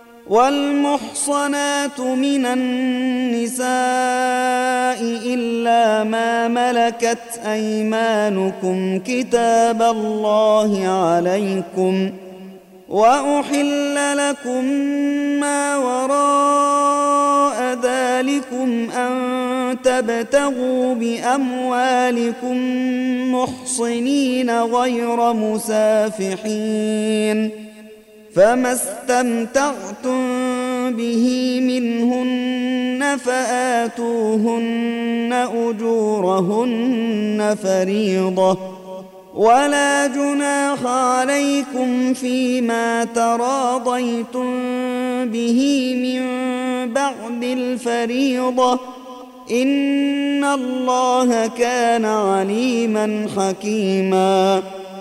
والمحصنات من النساء إلا ما ملكت أيمانكم كتاب الله عليكم، وأحل لكم ما وراء ذلكم أن تبتغوا بأموالكم محصنين غير مسافحين، فما استمتعتم به منهن فآتوهن أجورهن فريضة، ولا جناح عليكم فيما تراضيتم به من بعد الفريضة، إن الله كان عليما حكيما.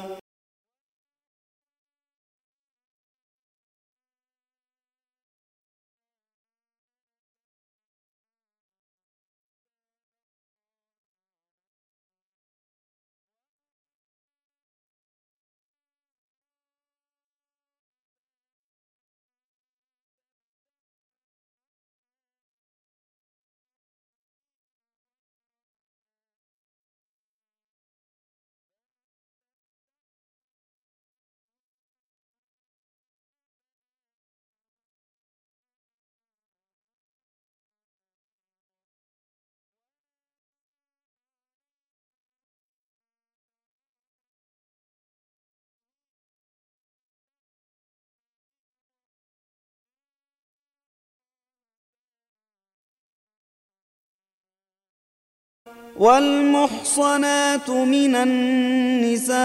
والمحصنات من النساء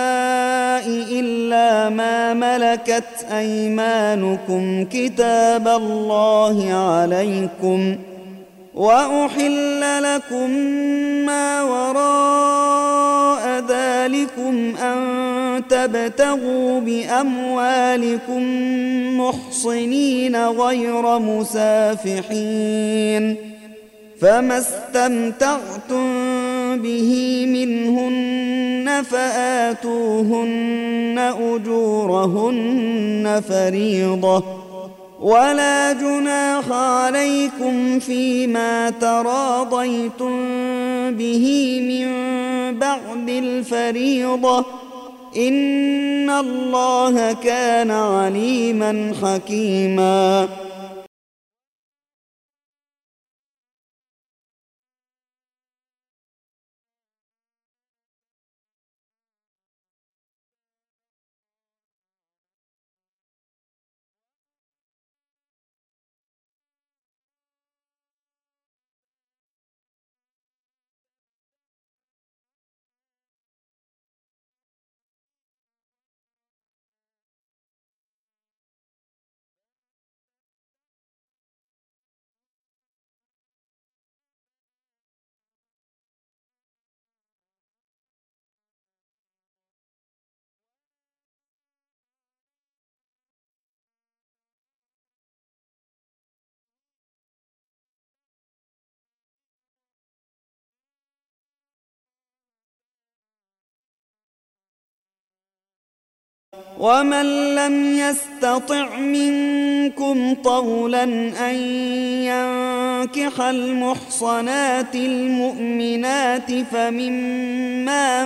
إلا ما ملكت أيمانكم كتاب الله عليكم، وأحل لكم ما وراء ذلكم أن تبتغوا بأموالكم محصنين غير مسافحين، فما استمتعتم به منهن فآتوهن أجورهن فريضة، ولا جناح عليكم فيما تراضيتم به من بعد الفريضة، إن الله كان عليما حكيما. ومن لم يستطع منكم طولا أن ينكح المحصنات المؤمنات فمما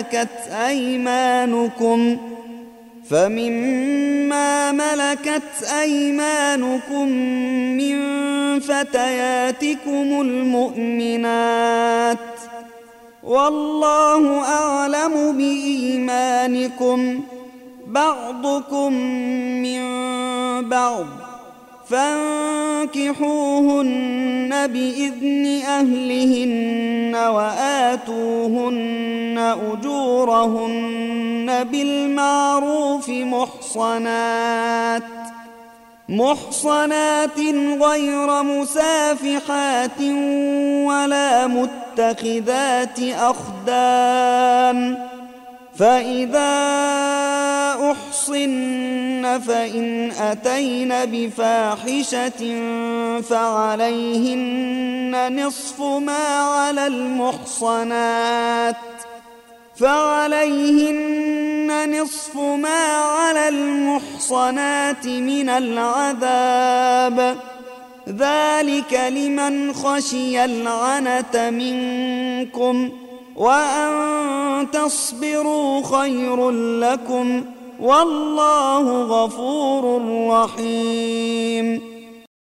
ملكت أيمانكم من فتياتكم المؤمنات، والله أعلم بإيمانكم، بعضكم من بعض، فانكحوهن بإذن أهلهن وآتوهن أجورهن بالمعروف محصنات غير مسافحات ولا متخذات أخدان، فإذا أحصن فإن أتين بفاحشة فعليهن نصف ما على المحصنات، فعليهن نصف ما على المحصنات من العذاب، ذلك لمن خشي العنت منكم، وأن تصبروا خير لكم، والله غفور رحيم.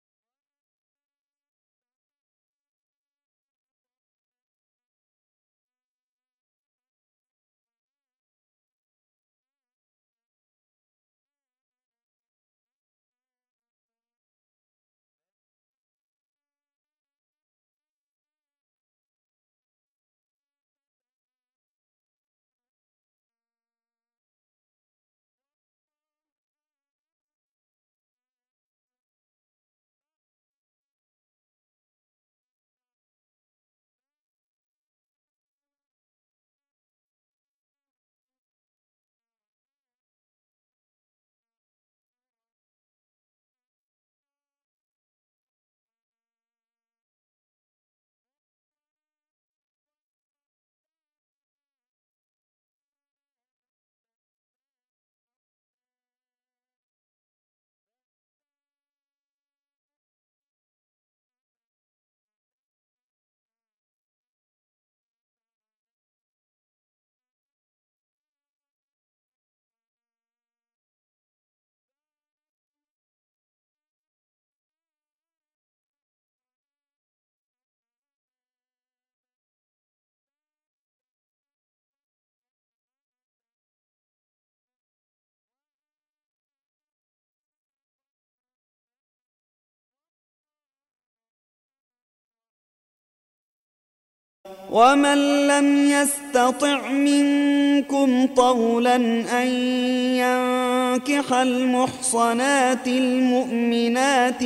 ومن لم يستطع منكم طولا أن ينكح المحصنات المؤمنات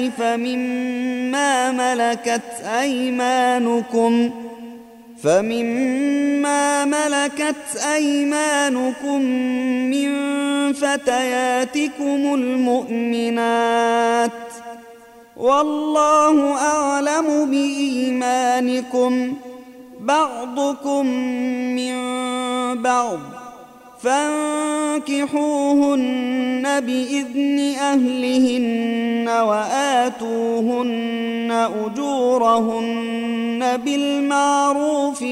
فمما ملكت أيمانكم من فتياتكم المؤمنات، والله أعلم بإيمانكم، بعضكم من بعض، فانكحوهن بإذن أهلهن وآتوهن أجورهن بالمعروف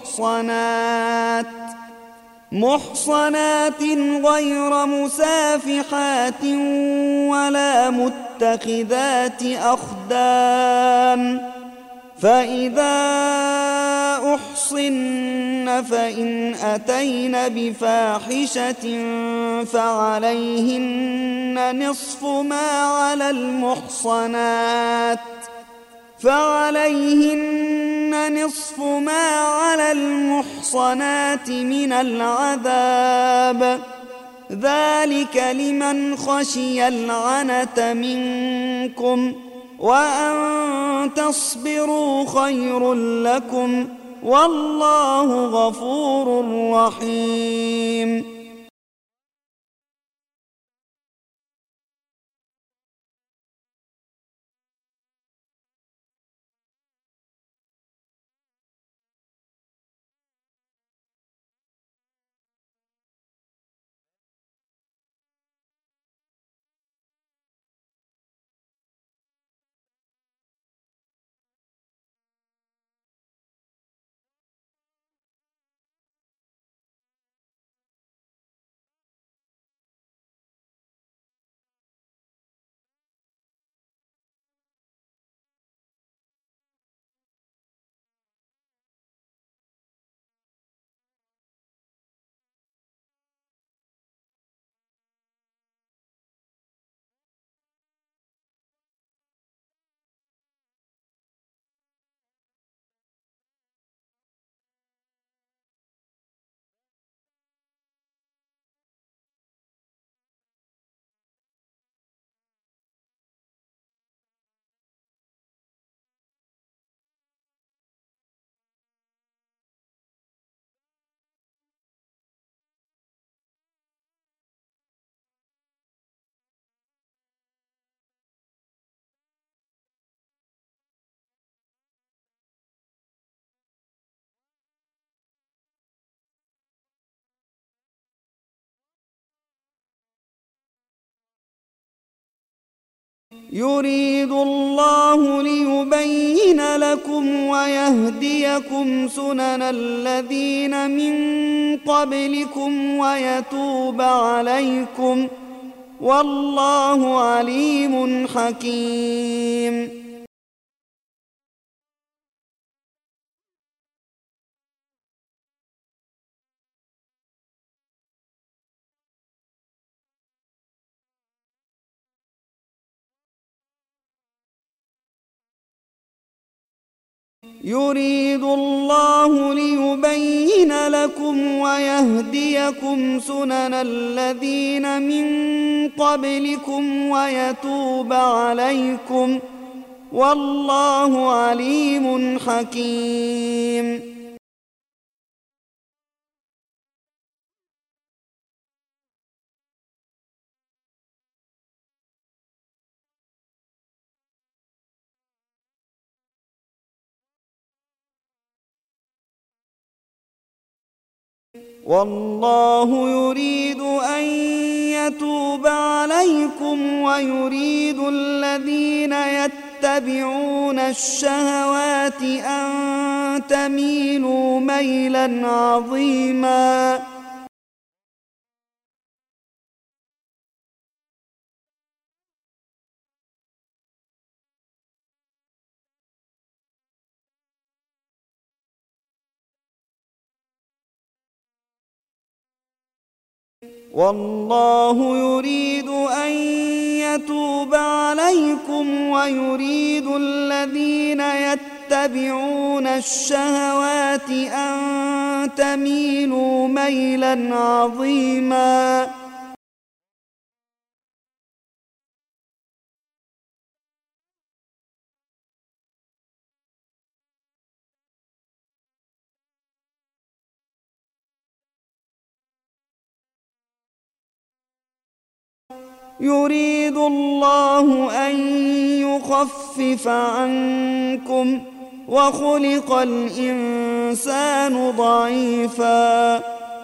محصنات غير مسافحات ولا متخذات أخدان، فإذا أحصن فإن أتين بفاحشة فعليهن نصف ما على المحصنات من العذاب، ذلك لمن خشي العنت منكم، وأن تصبروا خير لكم، والله غفور رحيم. يريد الله ليبين لكم ويهديكم سنن الذين من قبلكم ويتوب عليكم، والله عليم حكيم. يريد الله ليبين لكم ويهديكم سنن الذين من قبلكم ويتوب عليكم، والله عليم حكيم. والله يريد أن يتوب عليكم ويريد الذين يتبعون الشهوات أن تميلوا ميلا عظيما. والله يريد أن يتوب عليكم ويريد الذين يتبعون الشهوات أن تميلوا ميلا عظيما. يريد الله أن يخفف عنكم وخلق الإنسان ضعيفا.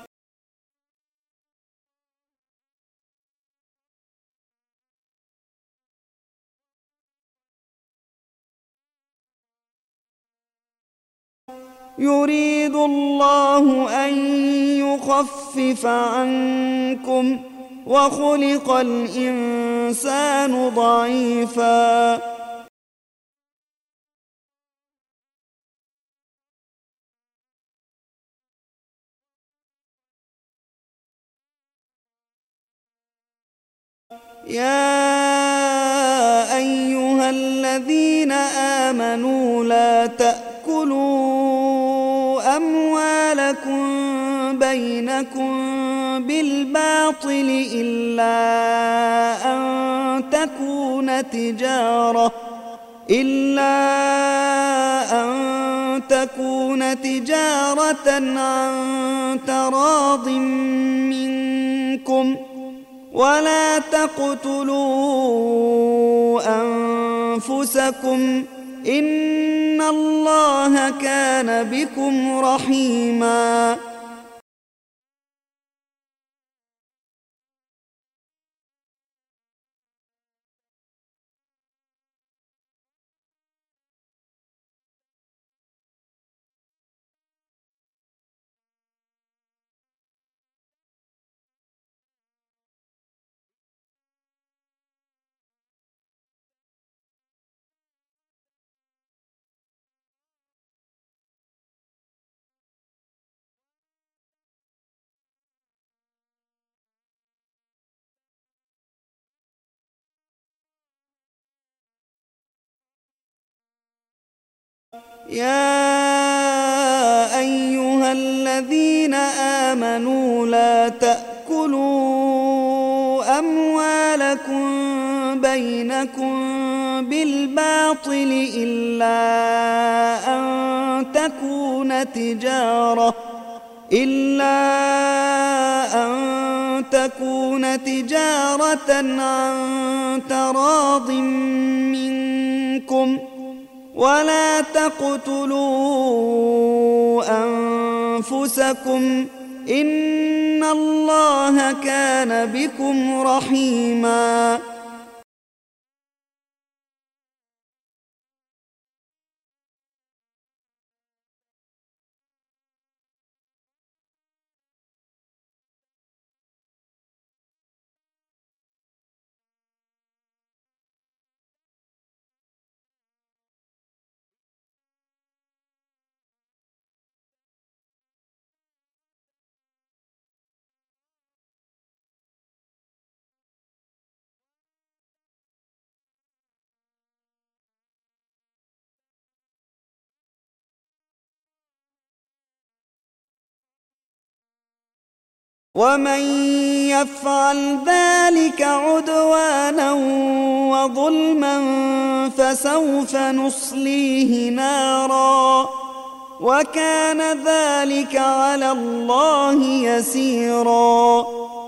يريد الله أن يخفف عنكم وخلق الإنسان ضعيفا. يا أيها الذين آمنوا لا تأكلوا أموالكم بينكم بالباطل إلا أن تكون تجارة عن تراض منكم، ولا تقتلوا أنفسكم إن الله كان بكم رحيما. يا أيها الذين آمنوا لا تأكلوا أموالكم بينكم بالباطل إلا أن تكون تجارة عن تراض منكم، ولا تقتلوا أنفسكم إن الله كان بكم رحيما. ومن يفعل ذلك عدوانا وظلما فسوف نصليه نارا وكان ذلك على الله يسيرا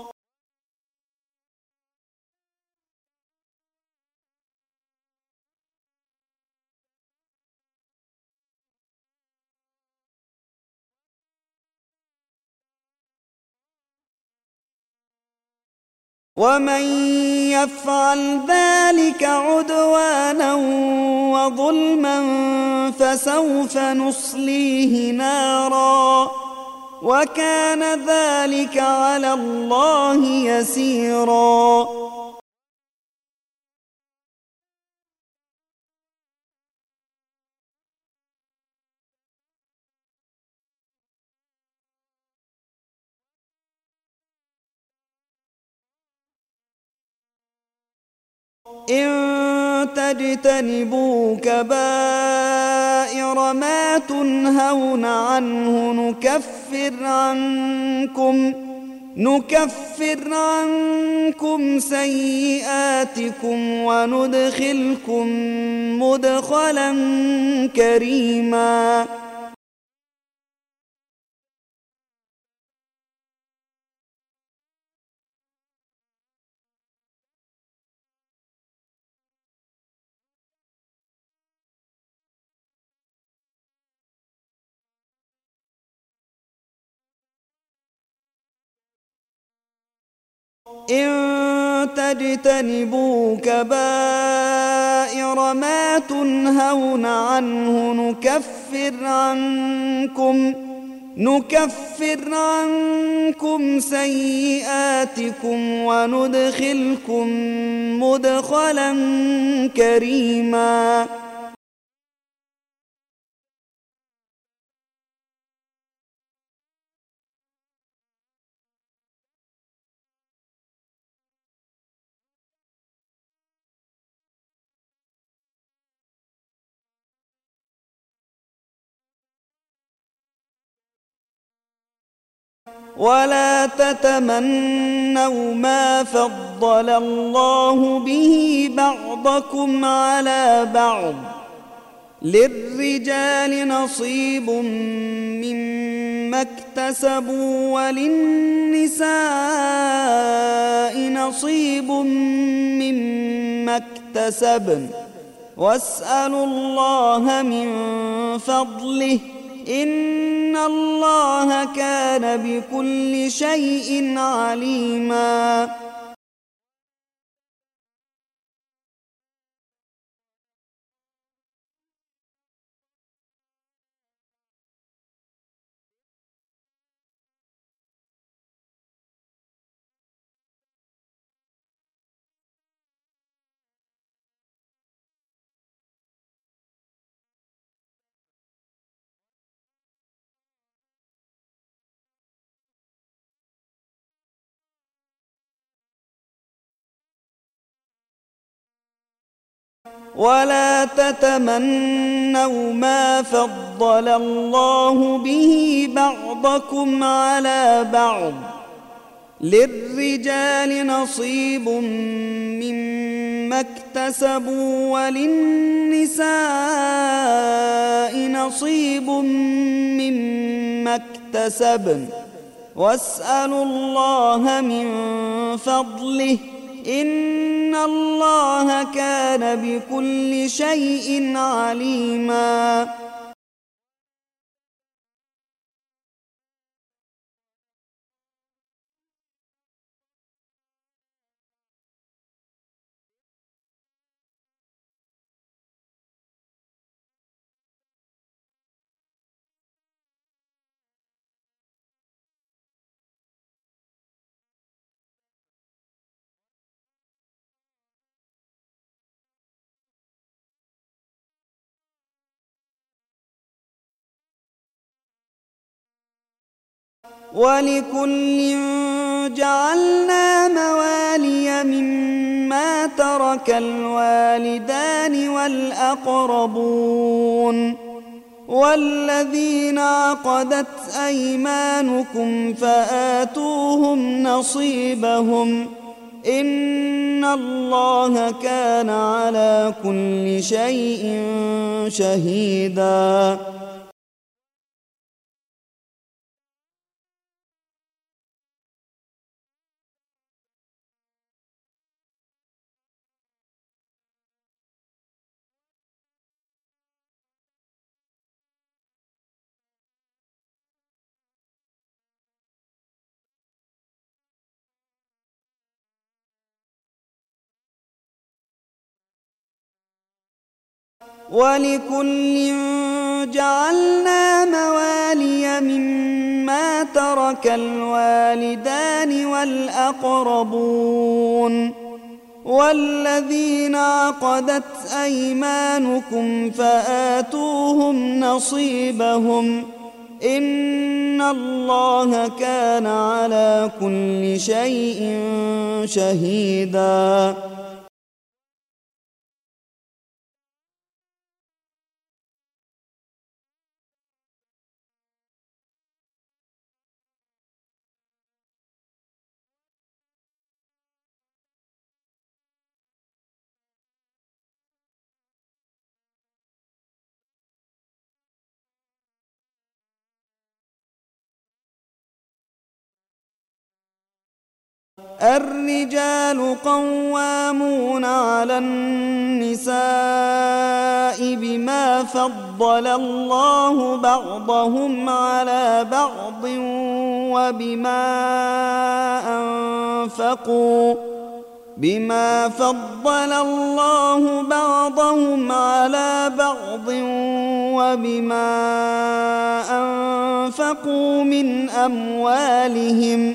ومن يفعل ذلك عدوانا وظلما فسوف نصليه نارا وكان ذلك على الله يسيرا إن تجتنبوا كبائر ما تنهون عنه نكفر عنكم سيئاتكم وندخلكم مدخلا كريما إن تجتنبوا كبائر ما تنهون عنه نكفر عنكم سيئاتكم وندخلكم مدخلا كريما ولا تتمنوا ما فضل الله به بعضكم على بعض للرجال نصيب مما اكتسبوا وللنساء نصيب مما اكتسبن واسألوا الله من فضله إن الله كان بكل شيء عليما ولا تتمنوا ما فضل الله به بعضكم على بعض للرجال نصيب مما اكتسبوا وللنساء نصيب مما اكتسبن واسألوا الله من فضله إن الله كان بكل شيء عليما ولكل جعلنا موالي مما ترك الوالدان والأقربون والذين عقدت أيمانكم فآتوهم نصيبهم إن الله كان على كل شيء شهيدا. ولكل جعلنا موالي مما ترك الوالدان والأقربون والذين عقدت أيمانكم فآتوهم نصيبهم إن الله كان على كل شيء شهيدا. الرجال قوامون على النساء بما فضل الله بعضهم على بعض بما فضل الله بعضهم على بعض وبما أنفقوا من أموالهم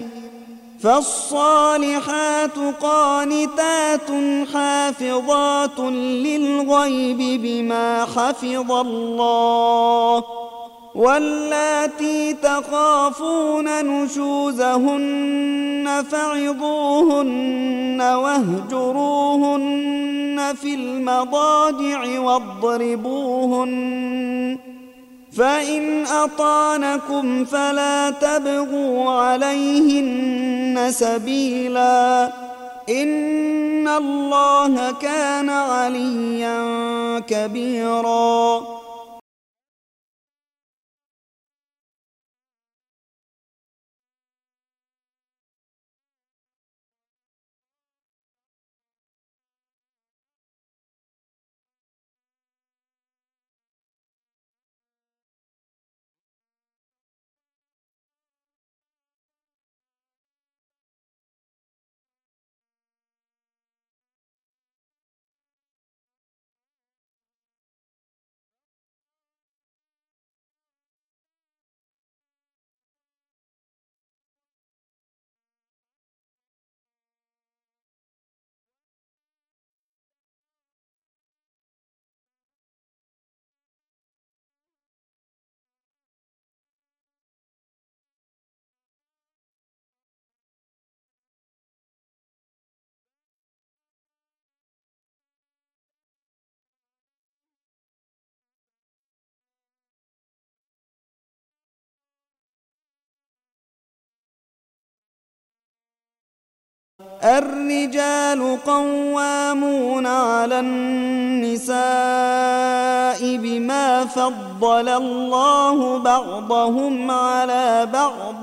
فالصالحات قانتات حافظات للغيب بما حفظ الله واللاتي تخافون نشوزهن فعظوهن واهجروهن في المضاجع واضربوهن فإن أطعنكم فلا تبغوا عليهن سبيلا إن الله كان عليا كبيرا. الرجال قوامون على النساء بما فضل الله بعضهم على بعض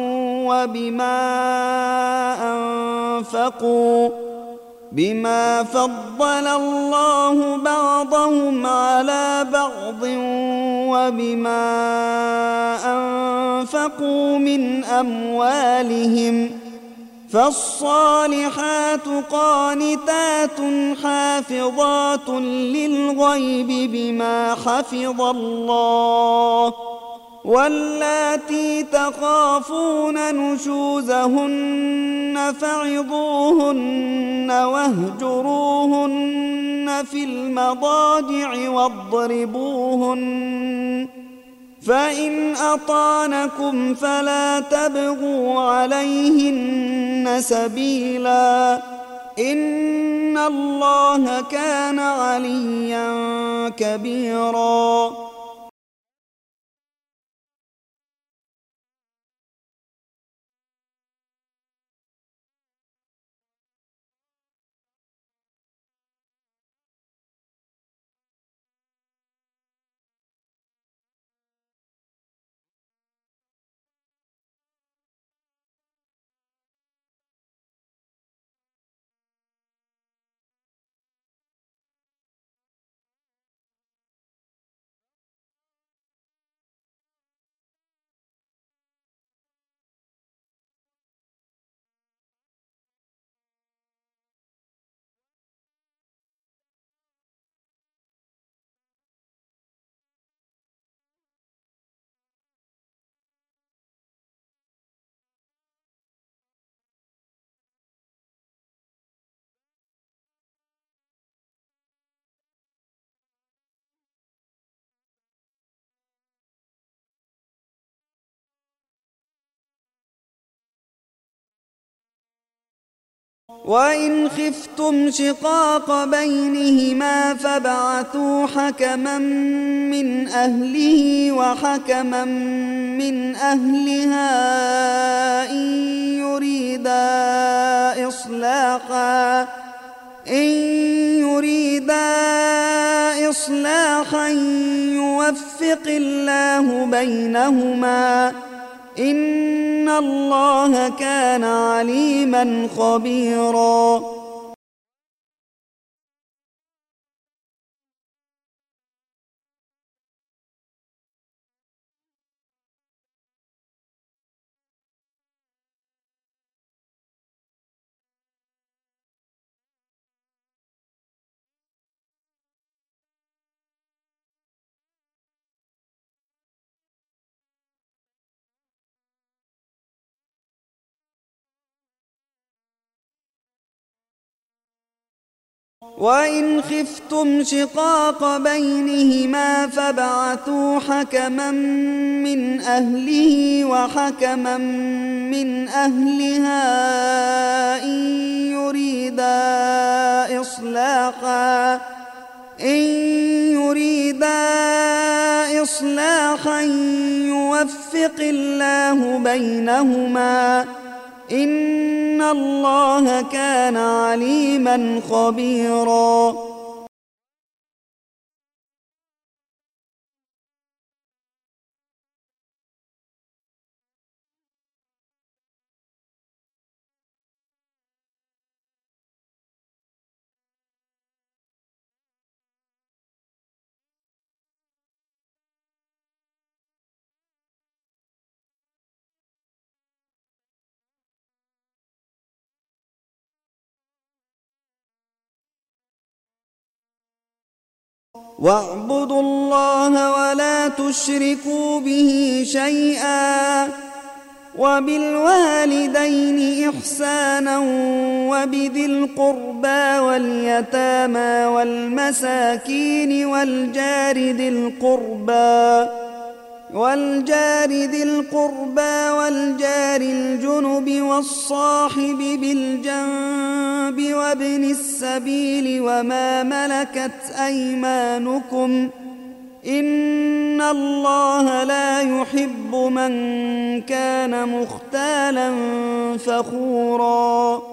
بما فضل الله بعضهم على بعض وبما أنفقوا من أموالهم فالصالحات قانتات حافظات للغيب بما حفظ الله واللاتي تخافون نشوزهن فعظوهن واهجروهن في المضاجع واضربوهن فإن أطعنكم فلا تبغوا عليهن سبيلا إن الله كان عليا كبيرا. وإن خفتم شقاق بينهما فابعثوا حكما من أهله وحكما من أهلها إن يريدا إصلاحا يوفق الله بينهما إن الله كان عليما خبيرا. وإن خفتم شقاق بينهما فابعثوا حكما من أهله وحكما من أهلها إن يريدا إصلاحا يوفق الله بينهما إن الله كان عليما خبيرا. واعبدوا الله ولا تشركوا به شيئا وبالوالدين إحسانا وبذي القربى واليتامى والمساكين والجار ذي القربى والجار الجنب والصاحب بالجنب وابن السبيل وما ملكت أيمانكم إن الله لا يحب من كان مختالا فخورا.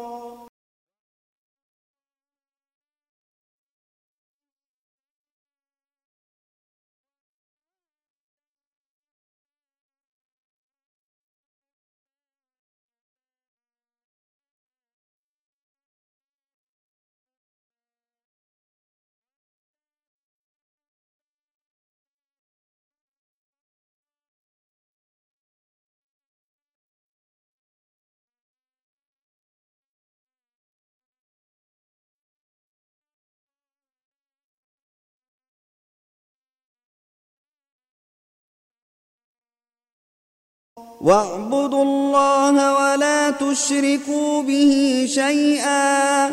واعبدوا الله ولا تشركوا به شيئا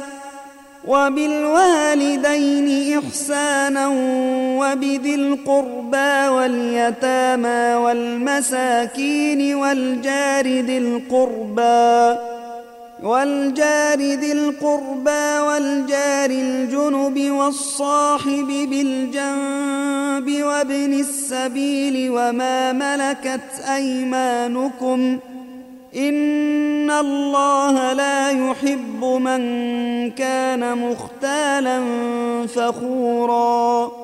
وبالوالدين إحسانا وبذي القربى واليتامى والمساكين والجار ذي القربى والجار الجنب والصاحب بالجنب وابن السبيل وما ملكت أيمانكم إن الله لا يحب من كان مختالا فخورا.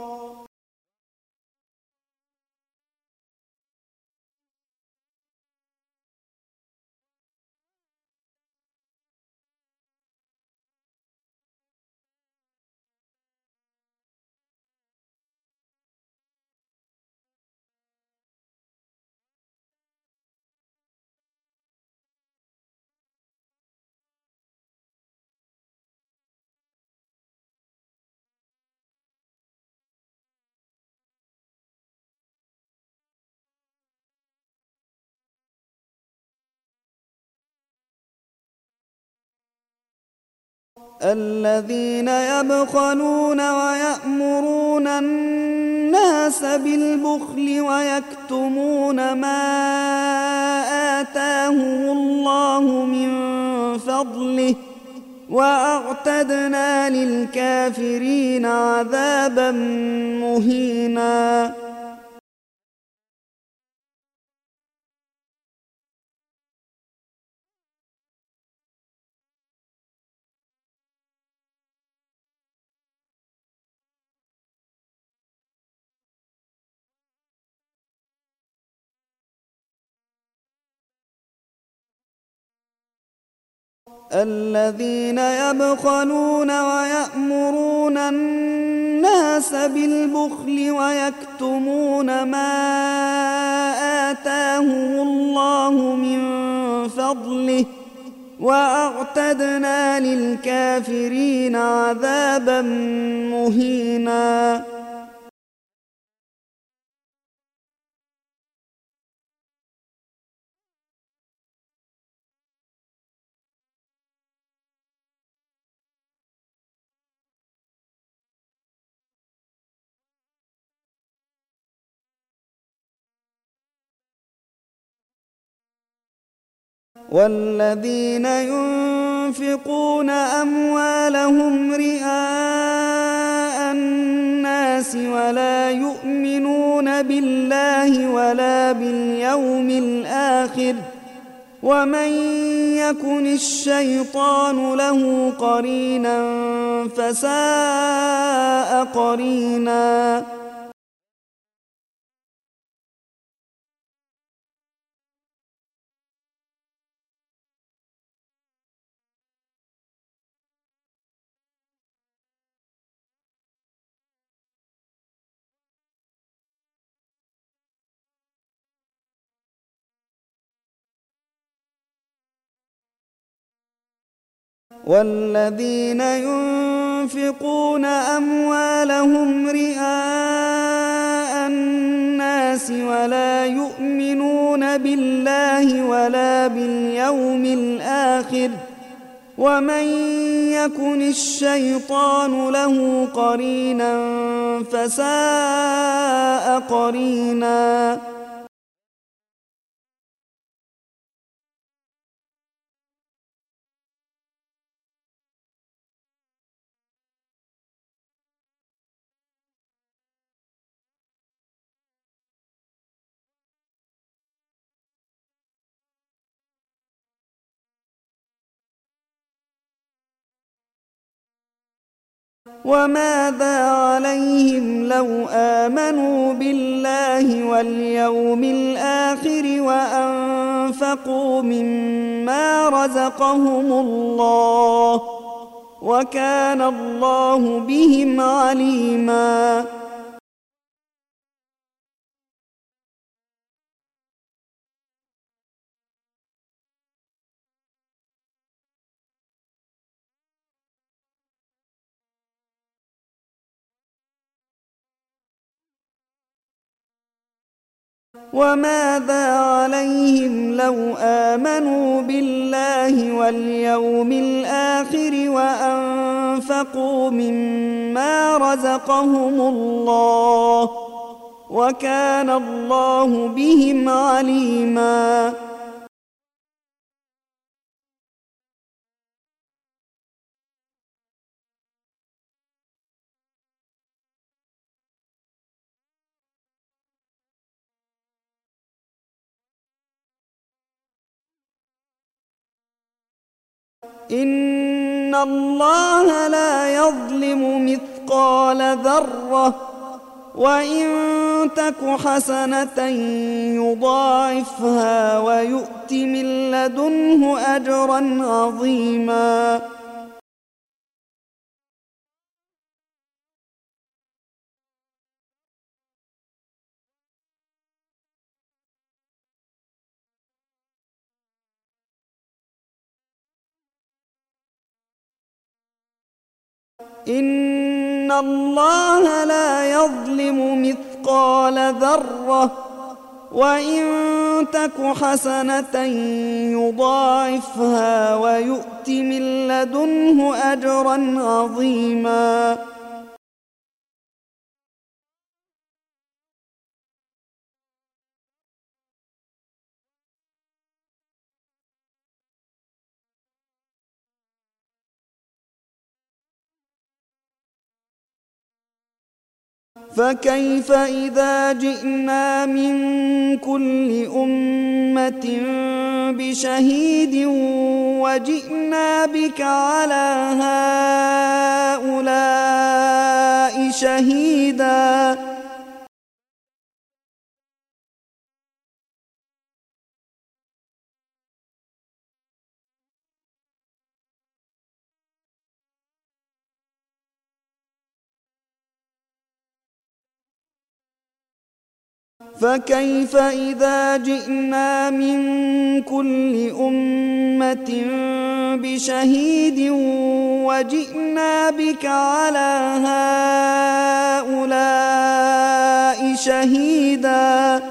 الذين يبخلون ويأمرون الناس بالبخل ويكتمون ما آتاهم الله من فضله وأعتدنا للكافرين عذابا مهينا. الذين يبخلون ويأمرون الناس بالبخل ويكتمون ما آتاهم الله من فضله وأعتدنا للكافرين عذابا مهينا. والذين ينفقون أموالهم رئاء الناس ولا يؤمنون بالله ولا باليوم الآخر ومن يكن الشيطان له قرينا فساء قرينا. والذين ينفقون أموالهم رئاء الناس ولا يؤمنون بالله ولا باليوم الآخر ومن يكن الشيطان له قرينا فساء قرينا. وماذا عليهم لو آمنوا بالله واليوم الآخر وأنفقوا مما رزقهم الله وكان الله بهم عليما. وماذا عليهم لو آمنوا بالله واليوم الآخر وأنفقوا مما رزقهم الله وكان الله بهم عليما. إن الله لا يظلم مثقال ذرة وإن تك حسنة يضاعفها ويؤت من لدنه أجرا عظيما. إن الله لا يظلم مثقال ذرة وإن تك حسنة يضاعفها ويؤت من لدنه أجرا عظيما. فكيف إذا جئنا من كل أمة بشهيد وجئنا بك على هؤلاء شهيدا فكيف إذا جئنا من كل أمة بشهيد وجئنا بك على هؤلاء شهيدا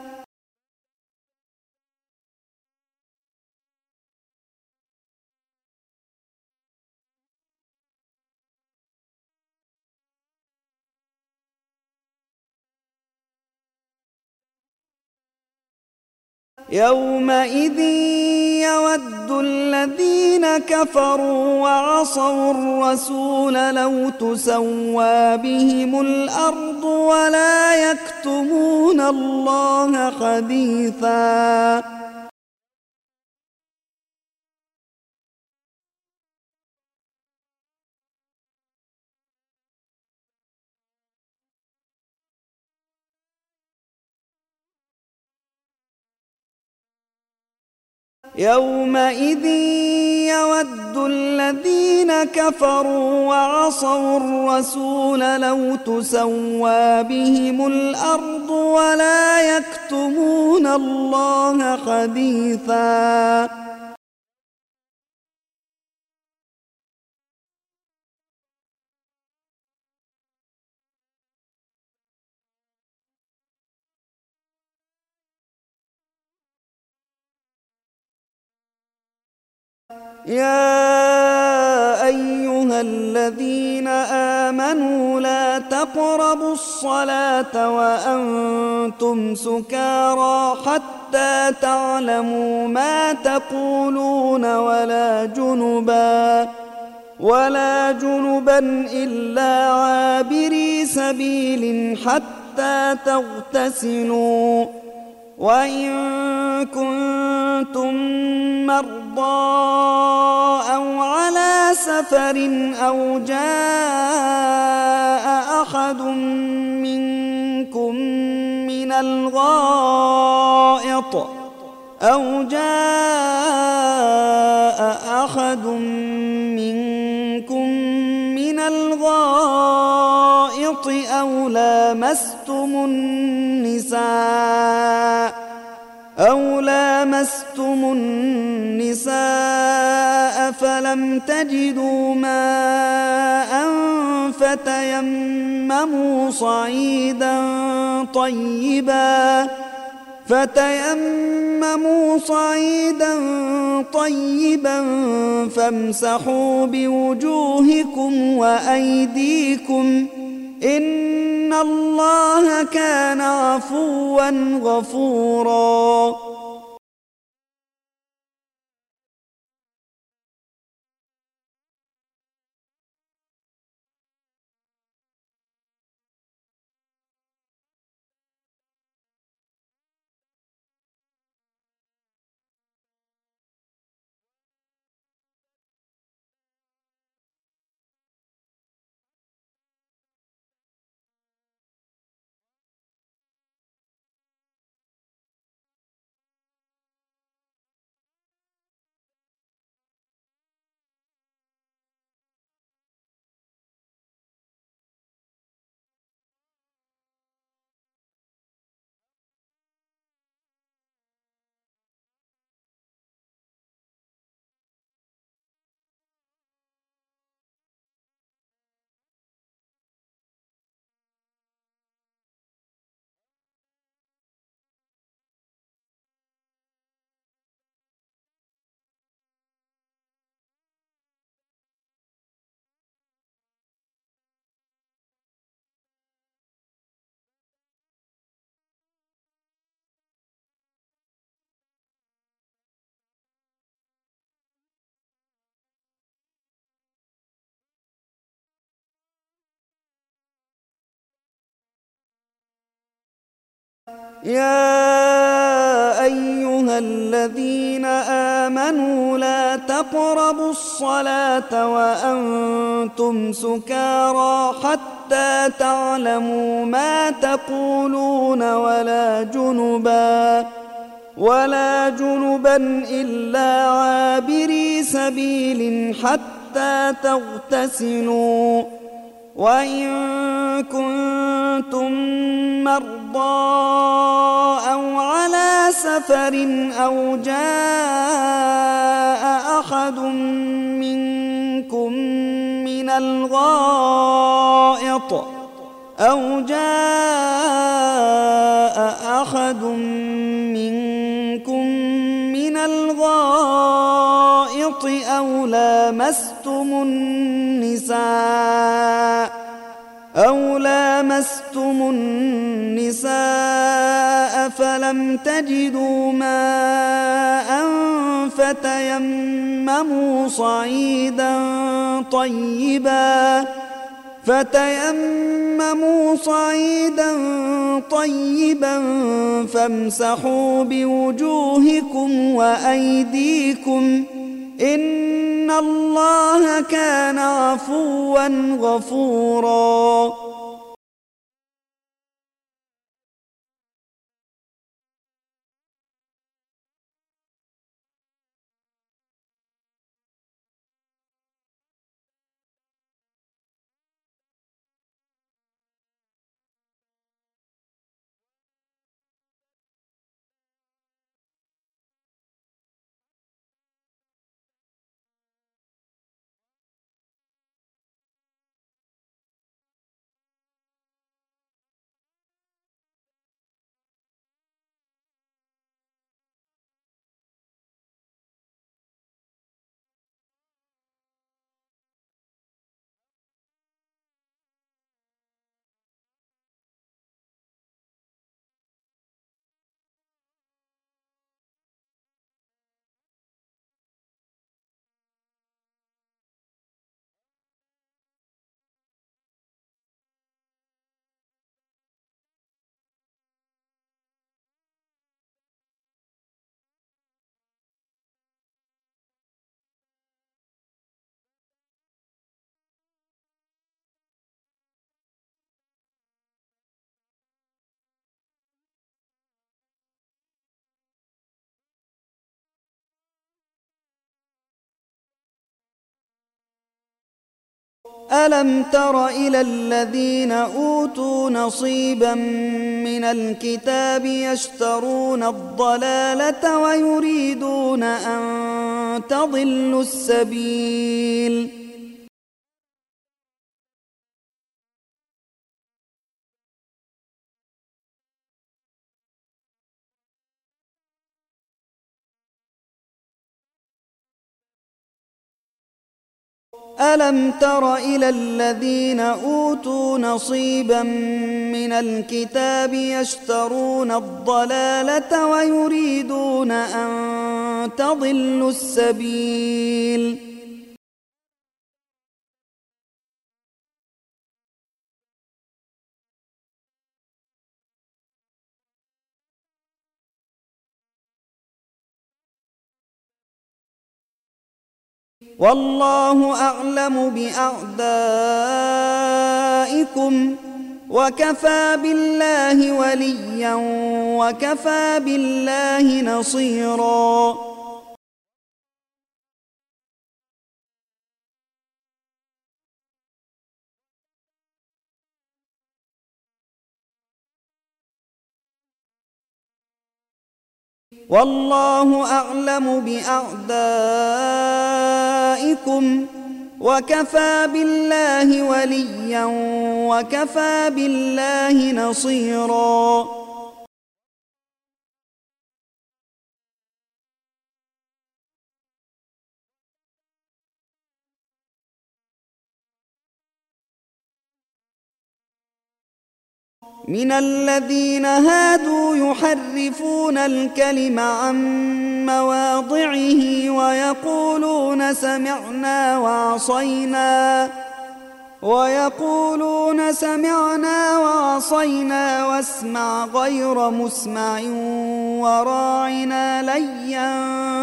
يومئذ يود الذين كفروا وعصوا الرسول لو تسوى بهم الأرض ولا يكتمون الله حديثا يومئذ يود الذين كفروا وعصوا الرسول لو تسوى بهم الأرض ولا يكتمون الله حديثا يا أيها الذين آمنوا لا تقربوا الصلاة وأنتم سكارى حتى تعلموا ما تقولون ولا جنبا إلا عابري سبيل حتى تغتسلوا وإن كنتم مرضى أو على سفر أو جاء أحد منكم من الغائط أو لامستم النساء فلم تجدوا ماء فتيمموا صعيدا طيبا فامسحوا بوجوهكم وأيديكم إن الله كان عفوا غفورا يا أيها الذين آمنوا لا تقربوا الصلاة وأنتم سكارى حتى تعلموا ما تقولون ولا جنبا إلا عابري سبيل حتى تغتسلوا، وإن كنتم مرضى أو على سفر أو جاء أحد منكم من الغائط أو لامستم النساء فلم تجدوا ماء فتيمموا صعيدا طيبا فامسحوا بوجوهكم وأيديكم، إن الله كان عفوا غفورا. ألم تر إلى الذين أوتوا نصيبا من الكتاب يشترون الضلالة ويريدون أن تضلوا السبيل. ألم تر إلى الذين أوتوا نصيبا من الكتاب يشترون الضلالة ويريدون أن تضلوا السبيل. والله أعلم بأعدائكم وكفى بالله وليا وكفى بالله نصيرا. والله أعلم بأعدائكم وكفى بالله وليا وكفى بالله نصيرا. من الذين هادوا يحرفون الكلم عن مواضعه ويقولون سمعنا ويقولون سمعنا وعصينا واسمع غير مسمع وراعنا ليا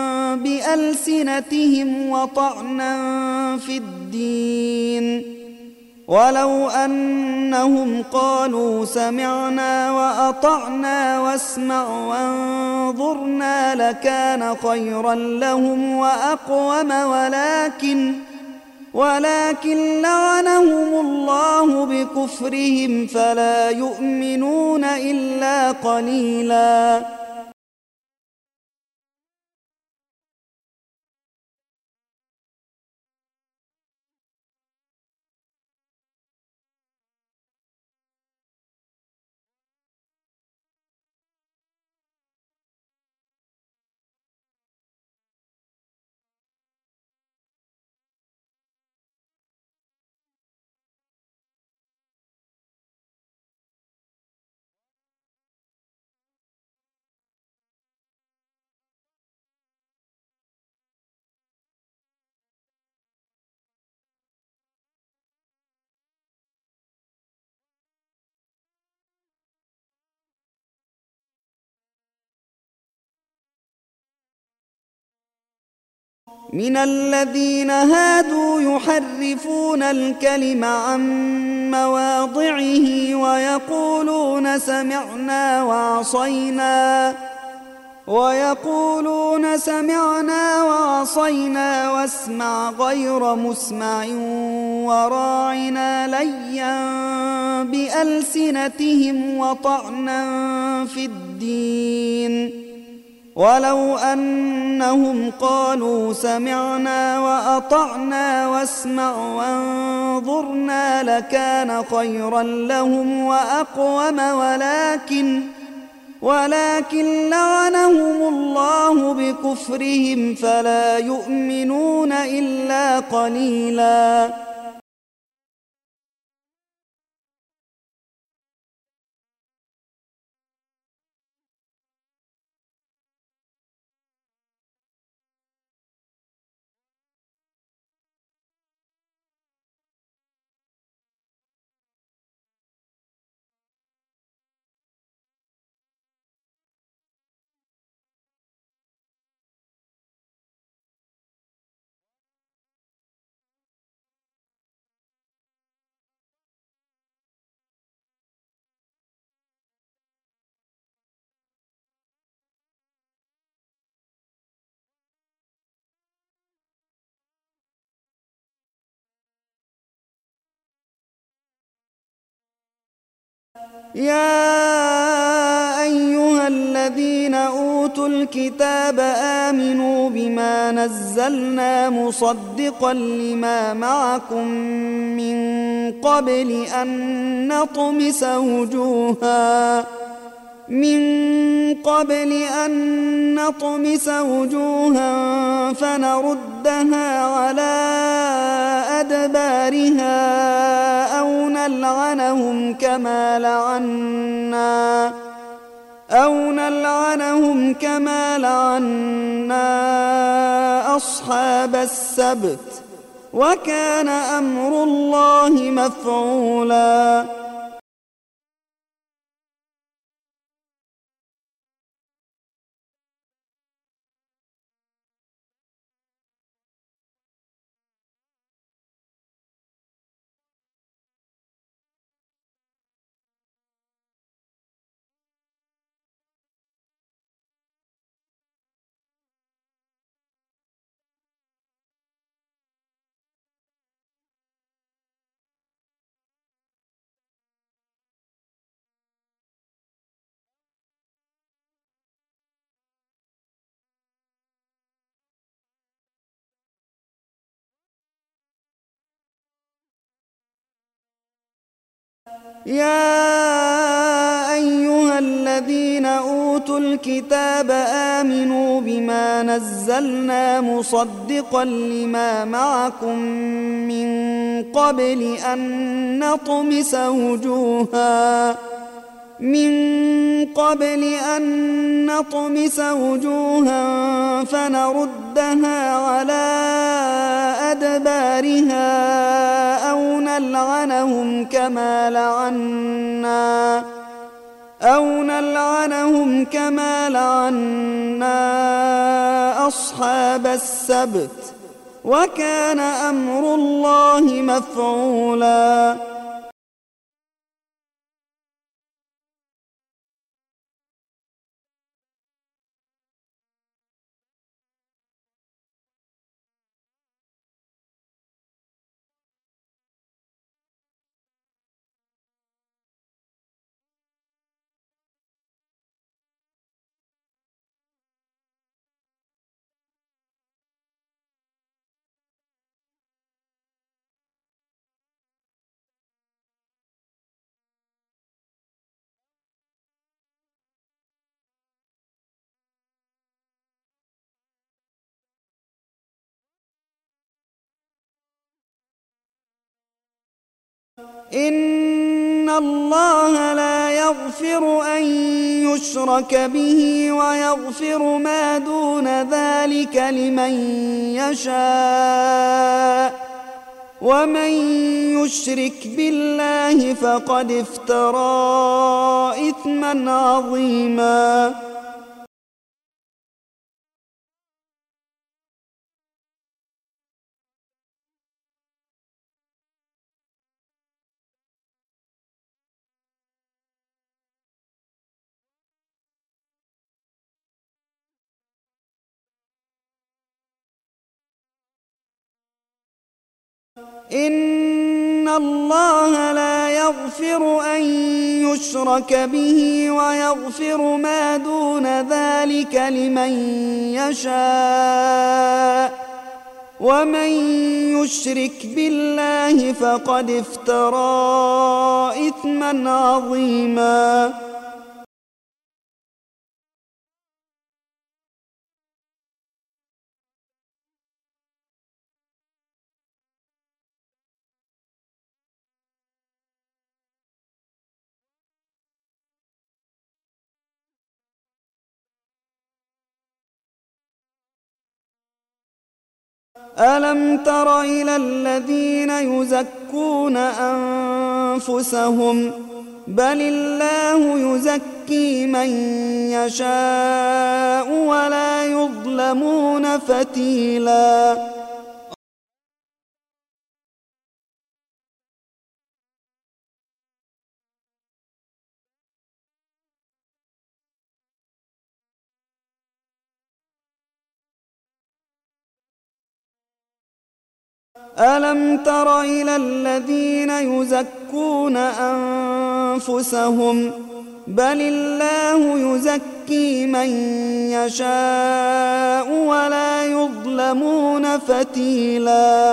بألسنتهم وطعنا في الدين ولو أنهم قالوا سمعنا وأطعنا واسمع وانظرنا لكان خيرا لهم وأقوم ولكن لعنهم الله بكفرهم فلا يؤمنون إلا قليلا. من الذين هادوا يحرفون الكلم عن مواضعه ويقولون سمعنا وعصينا واسمع غير مسمع وراعنا ليا بألسنتهم وطعنا في الدين ولو أنهم قالوا سمعنا وأطعنا واسمع وانظرنا لكان خيرا لهم وأقوم ولكن لعنهم الله بكفرهم فلا يؤمنون إلا قليلا. يا أيها الذين أوتوا الكتاب آمنوا بما نزلنا مصدقا لما معكم من قبل أن نطمس وجوها فنردها على أدبارها أو نلعنهم كما لعنا أصحاب السبت وكان أمر الله مفعولا. يا أيها الذين أوتوا الكتاب آمنوا بما نزلنا مصدقا لما معكم من قبل أن نطمس وجوها فنردها على أدبارها نلعنهم كما لعنا أصحاب السبت وكان أمر الله مفعولا. إن الله لا يغفر أن يشرك به ويغفر ما دون ذلك لمن يشاء ومن يشرك بالله فقد افترى إثما عظيما. إن الله لا يغفر أن يشرك به ويغفر ما دون ذلك لمن يشاء ومن يشرك بالله فقد افترى إثما عظيما. ألم تر إلى الذين يزكون أنفسهم بل الله يزكي من يشاء ولا يظلمون فتيلا. ألم تر إلى الذين يزكون أنفسهم بل الله يزكي من يشاء ولا يظلمون فتيلا.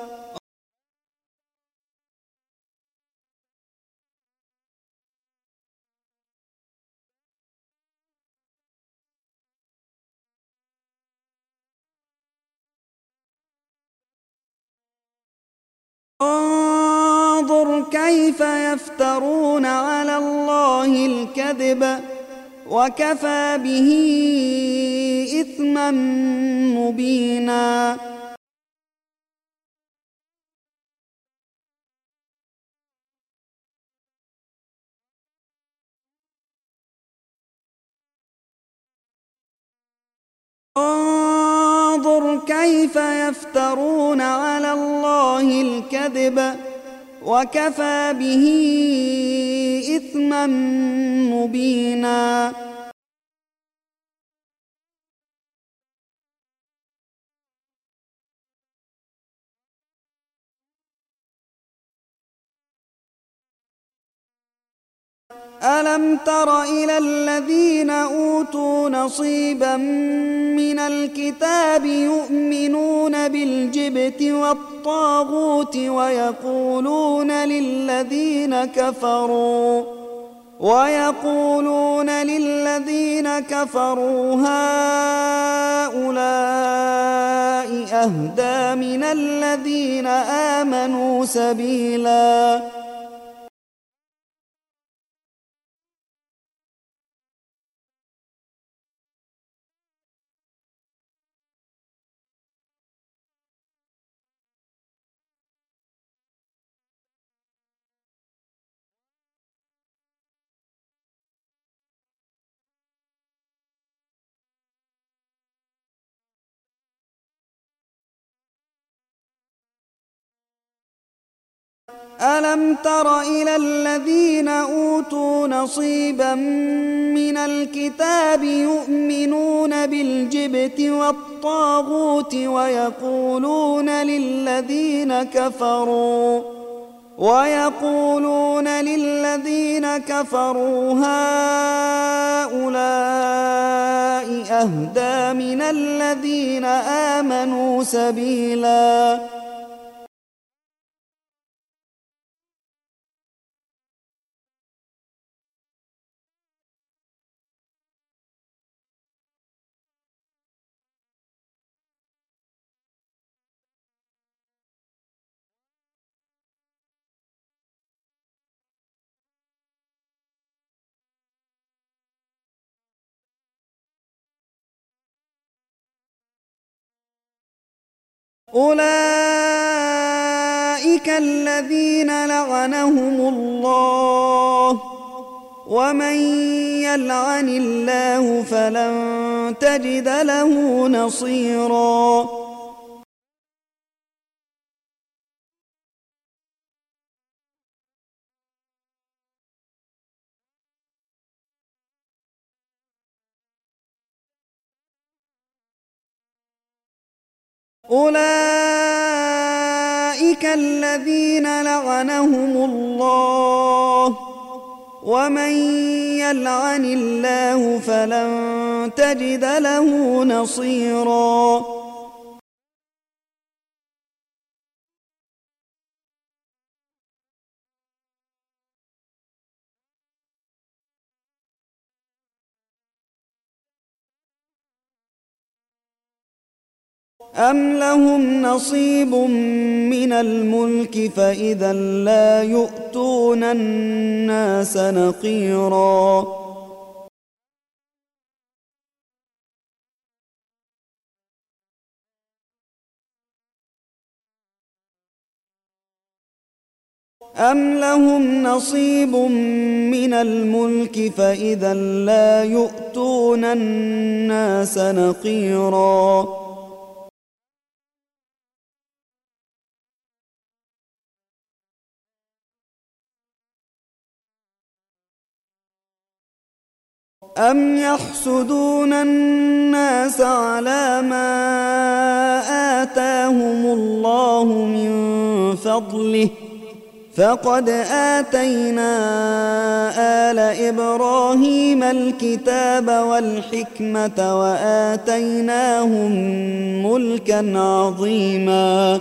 انظر كيف يفترون على الله الكذب وكفى به إثما مبينا. انظر كيف يفترون على الله الكذب وكفى به إثما مبينا. ألم تر إلى الذين أوتوا نصيبا من الكتاب يؤمنون بالجبت والطاغوت ويقولون للذين كفروا هؤلاء أهدى من الذين آمنوا سبيلا. ألم تر إلى الذين أوتوا نصيبا من الكتاب يؤمنون بالجبت والطاغوت ويقولون للذين كفروا هؤلاء أهدى من الذين آمنوا سبيلا. أولئك الذين لعنهم الله، ومن يلعن الله فلن تجد له نصيرا. أولئك الذين لعنهم الله، ومن يلعن الله فلن تجد له نصيرا. أم لهم نصيب من الملك فإذا لا يؤتون الناس نقيرا. أم لهم نصيب من الملك فإذا لا يؤتون الناس نقيرا. أم يحسدون الناس على ما آتاهم الله من فضله، فقد آتينا آل إبراهيم الكتاب والحكمة وآتيناهم ملكا عظيما.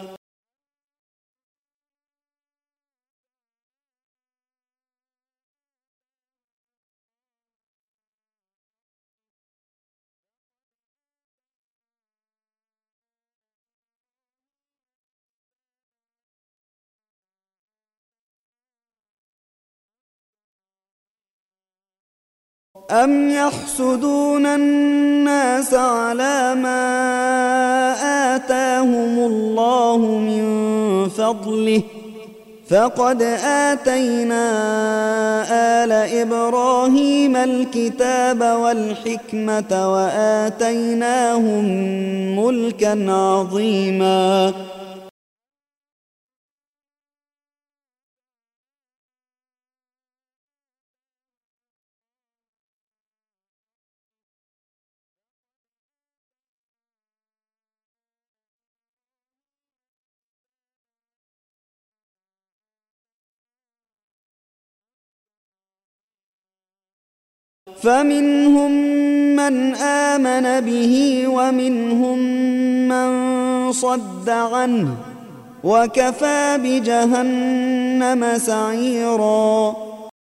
أم يحسدون الناس على ما آتاهم الله من فضله، فقد آتينا آل إبراهيم الكتاب والحكمة وآتيناهم ملكا عظيما. فمنهم من آمن به ومنهم من صد عنه، وكفى بجهنم سعيرا.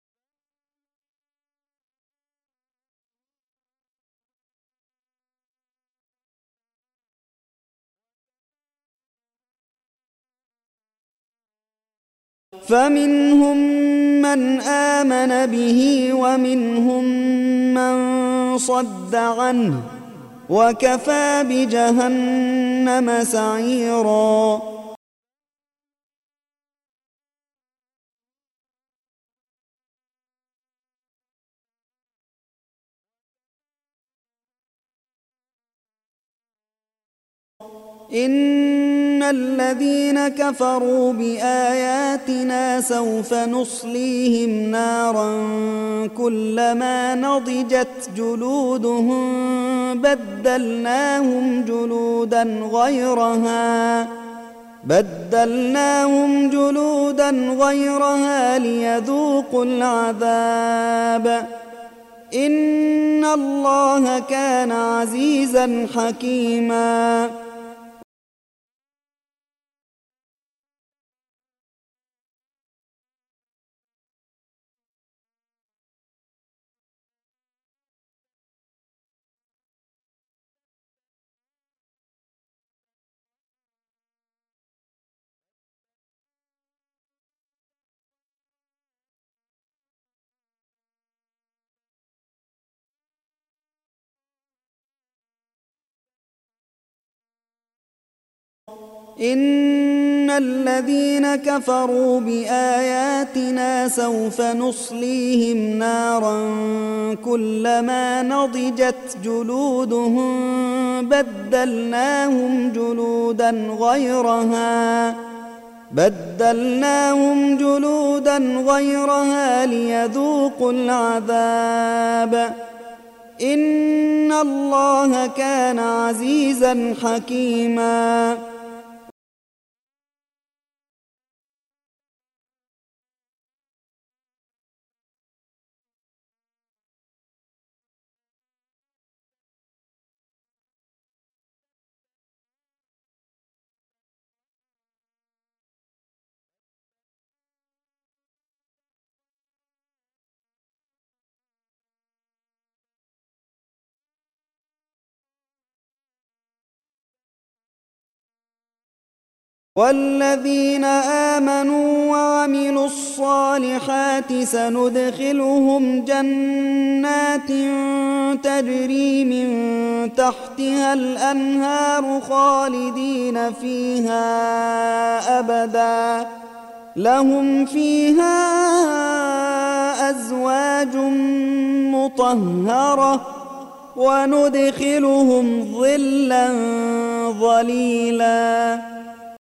فمنهم من آمن به ومنهم من صد عنه، وكفى بجهنم سعيرا. إن الذين كفروا بآياتنا سوف نصليهم نارا كلما نضجت جلودهم بدلناهم جلودا غيرها ليذوقوا العذاب إن الله كان عزيزا حكيما إن الذين كفروا بآياتنا سوف نصليهم نارا كلما نضجت جلودهم بدلناهم جلودا غيرها ليذوقوا العذاب إن الله كان عزيزا حكيما والذين آمنوا وعملوا الصالحات سندخلهم جنات تجري من تحتها الأنهار خالدين فيها أبدا لهم فيها أزواج مطهرة وندخلهم ظلا ظليلا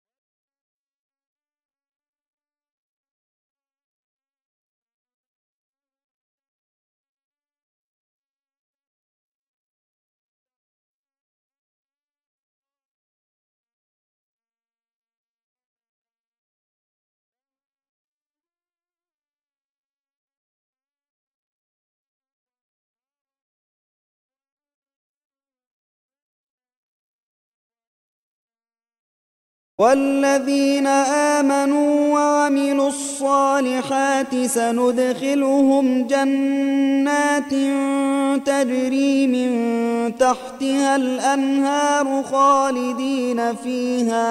والذين آمنوا وعملوا الصالحات سندخلهم جنات تجري من تحتها الأنهار خالدين فيها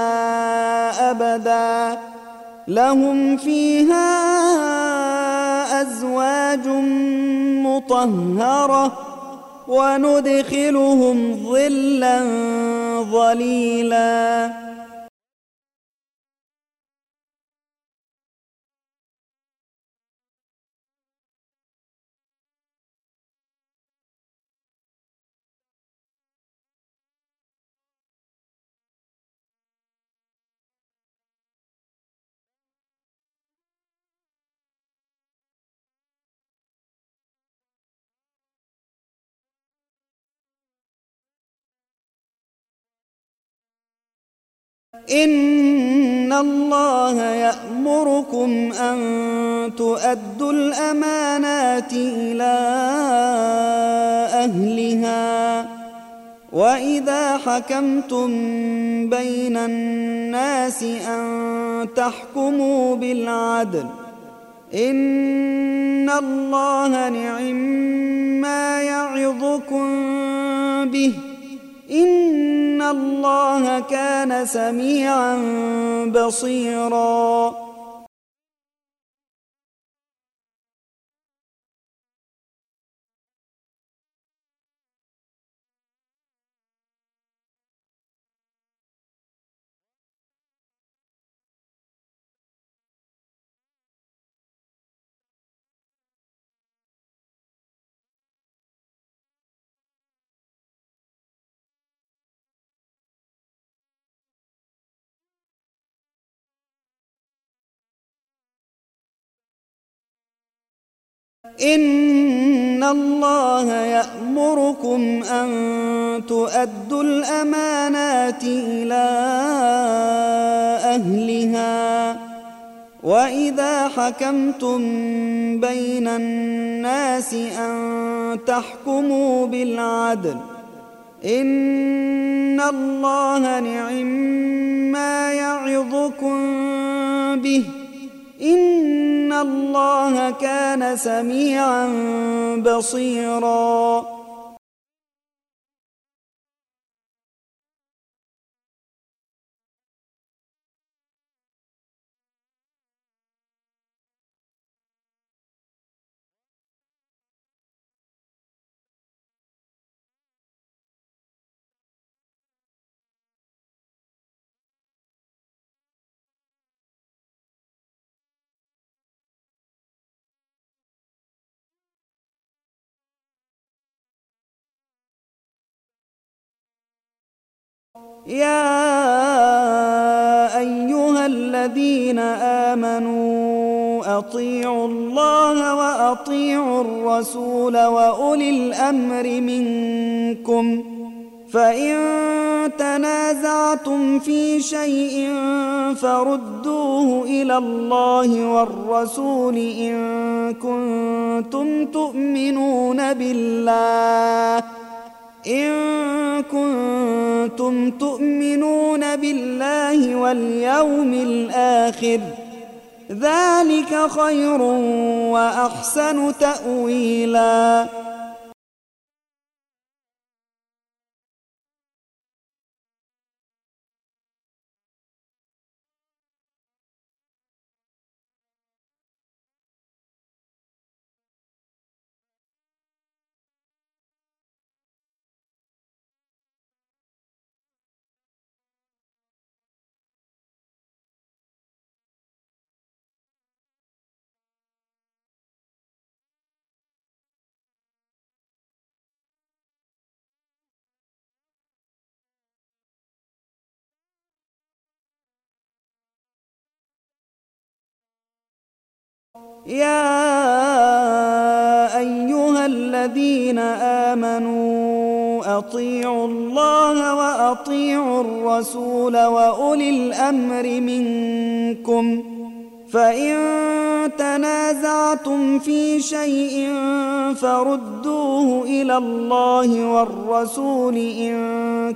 أبدا لهم فيها أزواج مطهرة وندخلهم ظلا ظليلا إن الله يأمركم أن تؤدوا الأمانات إلى أهلها وإذا حكمتم بين الناس أن تحكموا بالعدل إن الله نعما يعظكم به إن الله كان سميعا بصيرا إن الله يأمركم أن تؤدوا الأمانات إلى أهلها وإذا حكمتم بين الناس أن تحكموا بالعدل إن الله نعما يعظكم به إن الله كان سميعا بصيرا. يا أيها الذين آمنوا أطيعوا الله وأطيعوا الرسول وأولي الأمر منكم فإن تنازعتم في شيء فردوه إلى الله والرسول إن كنتم تؤمنون بالله واليوم الآخر ذلك خير وأحسن تأويلا. يا أيها الذين آمنوا أطيعوا الله وأطيعوا الرسول وأولي الأمر منكم فإن تنازعتم في شيء فردوه إلى الله والرسول إن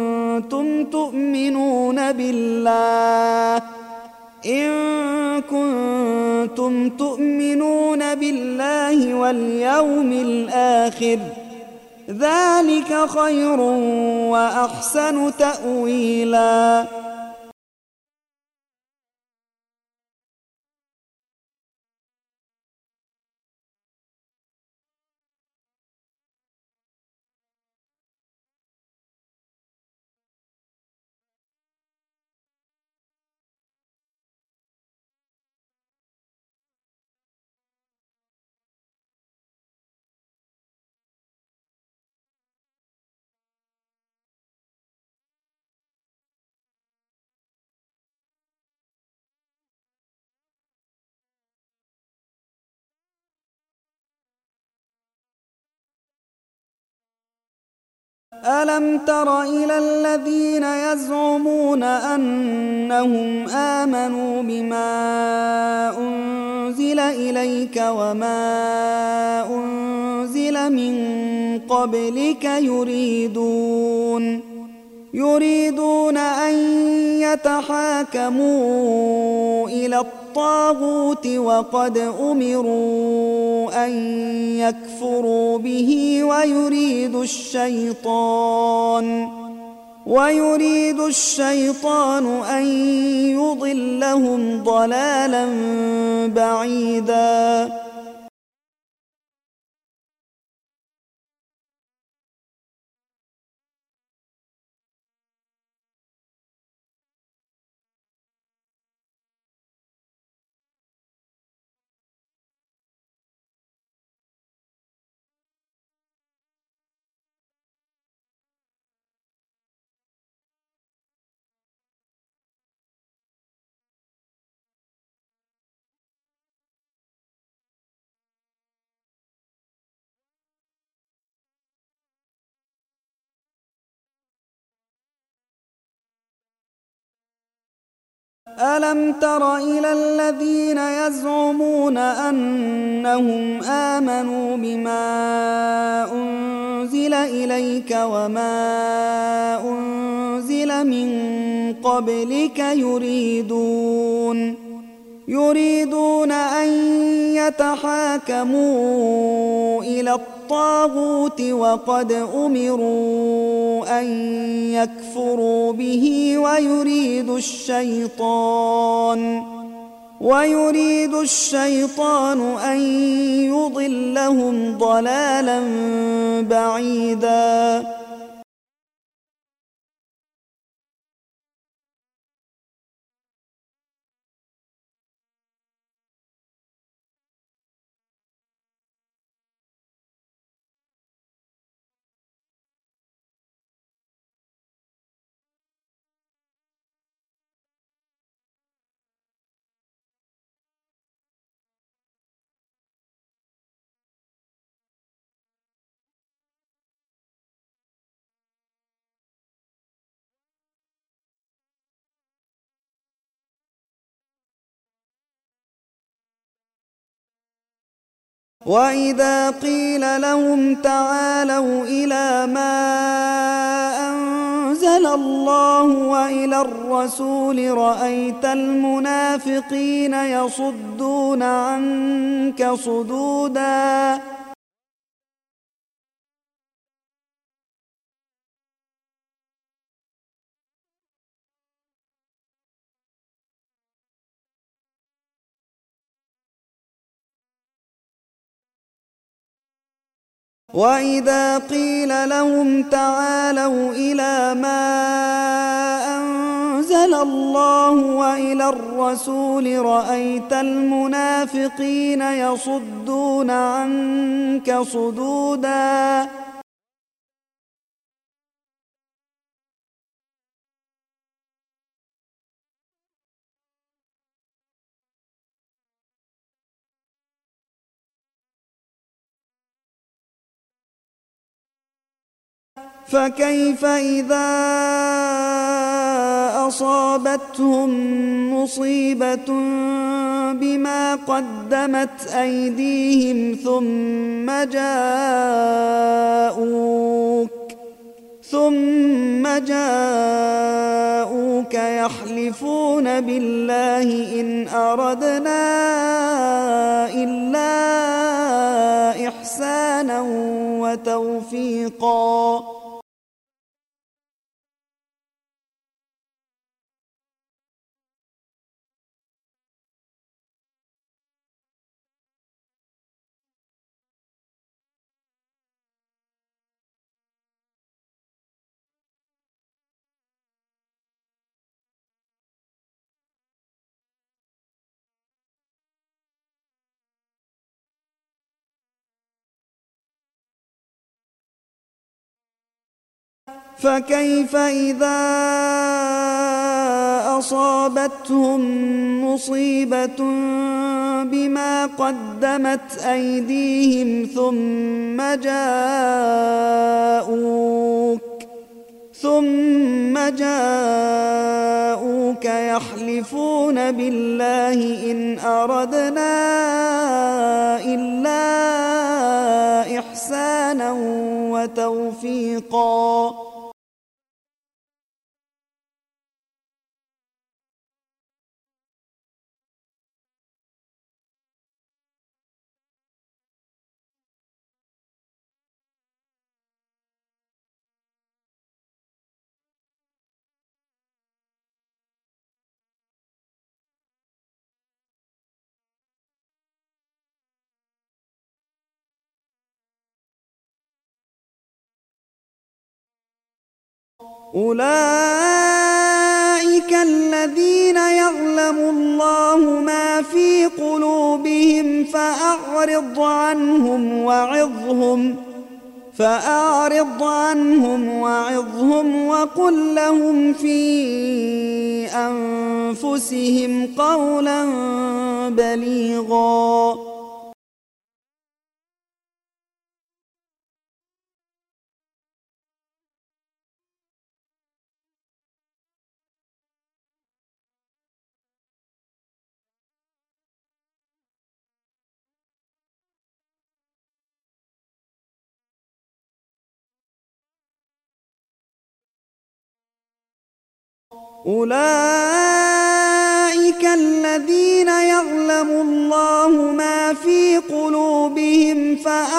كنتم تؤمنون بالله واليوم الآخر ذلك خير وأحسن تأويلا. ألم تر إلى الذين يزعمون أنهم آمنوا بما أنزل إليك وما أنزل من قبلك يريدون أن يتحاكموا إلى الطاغوت وقد أمروا أن يكفروا به ويريد الشيطان أن يضلهم ضلالا بعيدا. ألم تر إلى الذين يزعمون أنهم آمنوا بما أنزل إليك وما أنزل من قبلك يريدون أن يتحاكموا إلى الطاغوت وقد أمروا أن يكفروا به ويريد الشيطان أن يضلهم ضلالا بعيدا. وإذا قيل لهم تعالوا إلى ما أنزل الله وإلى الرسول رأيت المنافقين يصدون عنك صدودا. وإذا قيل لهم تعالوا إلى ما أنزل الله وإلى الرسول رأيت المنافقين يصدون عنك صدودا. فكيف إذا أصابتهم مصيبة بما قدمت أيديهم ثم جاءوك يحلفون بالله إن أردنا إلا إحسانا وتوفيقا. فكيف إذا أصابتهم مصيبة بما قدمت أيديهم ثم جاءوك يحلفون بالله إن أردنا إلا إحسانا وتوفيقا. أولئك الذين يعلم الله ما في قلوبهم فأعرض عنهم وعظهم وقل لهم في أنفسهم قولا بليغا. أولئك الذين يعلم الله ما في قلوبهم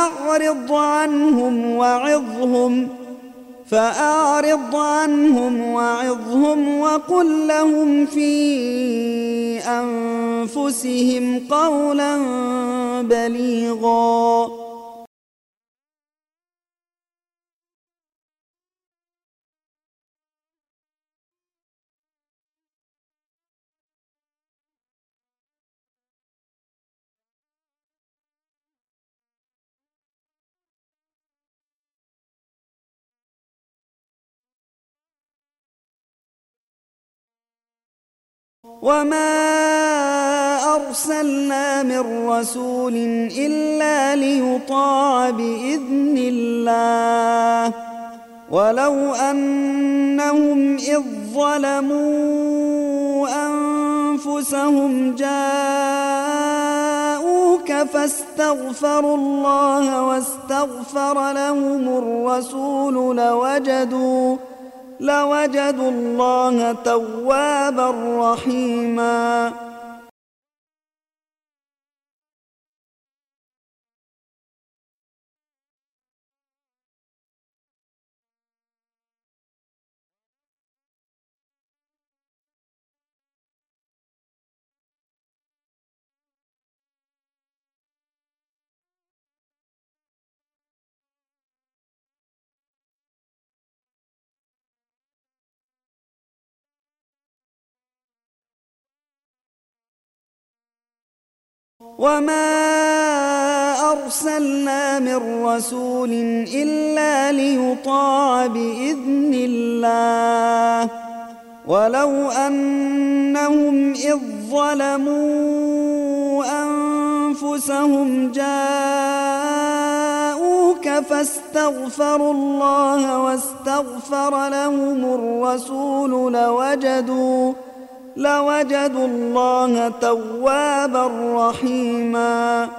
فأعرض عنهم وعظهم وقل لهم في أنفسهم قولا بليغا. وما أرسلنا من رسول إلا ليطاع بإذن الله ولو أنهم إذ ظلموا أنفسهم جاءوك فاستغفروا الله واستغفر لهم الرسول لوجدوا الله توابا رحيما. وما أرسلنا من رسول إلا ليطاع بإذن الله ولو أنهم إذ ظلموا أنفسهم جاءوك فاستغفروا الله واستغفر لهم الرسول لوجدوا الله توابا رحيما.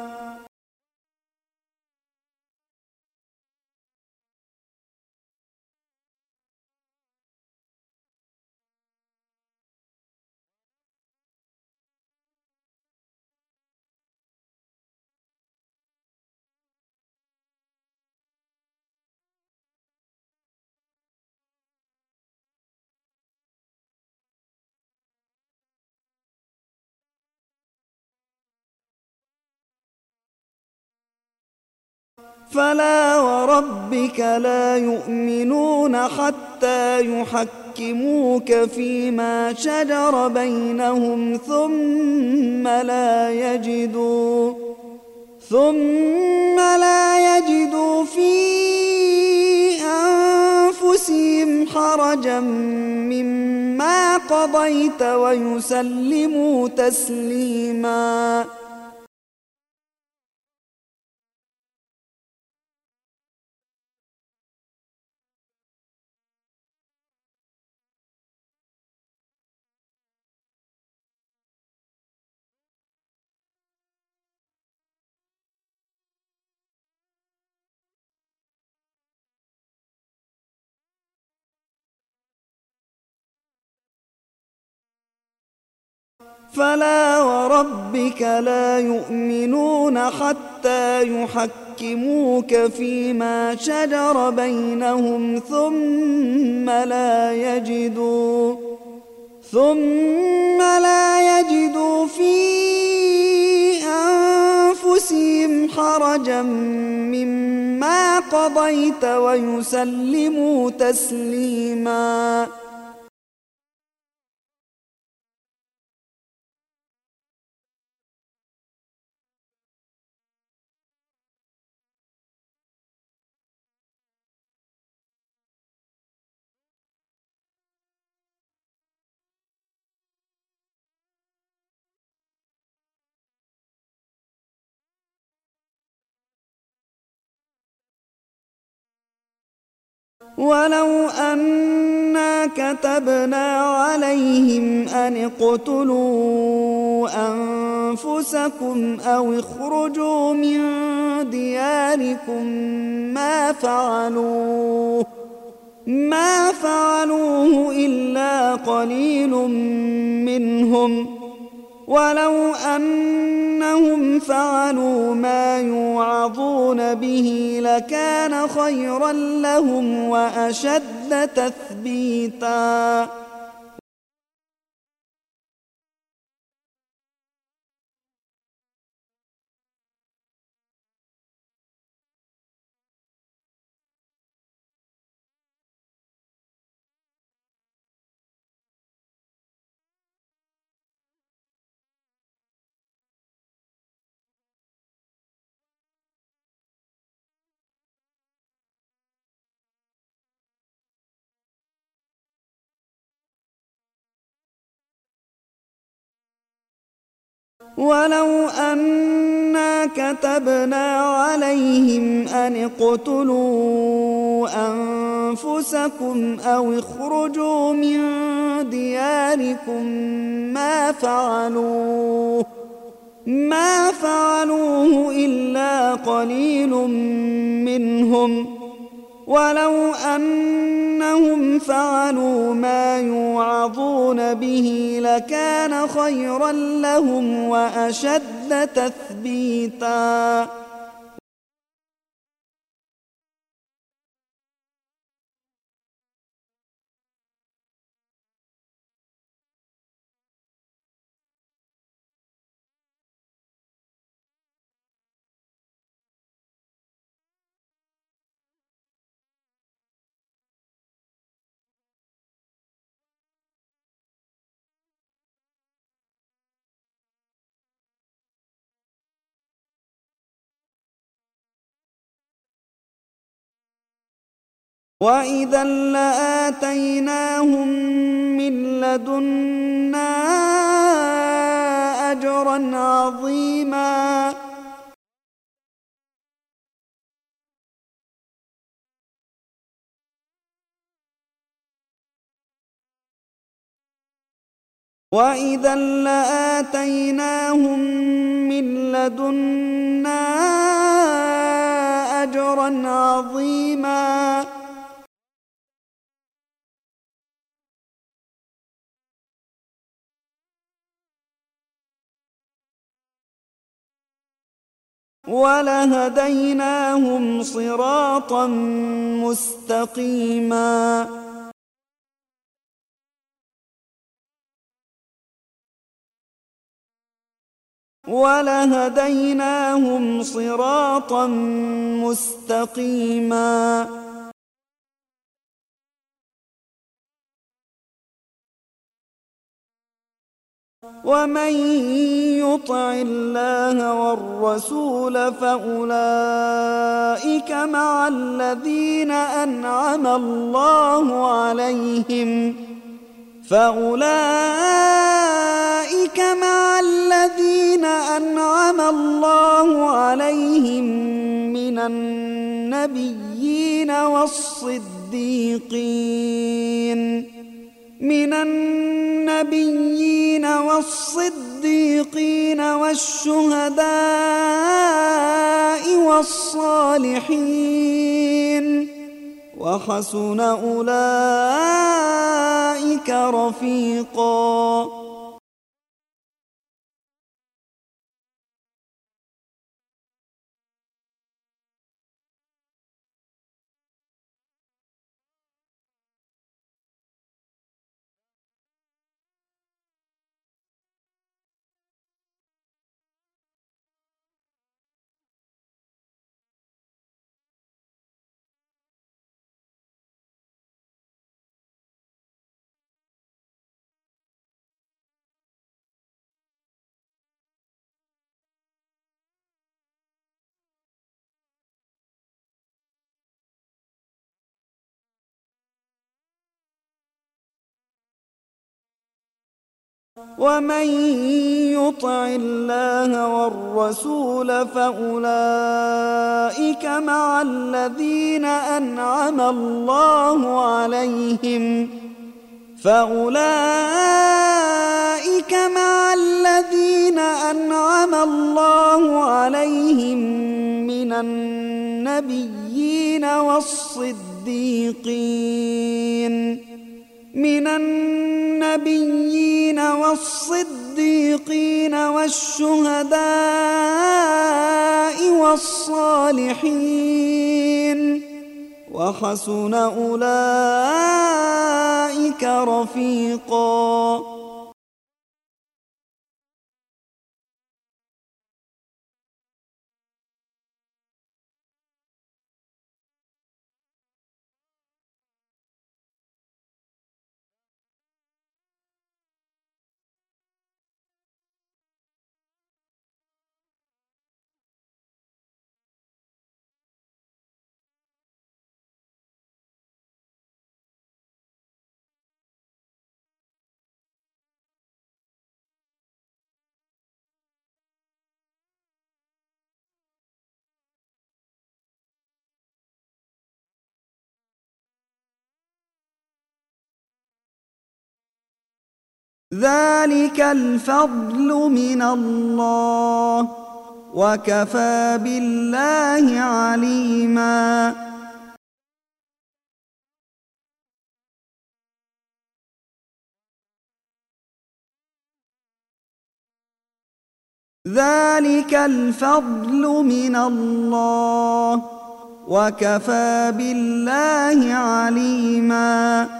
فلا وربك لا يؤمنون حتى يحكموك فيما شجر بينهم ثم لا يجدوا في أنفسهم حرجا مما قضيت ويسلموا تسليما. فلا وربك لا يؤمنون حتى يحكموك فيما شجر بينهم ثم لا يجدوا في أنفسهم حرجا مما قضيت ويسلموا تسليما. ولو أنا كتبنا عليهم أن اقتلوا أنفسكم أو اخرجوا ما فعلوه إلا قليل منهم ولو أنهم فعلوا ما يوعظون به لكان خيرا لهم وأشد تثبيتا ولو أنا كتبنا عليهم أن اقتلوا أنفسكم أو اخرجوا من دياركم ما فعلوه إلا قليل منهم ولو أنهم فعلوا ما يوعظون به لكان خيرا لهم وأشد تثبيتا وإذا لآتيناهم من لدنا أجرا عظيما وإذا لآتيناهم من لدنا أجرا عظيما ولهديناهم صراطا مستقيما ولهديناهم صراطا مستقيما ومن يطع الله والرسول فأولئك مع الذين أنعم الله عليهم من النبيين والصديقين والشهداء والصالحين وحسن أولئك رفيقا ومن يطع الله والرسول فأولئك مع الذين أنعم الله عليهم من النبيين والصديقين من النبيين والصديقين والشهداء والصالحين وحسن أولئك رفيقا. ذلك الفضل من الله وكفى بالله عليما. ذلك الفضل من الله وكفى بالله عليما.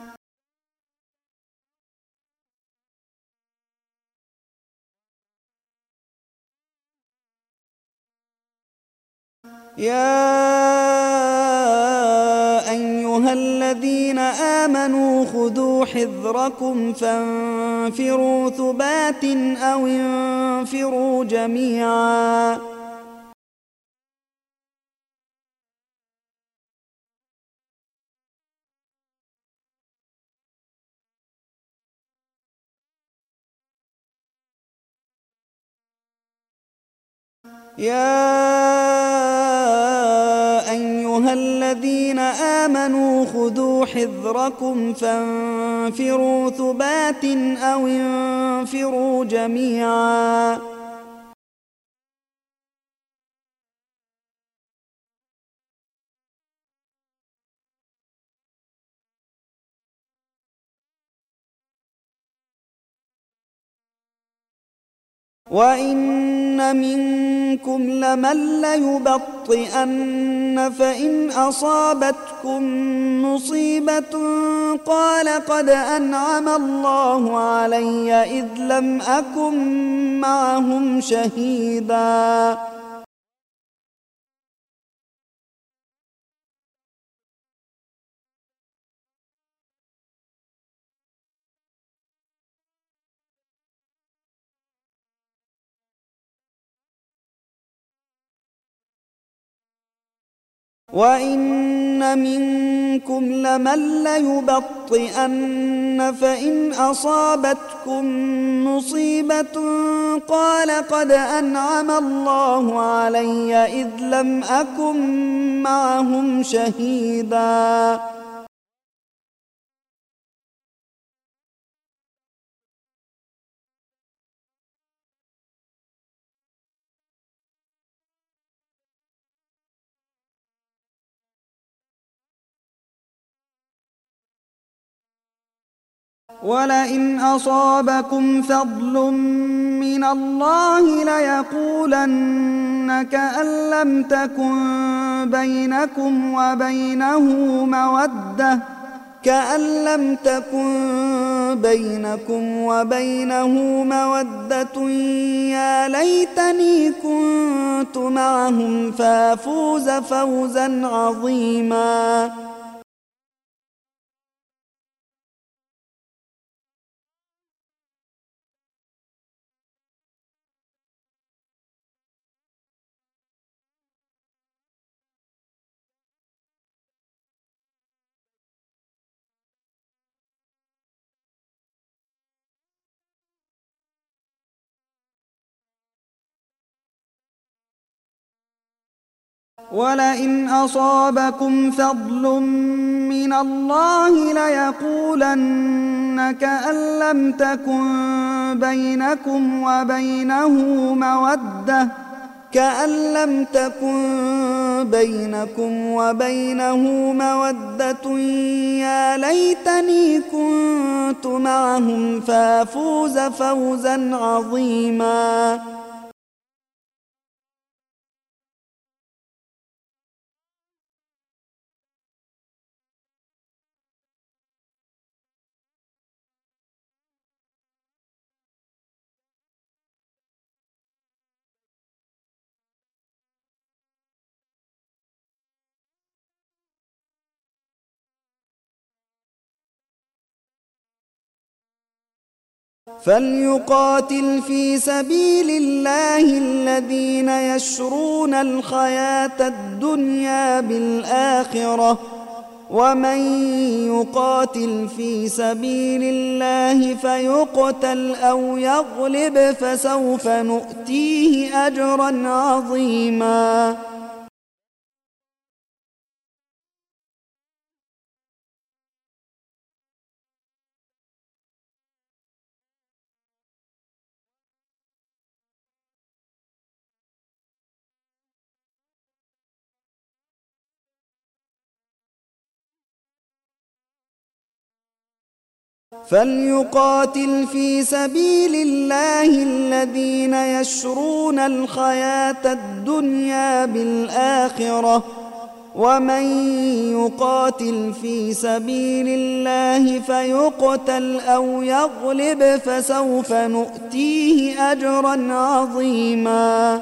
يا أيها الذين آمنوا خذوا حذركم فانفروا ثبات أو انفروا جميعا. يا أيها الذين آمنوا خذوا حذركم فانفروا ثبات أو انفروا جميعا. وإن منكم لمن ليبطئن فإن أصابتكم مصيبة قال قد أنعم الله علي إذ لم أكن معهم شهيدا. وإن منكم لمن ليبطئن فإن أصابتكم مصيبة قال قد أنعم الله علي إذ لم أكن معهم شهيدا. ولئن أصابكم فضل من الله ليقولن كأن لم تكن بينكم وبينه مودة يا ليتني كنت معهم فافوز فوزا عظيما. ولئن أصابكم فضل من الله ليقولن كأن لم تكن بينكم وبينه مودة يا ليتني كنت معهم فافوز فوزا عظيما. فليقاتل في سبيل الله الذين يشرون الحياة الدنيا بالآخرة ومن يقاتل في سبيل الله فيقتل أو يغلب فسوف نؤتيه أجرا عظيما. فليقاتل في سبيل الله الذين يشرون الحياة الدنيا بالآخرة ومن يقاتل في سبيل الله فيقتل أو يغلب فسوف نؤتيه أجرا عظيما.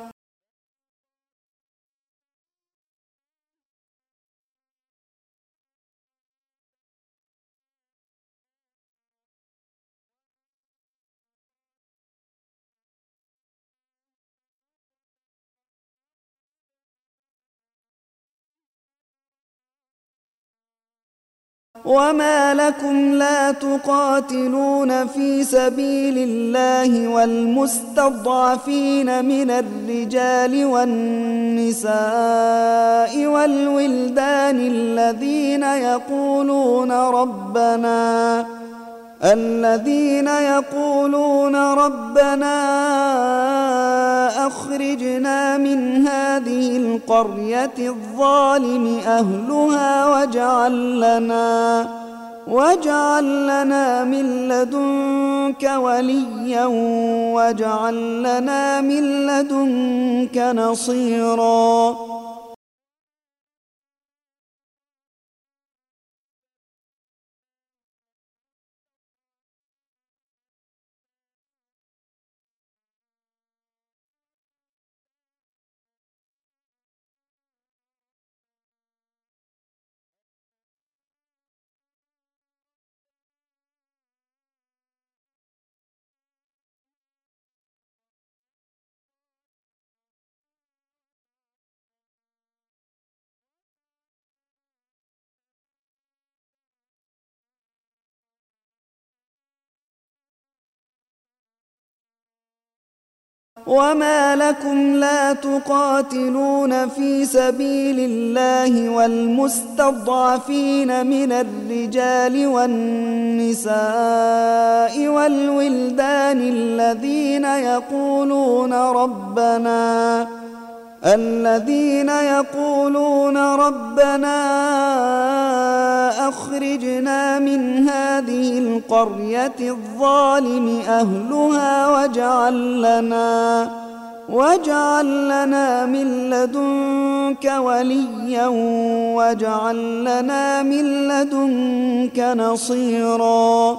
وما لكم لا تقاتلون في سبيل الله والمستضعفين من الرجال والنساء والولدان الذين يقولون ربنا أخرجنا من هذه القرية الظالم أهلها واجعل لنا من لدنك وليا واجعل لنا من لدنك نصيرا. وما لكم لا تقاتلون في سبيل الله والمستضعفين من الرجال والنساء والولدان الذين يقولون ربنا أخرجنا من هذه القرية الظالم أهلها واجعل لنا من لدنك وليا واجعل لنا من لدنك نصيرا.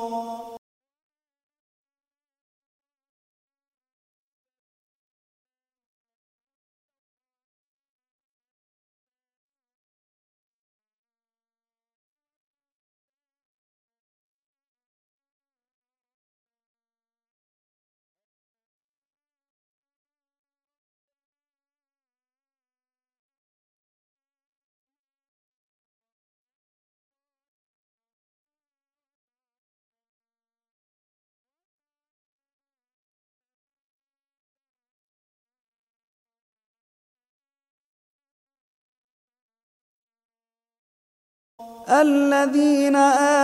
الذين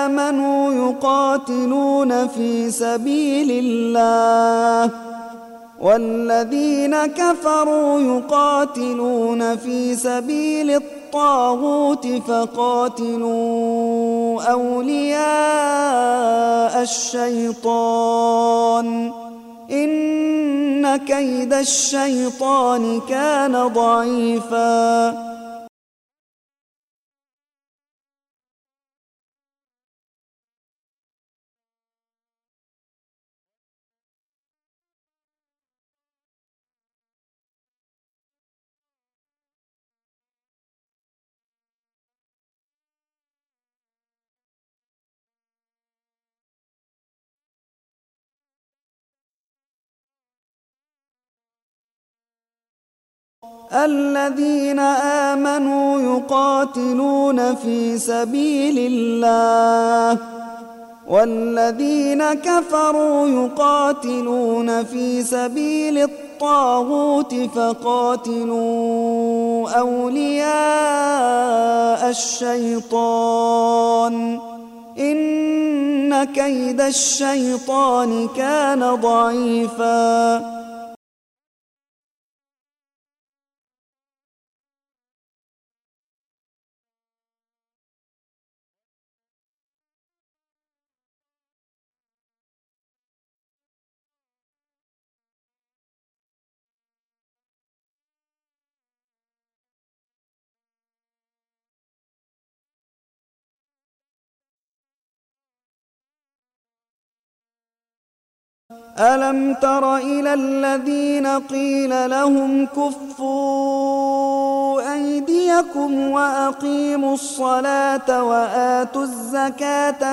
آمنوا يقاتلون في سبيل الله والذين كفروا يقاتلون في سبيل الطاغوت فقاتلوا أولياء الشيطان إن كيد الشيطان كان ضعيفا. الذين آمنوا يقاتلون في سبيل الله والذين كفروا يقاتلون في سبيل الطاغوت فقاتلوا أولياء الشيطان إن كيد الشيطان كان ضعيفا. ألم تر إلى الذين قيل لهم كفوا أيديكم وأقيموا الصلاة وآتوا الزكاة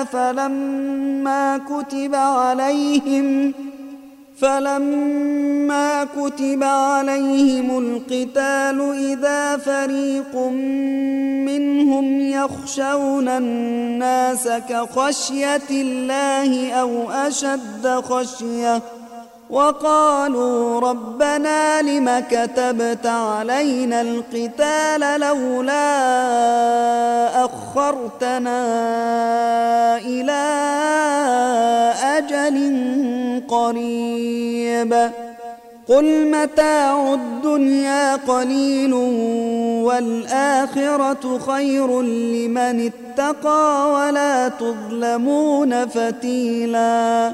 فلما كتب عليهم القتال إذا فريق منهم يخشون الناس كخشية الله أو أشد خشية وقالوا ربنا لم كتبت علينا القتال لولا أخرتنا إلى أجل قريب قل متاع الدنيا قليل والآخرة خير لمن اتقى ولا تظلمون فتيلا.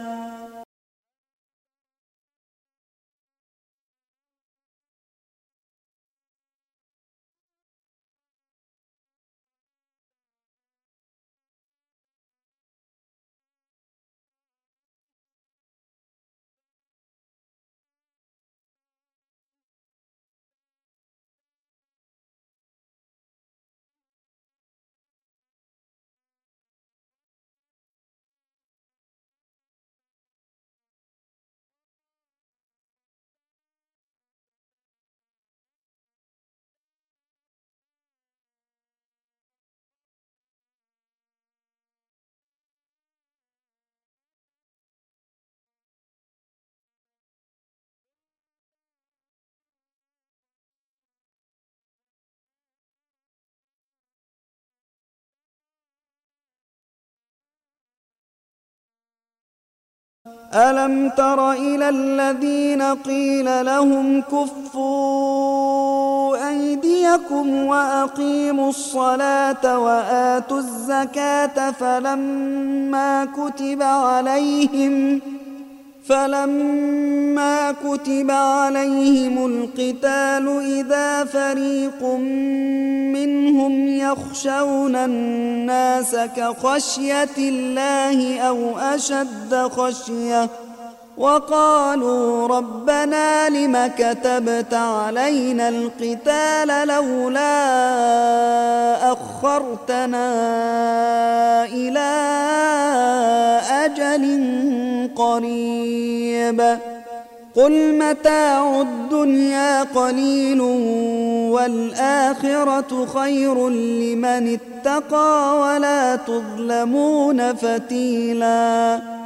ألم تر إلى الذين قيل لهم كفوا أيديكم وأقيموا الصلاة وآتوا الزكاة فلما كتب عليهم القتال إذا فريق منهم يخشون الناس كخشية الله أو أشد خشية وقالوا ربنا لم كتبت علينا القتال لولا أخرتنا إلى أجل قريب قل متاع الدنيا قليل والآخرة خير لمن اتقى ولا تظلمون فتيلا.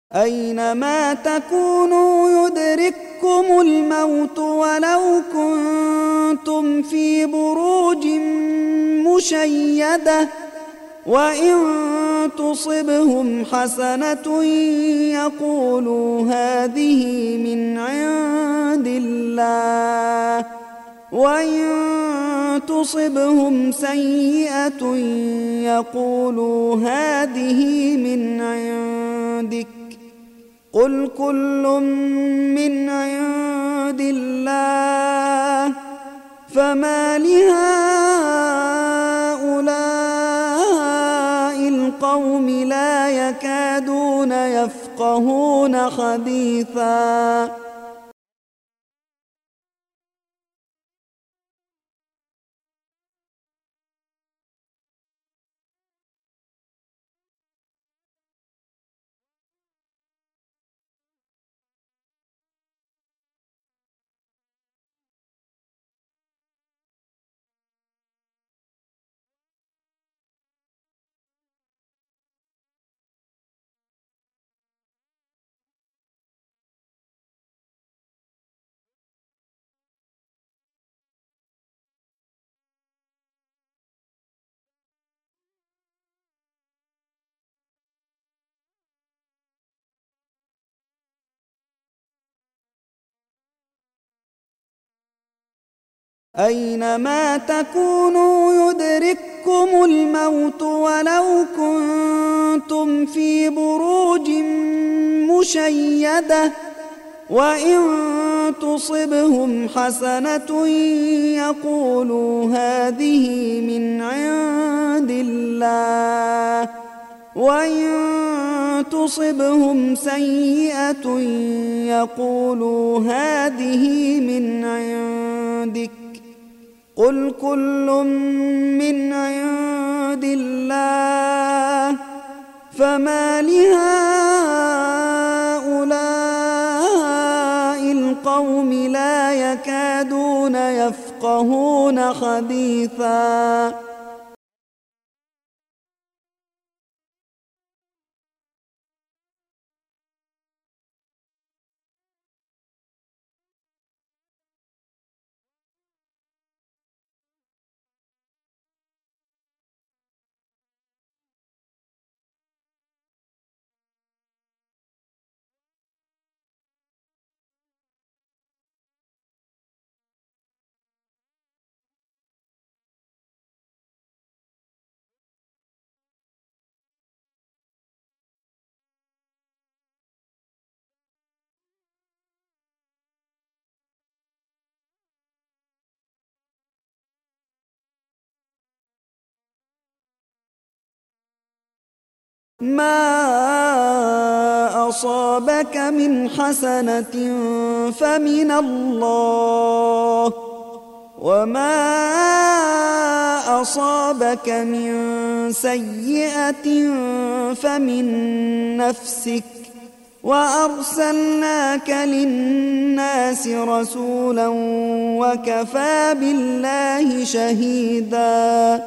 أينما تكونوا يدرككم الموت ولو كنتم في بروج مشيدة وإن تصبهم حسنة يقولوا هذه من عند الله وإن تصبهم سيئة يقولوا هذه من عندك قل كل من عند الله فما لهؤلاء القوم لا يكادون يفقهون حديثا أينما تكونوا يدرككم الموت ولو كنتم في بروج مشيدة وإن تصبهم حسنة يقولوا هذه من عند الله وإن تصبهم سيئة يقولوا هذه من عندك قل كل من عند الله فما لهؤلاء القوم لا يكادون يفقهون حديثا ما أصابك من حسنة فمن الله وما أصابك من سيئة فمن نفسك وأرسلناك للناس رسولا وكفى بالله شهيدا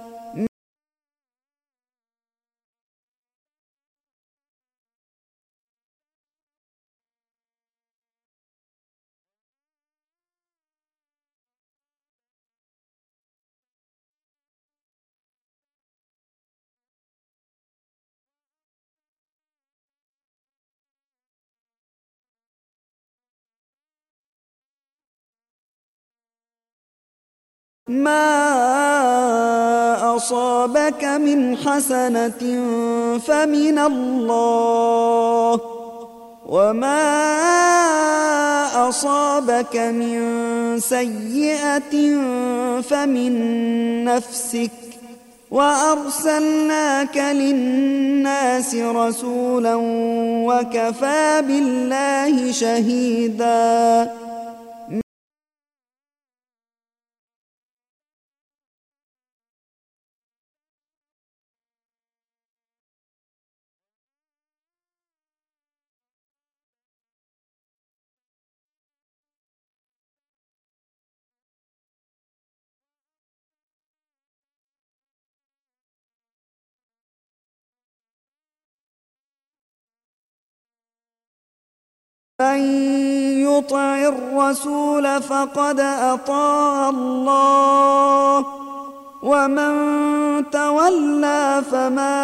ما أصابك من حسنة فمن الله وما أصابك من سيئة فمن نفسك وأرسلناك للناس رسولا وكفى بالله شهيدا من يطع الرسول فقد أطاع الله ومن تولى فما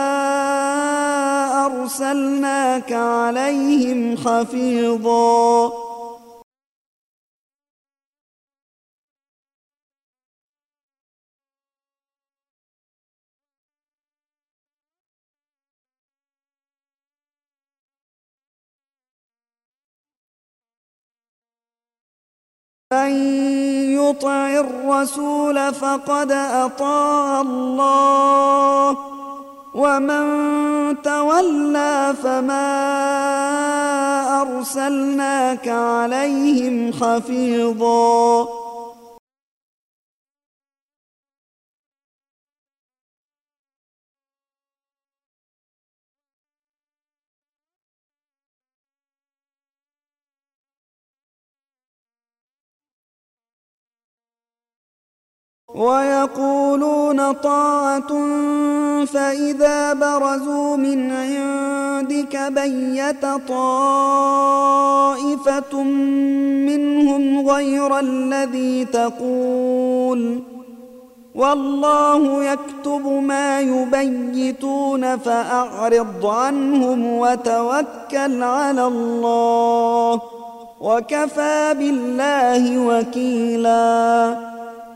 أرسلناك عليهم حفيظا. من يطع الرسول فقد أطاع الله ومن تولى فما أرسلناك عليهم حفيظا. ويقولون طاعة فإذا برزوا من عندك بيت طائفة منهم غير الذي تقول والله يكتب ما يبيتون فأعرض عنهم وتوكل على الله وكفى بالله وكيلا.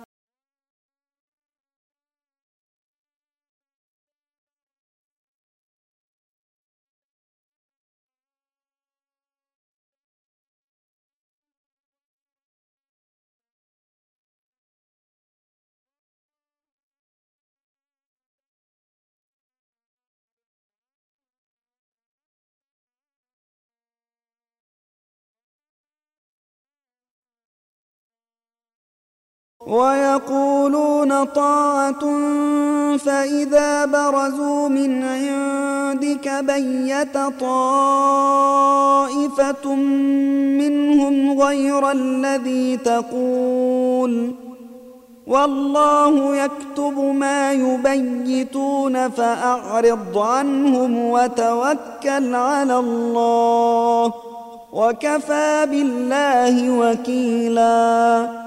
ويقولون طاعة فإذا برزوا من عندك بيت طائفة منهم غير الذي تقول والله يكتب ما يبيتون فأعرض عنهم وتوكل على الله وكفى بالله وكيلا.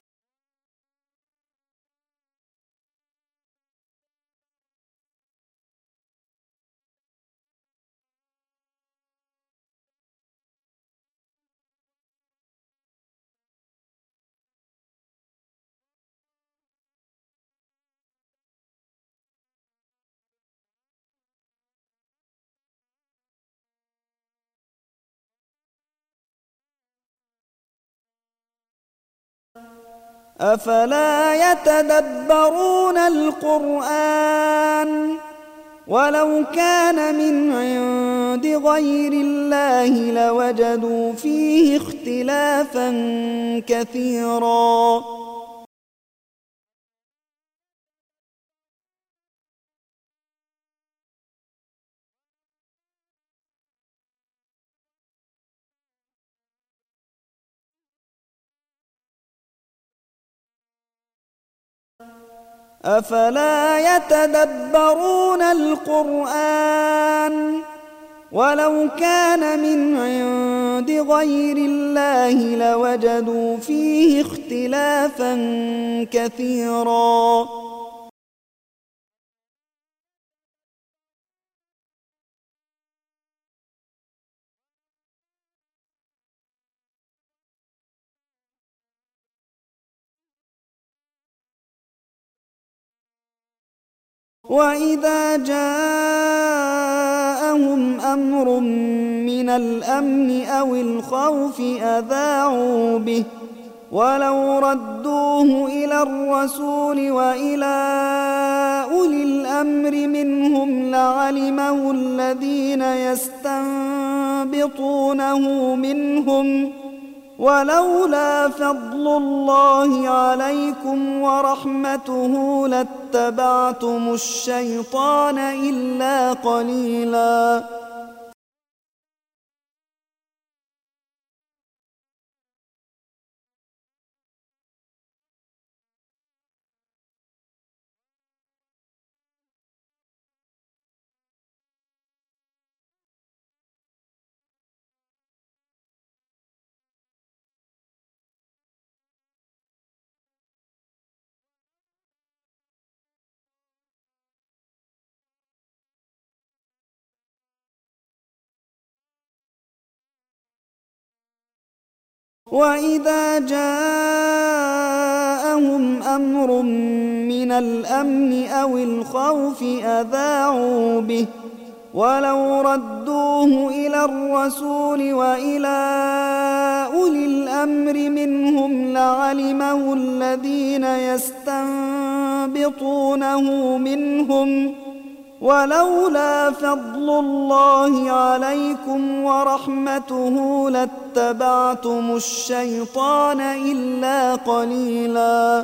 أفلا يتدبرون القرآن ولو كان من عند غير الله لوجدوا فيه اختلافا كثيرا. أفلا يتدبرون القرآن ولو كان من عند غير الله لوجدوا فيه اختلافا كثيرا. وإذا جاءهم أمر من الأمن أو الخوف أذاعوا به ولو ردوه إلى الرسول وإلى أولي الأمر منهم لعلمه الذين يستنبطونه منهم ولولا فضل الله عليكم ورحمته لاتبعتم الشيطان إلا قليلاً. وإذا جاءهم أمر من الأمن أو الخوف أذاعوا به ولو ردوه إلى الرسول وإلى أولي الأمر منهم لعلمه الذين يستنبطونه منهم ولولا فضل الله عليكم ورحمته لاتبعتم الشيطان إلا قليلا.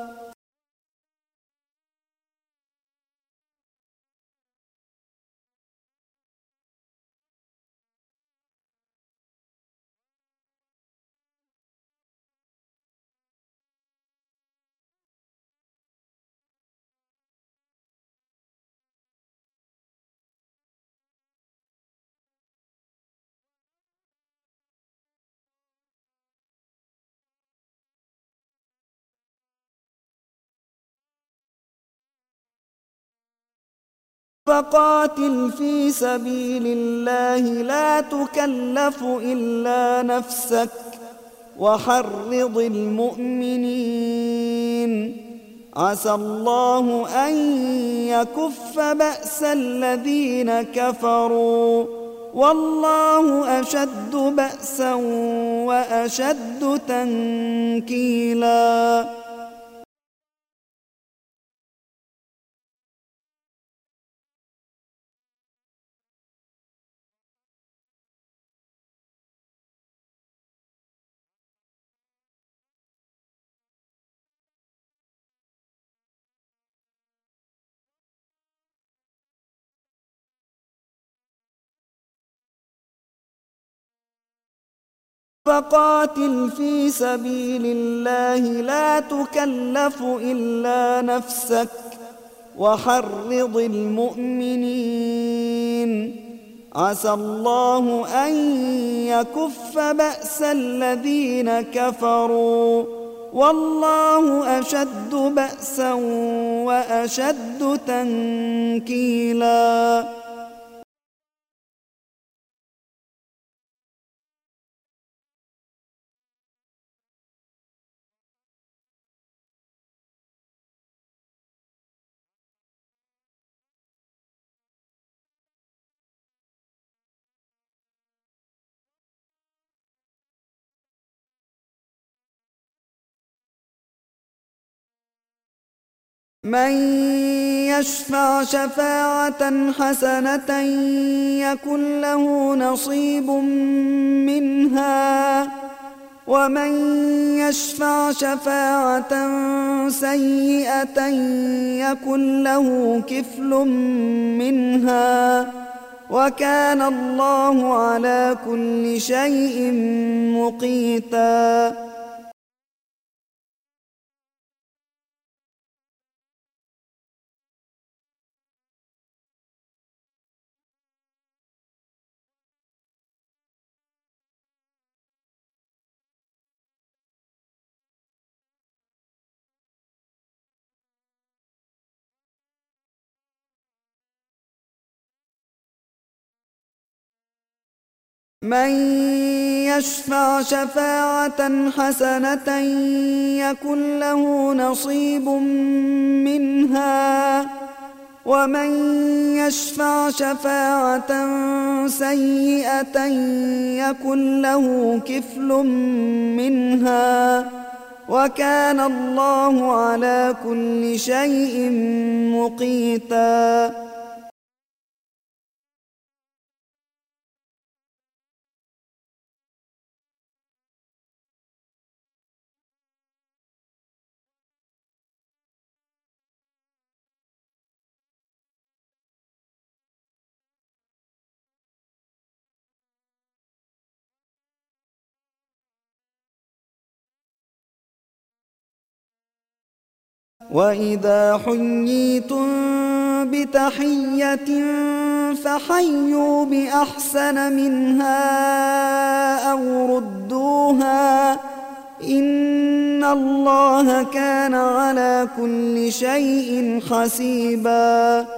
فقاتل في سبيل الله لا تكلف إلا نفسك وحرض المؤمنين عسى الله أن يكف بأس الذين كفروا والله أشد بأسا وأشد تنكيلا. فقاتل في سبيل الله لا تكلف إلا نفسك وحرض المؤمنين عسى الله أن يكف بأس الذين كفروا والله أشد بأسا وأشد تنكيلا. من يشفع شفاعة حسنة يكن له نصيب منها ومن يشفع شفاعة سيئة يكن له كفل منها وكان الله على كل شيء مقيتا. من يشفع شفاعة حسنة يكن له نصيب منها ومن يشفع شفاعة سيئة يكن له كفل منها وكان الله على كل شيء مقيتا. وإذا حييتم بتحية فحيوا بأحسن منها أو ردوها إن الله كان على كل شيء حسيبا.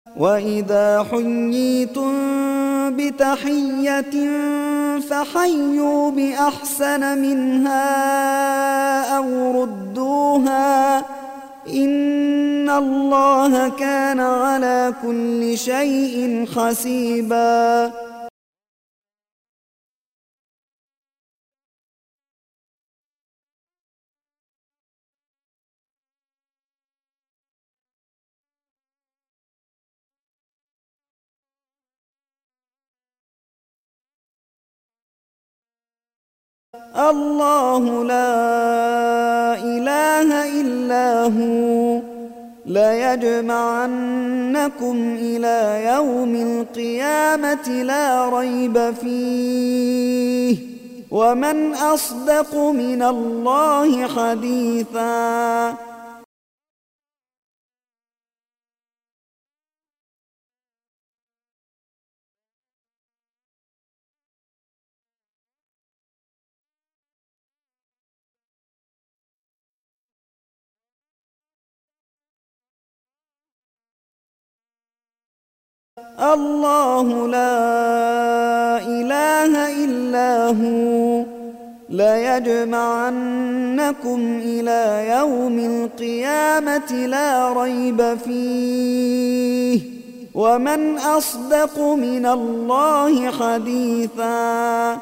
وإذا حييتم بتحية فحيوا بأحسن منها أو ردوها إن الله كان على كل شيء حسيبا. الله لا إله إلا هو ليجمعنكم إلى يوم القيامة لا ريب فيه ومن أصدق من الله حديثا. الله لا إله إلا هو ليجمعنكم إلى يوم القيامة لا ريب فيه ومن أصدق من الله حديثا.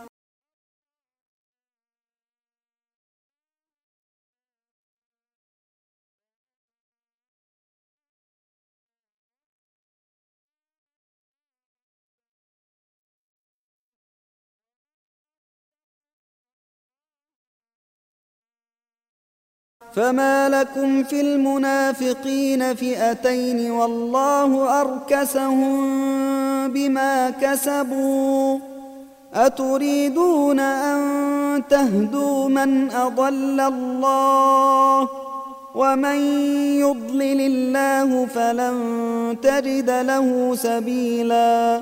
فما لكم في المنافقين فئتين والله أركسهم بما كسبوا أتريدون أن تهدوا من أضل الله ومن يضلل الله فلن تجد له سبيلا.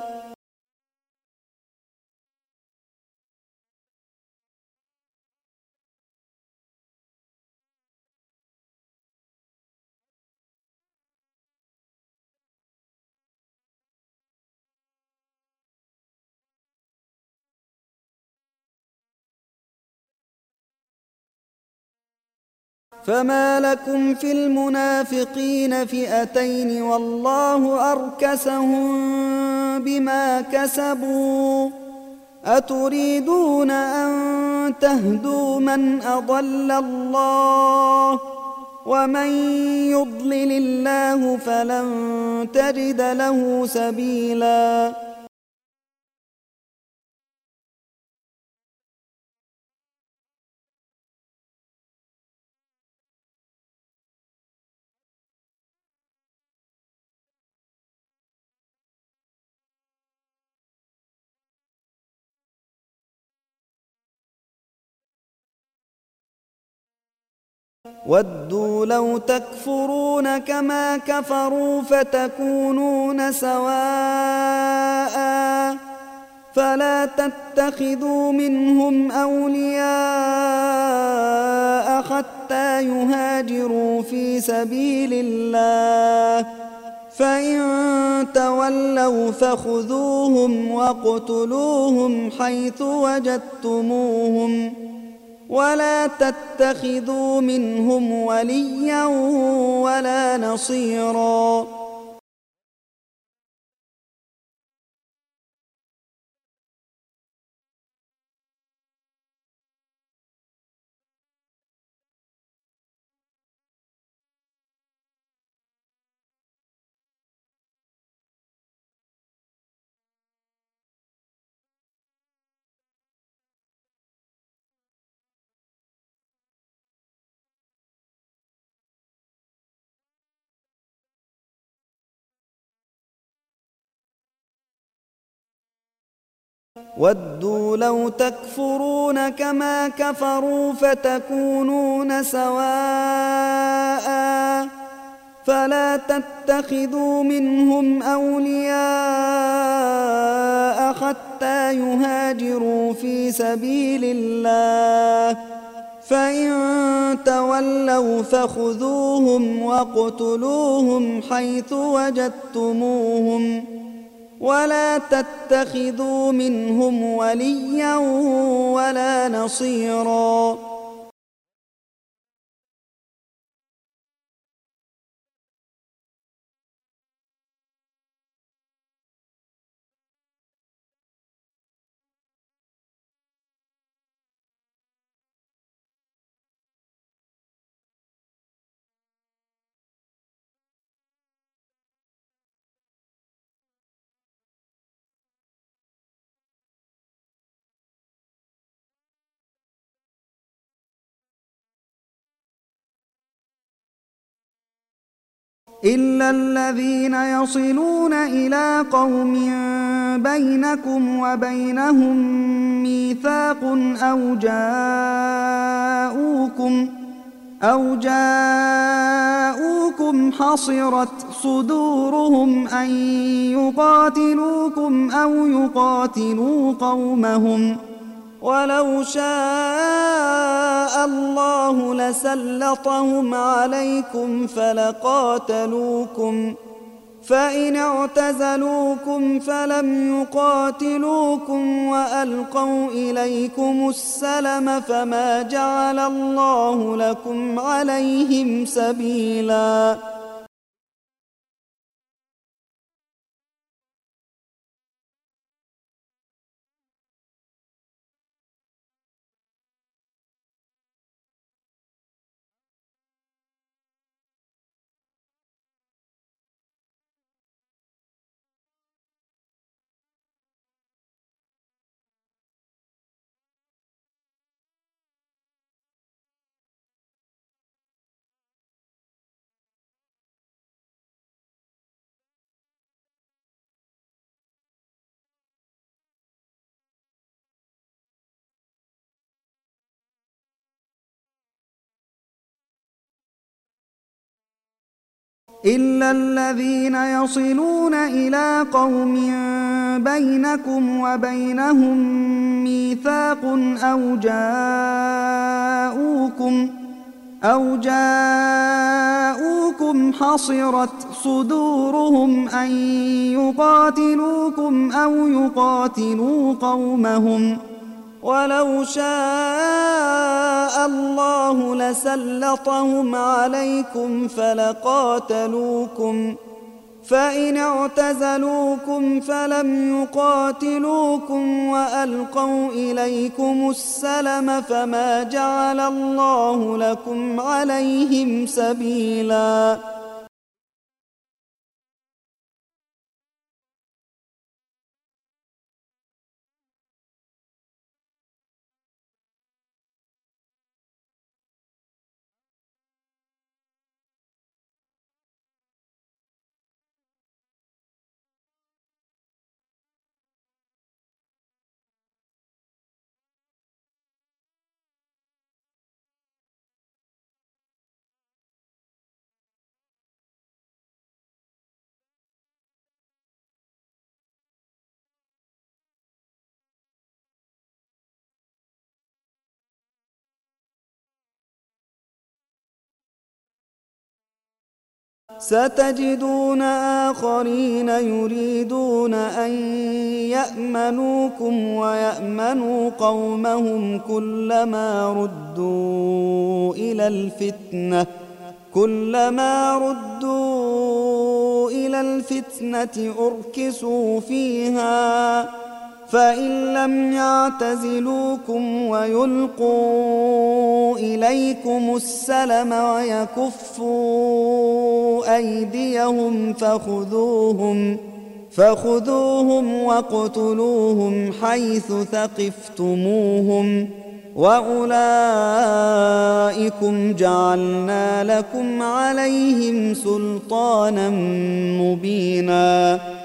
فما لكم في المنافقين فئتين والله أركسهم بما كسبوا أتريدون أن تهدوا من أضل الله ومن يضلل الله فلن تجد له سبيلا. ودوا لو تكفرون كما كفروا فتكونون سواء فلا تتخذوا منهم أولياء حتى يهاجروا في سبيل الله فإن تولوا فخذوهم واقتلوهم حيث وجدتموهم ولا تتخذوا منهم وليا ولا نصيرا. ودوا لو تكفرون كما كفروا فتكونون سواء فلا تتخذوا منهم أولياء حتى يهاجروا في سبيل الله فإن تولوا فخذوهم واقتلوهم حيث وجدتموهم ولا تتخذوا منهم وليا ولا نصيرا. إلا الذين يصلون إلى قوم بينكم وبينهم ميثاق أو جاءوكم حصرت صدورهم أن يقاتلوكم أو يقاتلوا قومهم ولو شاء الله لسلطهم عليكم فلقاتلوكم فإن اعتزلوكم فلم يقاتلوكم وألقوا إليكم السلم فما جعل الله لكم عليهم سبيلا. إلا الذين يصلون إلى قوم بينكم وبينهم ميثاق أو جاءوكم حصرت صدورهم أن يقاتلوكم أو يقاتلوا قومهم ولو شاء الله لسلطهم عليكم فلقاتلوكم فإن اعتزلوكم فلم يقاتلوكم وألقوا إليكم السلم فما جعل الله لكم عليهم سبيلا. ستجدون آخرين يريدون أن يأمنوكم ويأمنوا قومهم كلما ردوا إلى الفتنة أركسوا فيها فإن لم يعتزلوكم ويلقوا إليكم السلم ويكفوا أيديهم فخذوهم واقتلوهم حيث ثقفتموهم وأولئكم جعلنا لكم عليهم سلطانا مبينا.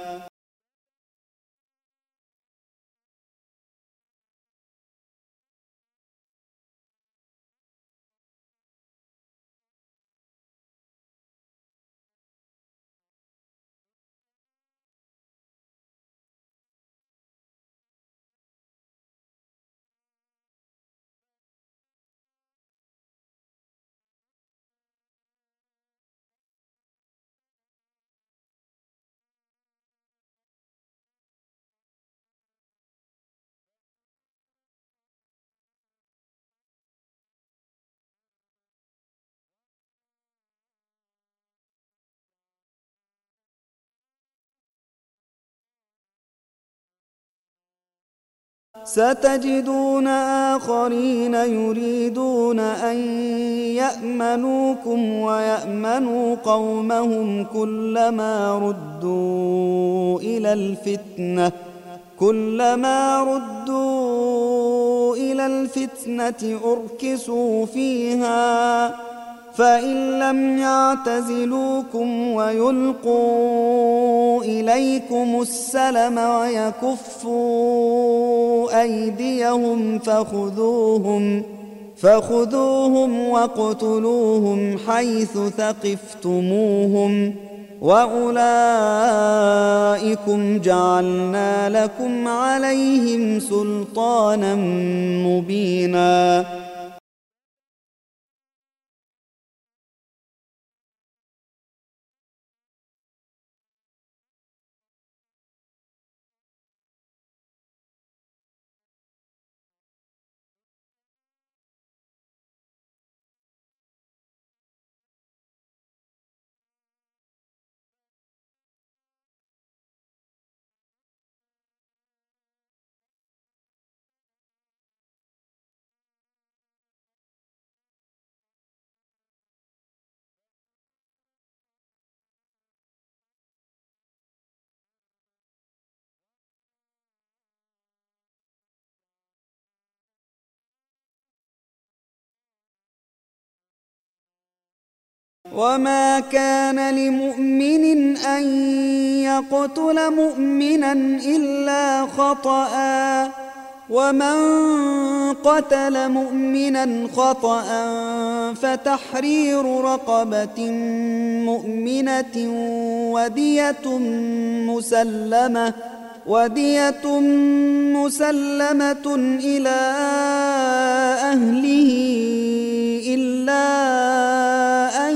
ستجدون آخرين يريدون أن يأمنوكم ويأمنوا قومهم كلما ردوا إلى الفتنة أركسوا فيها فإن لم يعتزلوكم ويلقوا إليكم السلم ويكفوا أيديهم فخذوهم واقتلوهم حيث ثقفتموهم وأولئكم جعلنا لكم عليهم سلطانا مبينا. وما كان لمؤمن أن يقتل مؤمنا إلا خطأ ومن قتل مؤمنا خطأ فتحرير رقبة مؤمنة ودية مسلمة إلى أهله إلا أن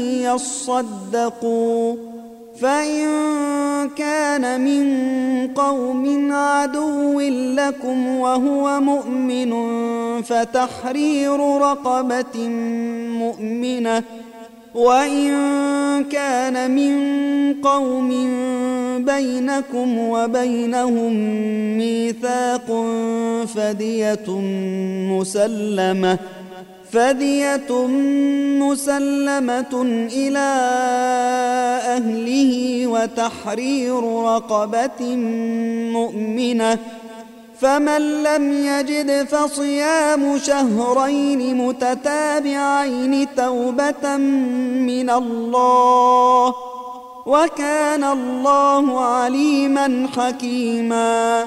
يصدقوا فإن كان من قوم عدو لكم وهو مؤمن فتحرير رقبة مؤمنة وإن كان من قوم بينكم وبينهم ميثاق فدية مسلمة إلى أهله وتحرير رقبة مؤمنة فمن لم يجد فصيام شهرين متتابعين توبة من الله وكان الله عليما حكيما.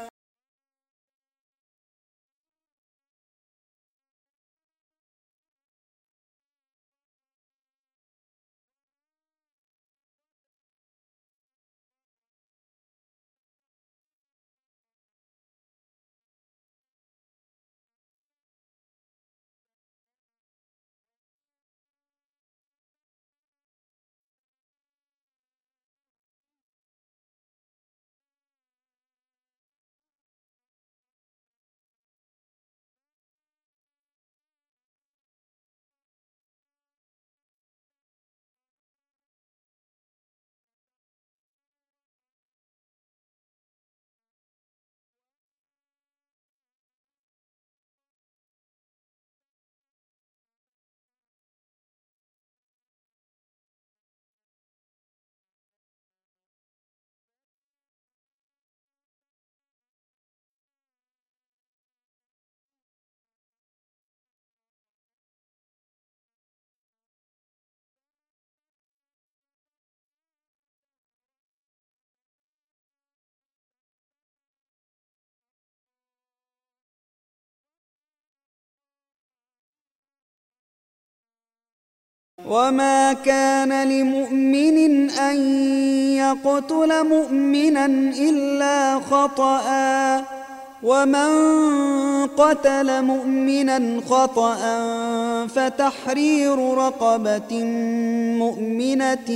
وما كان لمؤمن أن يقتل مؤمنا إلا خطأ ومن قتل مؤمنا خطأ فتحرير رقبة مؤمنة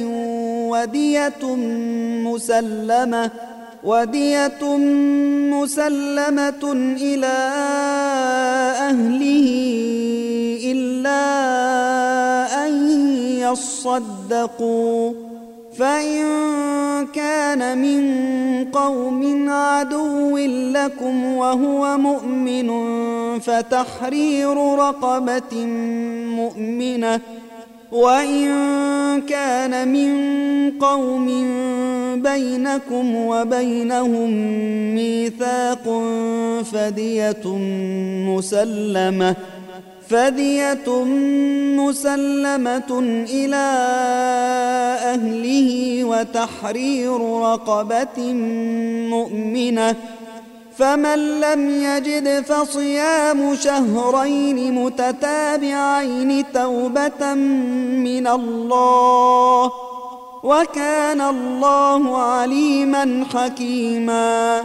ودية مسلمة إلى أهله إلا أن يصدقوا فإن كان من قوم عدو لكم وهو مؤمن فتحرير رقبة مؤمنة، وإن كان من قوم بينكم وبينهم ميثاق فدية مسلمة إلى أهله وتحرير رقبة مؤمنة، فمن لم يجد فصيام شهرين متتابعين توبة من الله، وكان الله عليما حكيما.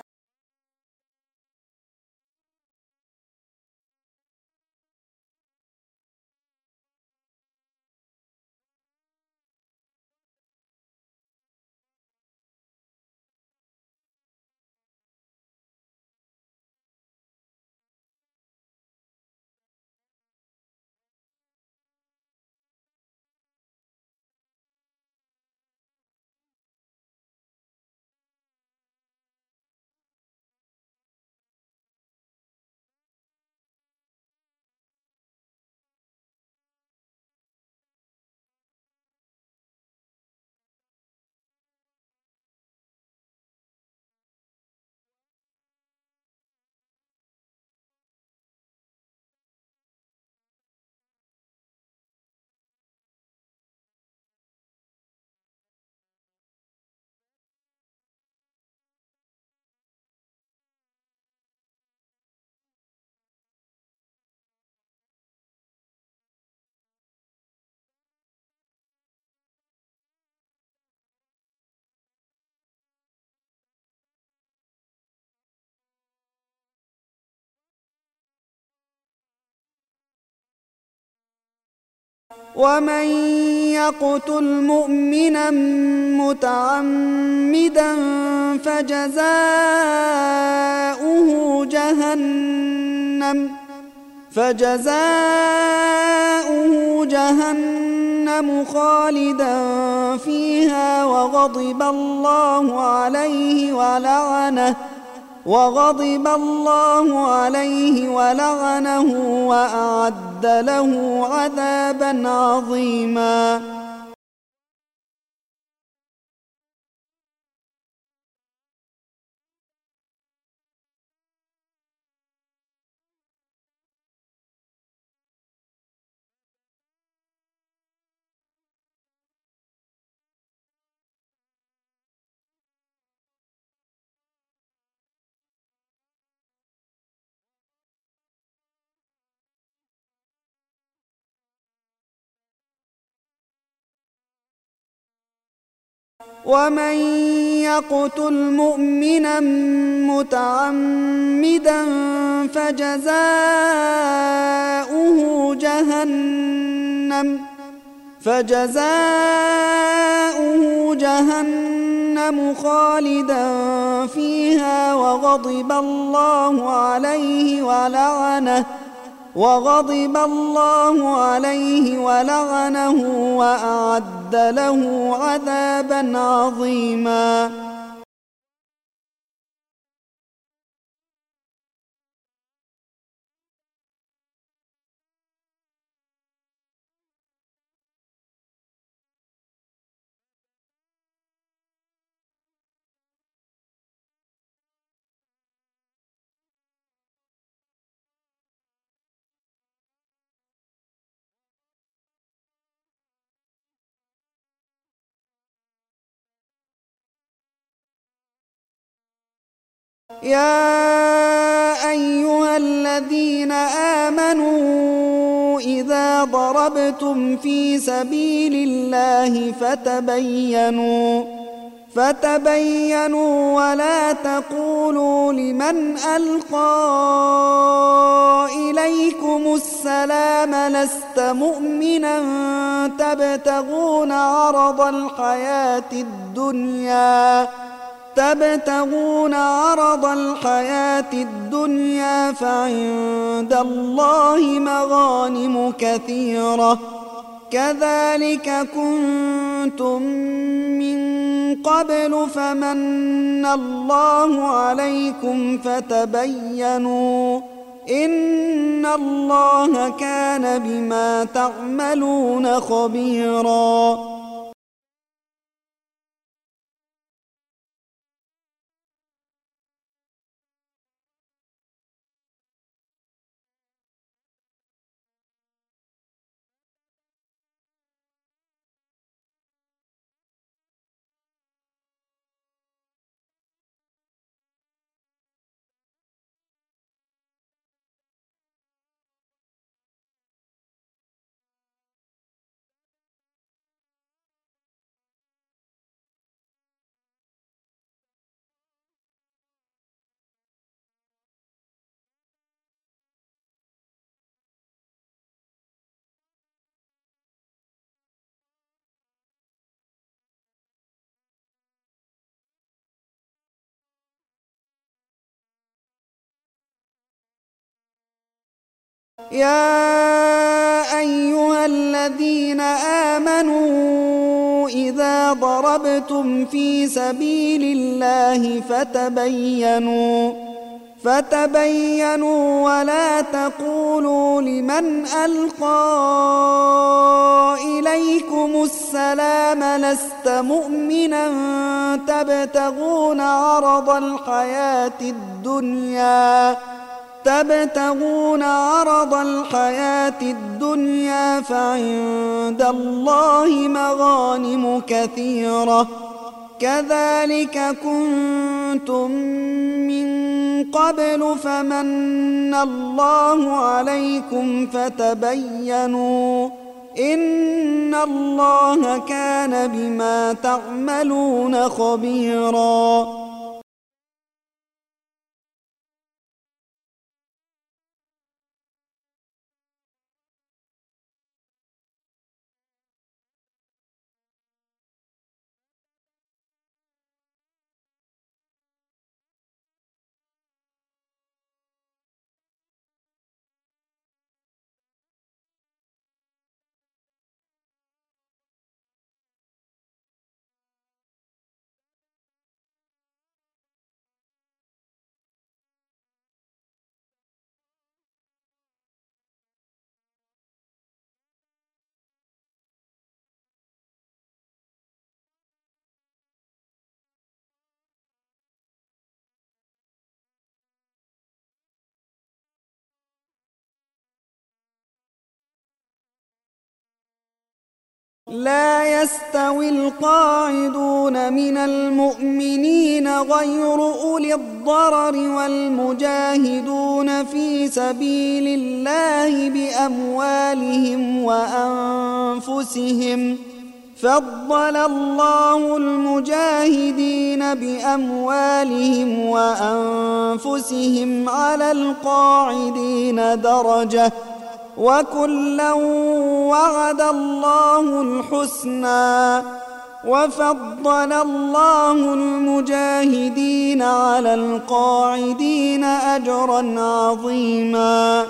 ومن يقتل مؤمنا متعمدا فجزاؤه جهنم خالدا فيها وغضب الله عليه ولعنه وأعد له عذابا عظيما. ومن يقتل مؤمنا متعمدا فجزاؤه جهنم خالدا فيها وغضب الله عليه ولعنه وأعد له عذابا عظيما. يا أيها الذين آمنوا إذا ضربتم في سبيل الله فتبينوا ولا تقولوا لمن ألقى إليكم السلام لست مؤمنا تبتغون عرض الحياة الدنيا فعند الله مغانم كثيرة كذلك كنتم من قبل فمن الله عليكم فتبينوا إن الله كان بما تعملون خبيرا. يا أيها الذين آمنوا إذا ضربتم في سبيل الله فتبينوا ولا تقولوا لمن ألقى إليكم السلام لست مؤمنا تبتغون عرض الحياة الدنيا فعند الله مغانم كثيرة كذلك كنتم من قبل فمن الله عليكم فتبينوا إن الله كان بما تعملون خبيرا. لا يستوي القاعدون من المؤمنين غير أولي الضرر والمجاهدون في سبيل الله بأموالهم وأنفسهم فضل الله المجاهدين بأموالهم وأنفسهم على القاعدين درجة وكلا وعد الله الحسنى وفضل الله المجاهدين على القاعدين أجرا عظيما.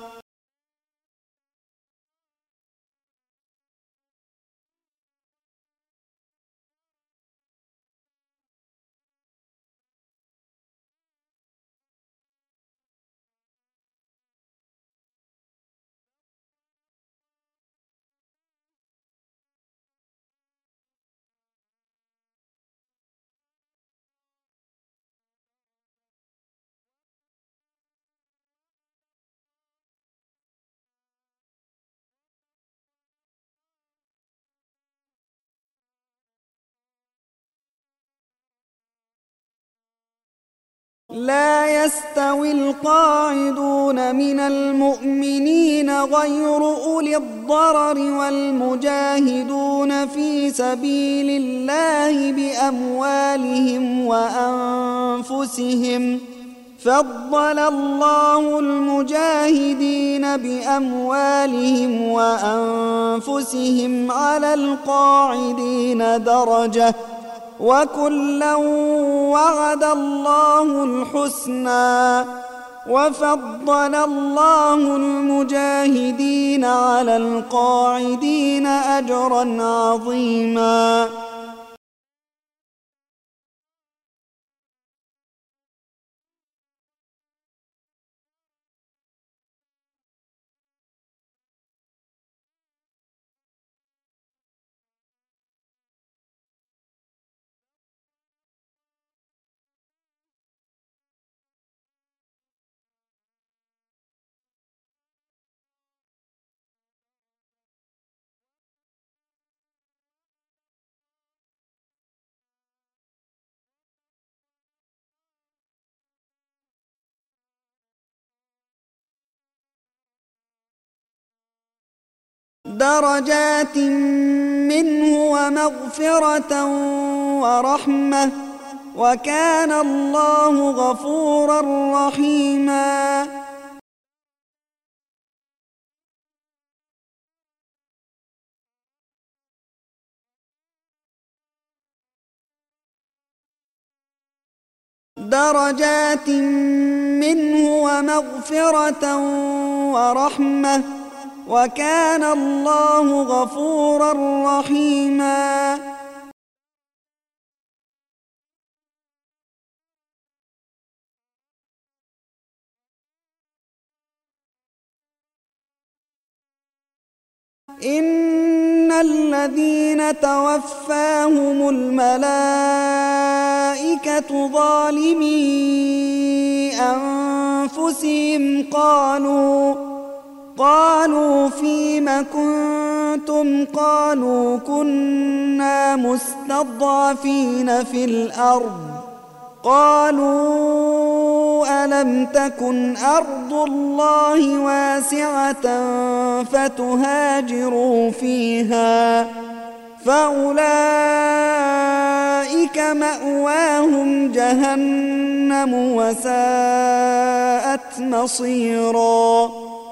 لا يستوي القاعدون من المؤمنين غير أولي الضرر والمجاهدون في سبيل الله بأموالهم وأنفسهم فضل الله المجاهدين بأموالهم وأنفسهم على القاعدين درجة وكلا وعد الله الحسنى وفضل الله المجاهدين على القاعدين أجرا عظيما. درجات منه ومغفرة ورحمة وكان الله غفورا رحيما. درجات منه ومغفرة ورحمة وكان الله غفورا رحيما. إن الذين توفاهم الملائكة ظالمي أنفسهم قالوا فيم كنتم قالوا كنا مستضعفين في الأرض قالوا ألم تكن أرض الله واسعة فتهاجروا فيها فأولئك مأواهم جهنم وساءت مصيرا.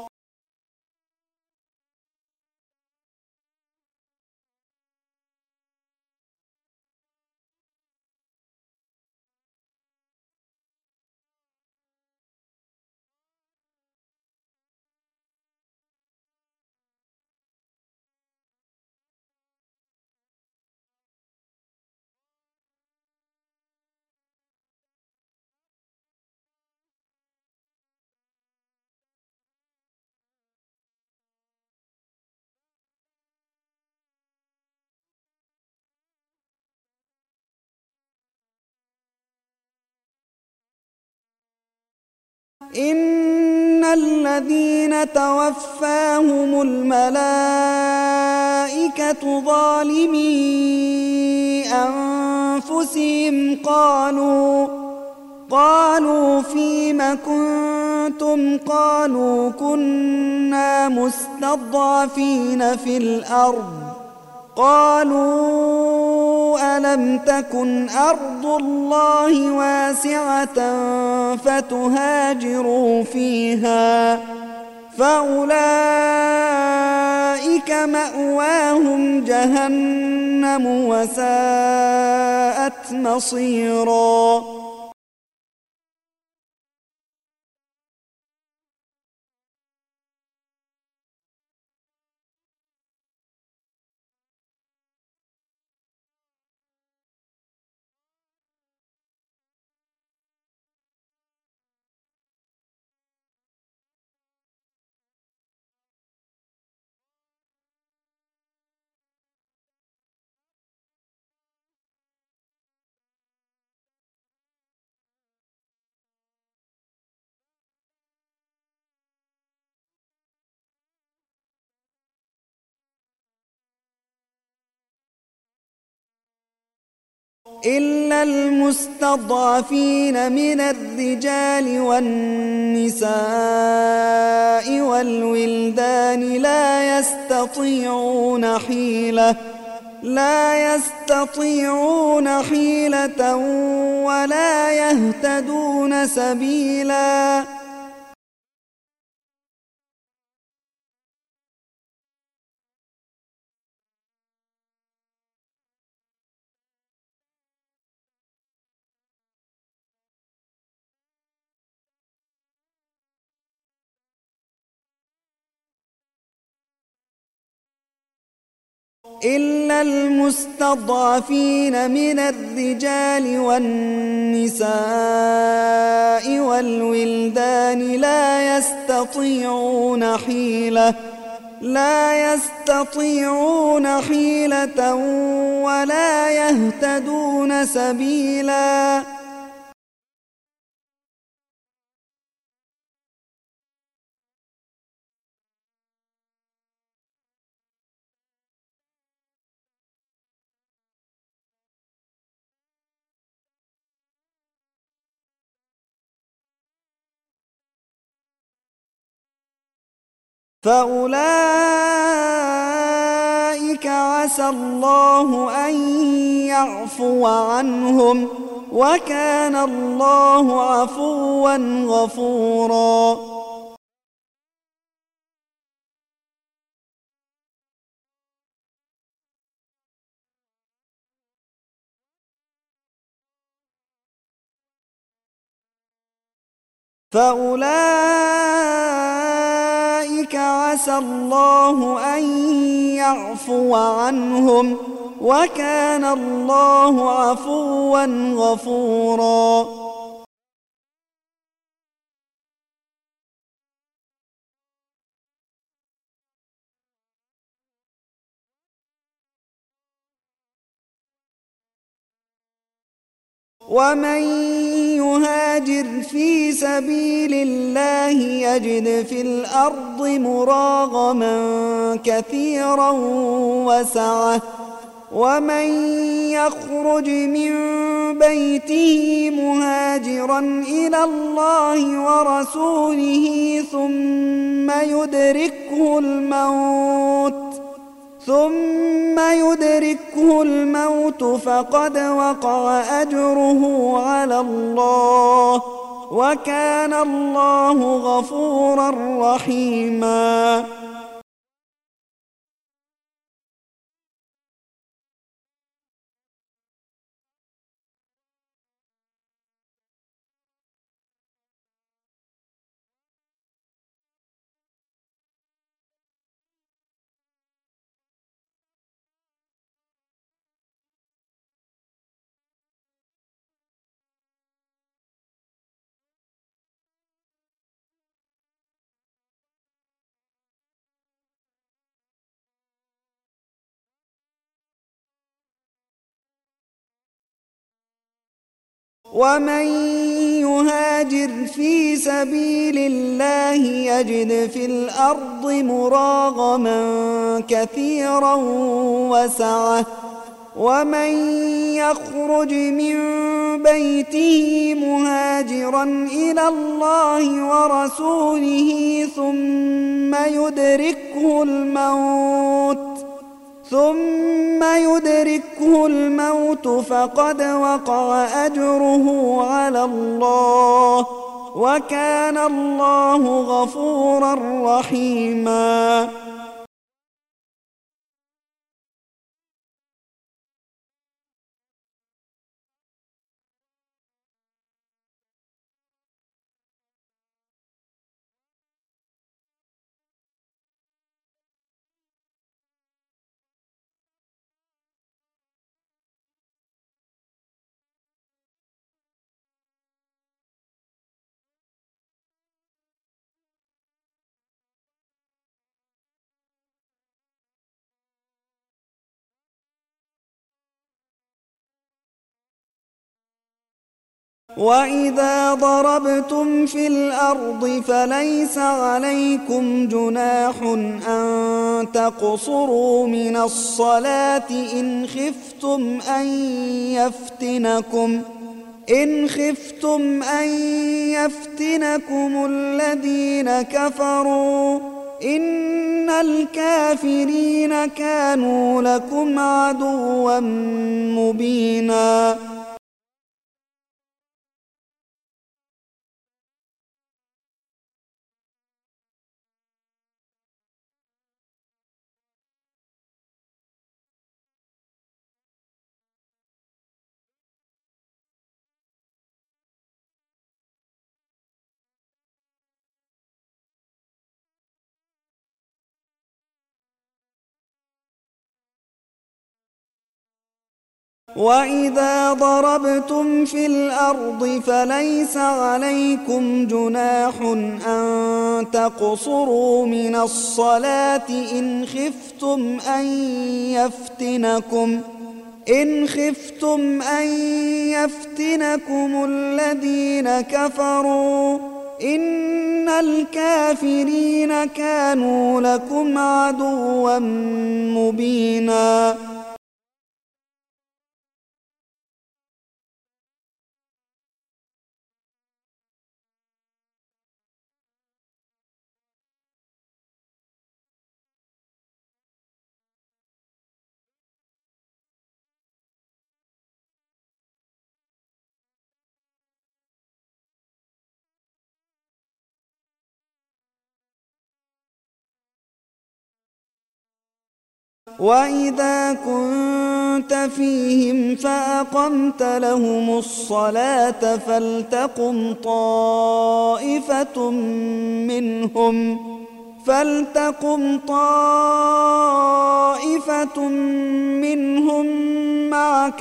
إن الذين توفاهم الملائكة ظالمي أنفسهم قالوا فيم كنتم قالوا كنا مستضعفين في الأرض قالوا ألم تكن أرض الله واسعة فتهاجروا فيها فأولئك مأواهم جهنم وساءت مصيرا. إلا المستضعفين من الرجال والنساء والولدان لا يستطيعون حيلة ولا يهتدون سبيلا. إلا المستضعفين من الرجال والنساء والولدان لا يستطيعون حيلة ولا يهتدون سبيلا. فأولئك عسى الله أن يعفو عنهم، وكان الله عفوا غفورا. فأولئك عسى الله أن يعفو عنهم، وكان الله عفوا غفورا. ومن يهاجر في سبيل الله يجد في الأرض مراغما كثيرا وسعة، ومن يخرج من بيته مهاجرا إلى الله ورسوله ثم يدركه الموت فقد وقع أجره على الله، وكان الله غفورا رحيما. ومن يهاجر في سبيل الله يجد في الأرض مراغما كثيرا وسعة، ومن يخرج من بيته مهاجرا إلى الله ورسوله ثم يدركه الموت فقد وقع أجره على الله، وكان الله غفورا رحيما. وإذا ضربتم في الأرض فليس عليكم جناح أن تقصروا من الصلاة إن خفتم أن يفتنكم الذين كفروا، إن الكافرين كانوا لكم عدوا مبينا. وإذا ضربتم في الأرض فليس عليكم جناح أن تقصروا من الصلاة إن خفتم أن يفتنكم الذين كفروا إن الكافرين كانوا لكم عدوا مبينا. وإذا كنت فيهم فأقمت لهم الصلاة فلتقم طائفة منهم معك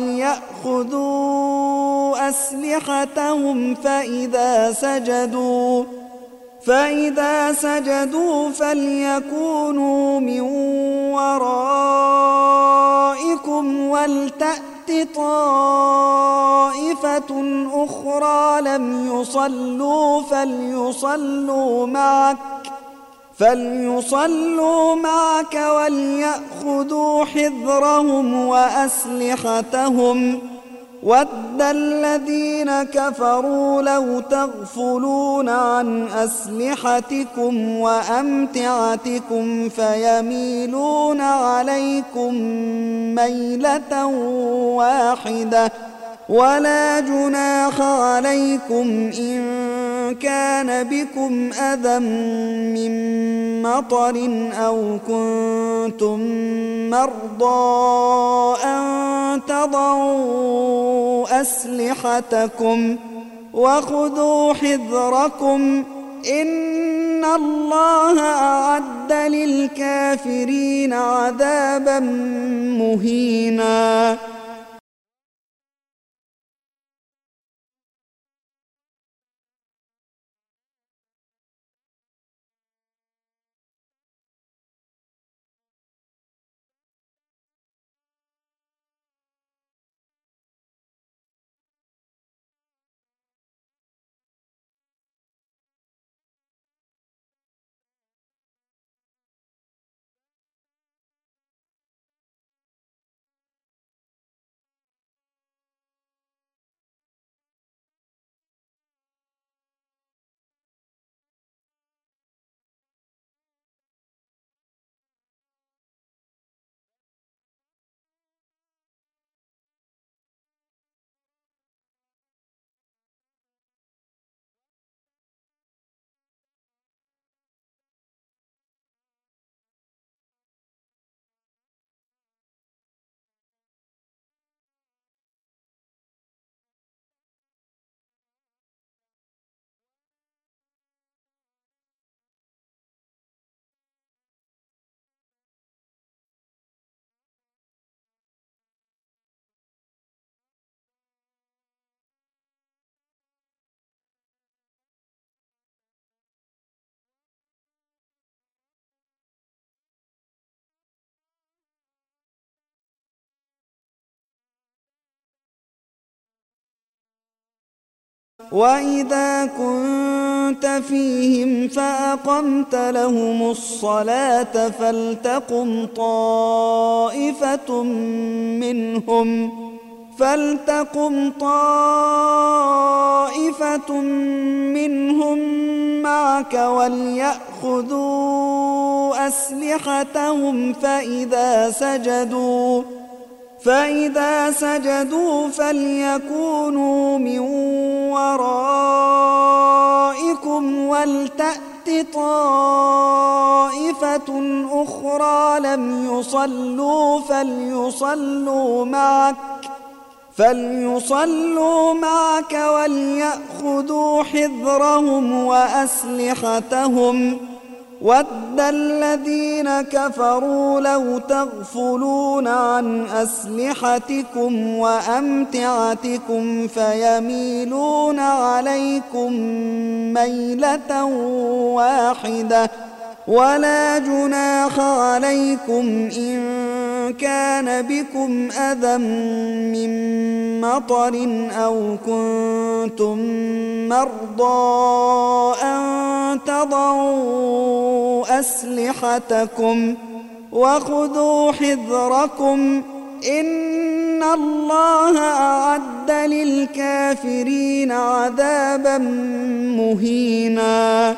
وليأخذوا أسلحتهم فإذا سجدوا فليكونوا من ورائكم ولتأت طائفة أخرى لم يصلوا فليصلوا معك وليأخذوا حذرهم وأسلحتهم ود الذين كفروا لو تغفلون عن أسلحتكم وأمتعتكم فيميلون عليكم ميلة واحدة ولا جناح عليكم إن كان بكم أذى من مطر أو كنتم مرضى أن تضعوا أسلحتكم وخذوا حذركم إن الله أعد للكافرين عذابا مهينا. وإذا كنت فيهم فأقمت لهم الصلاة فلتقم طائفة منهم معك وليأخذوا أسلحتهم فإذا سجدوا فليكونوا من ورائكم ولتأت طائفة أخرى لم يصلوا فليصلوا معك وليأخذوا حذرهم وأسلحتهم ود الذين كفروا لو تغفلون عن أسلحتكم وأمتعتكم فيميلون عليكم ميلة واحدة ولا جناح عليكم إن كان بكم أذى من مطر أو كنتم مرضى أن تضعوا أسلحتكم وخذوا حذركم إن الله أعد للكافرين عذابا مهينا.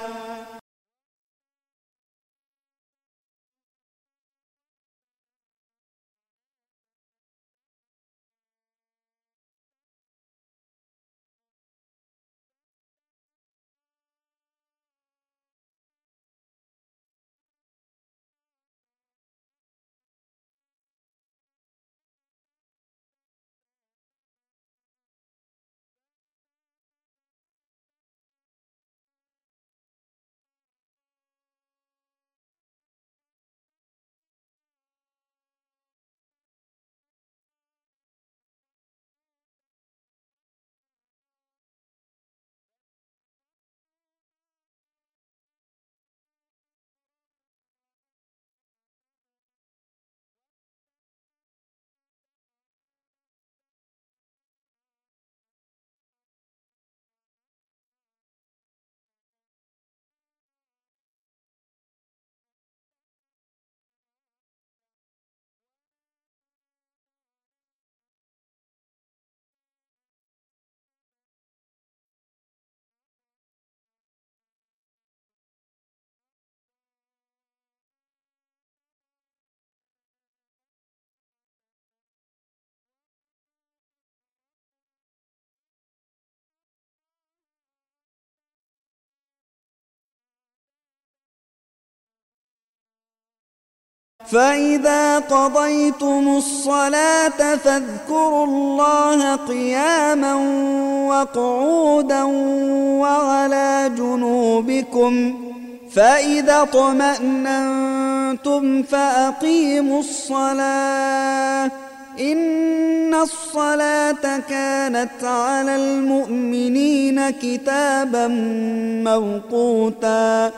فإذا قضيتم الصلاة فاذكروا الله قياما وقعودا وعلى جنوبكم فإذا اطمأننتم فأقيموا الصلاة إن الصلاة كانت على المؤمنين كتابا موقوتا.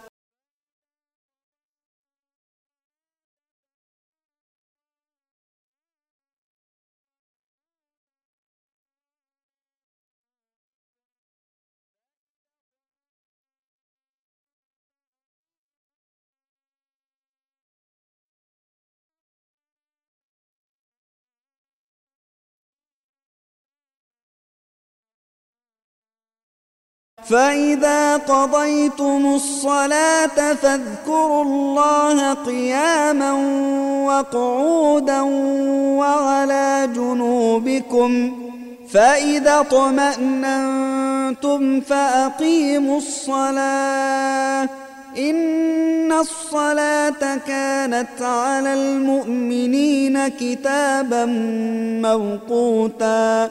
فإذا قضيتم الصلاة فاذكروا الله قياما وقعودا وعلى جنوبكم فإذا اطمأننتم فأقيموا الصلاة إن الصلاة كانت على المؤمنين كتابا موقوتا.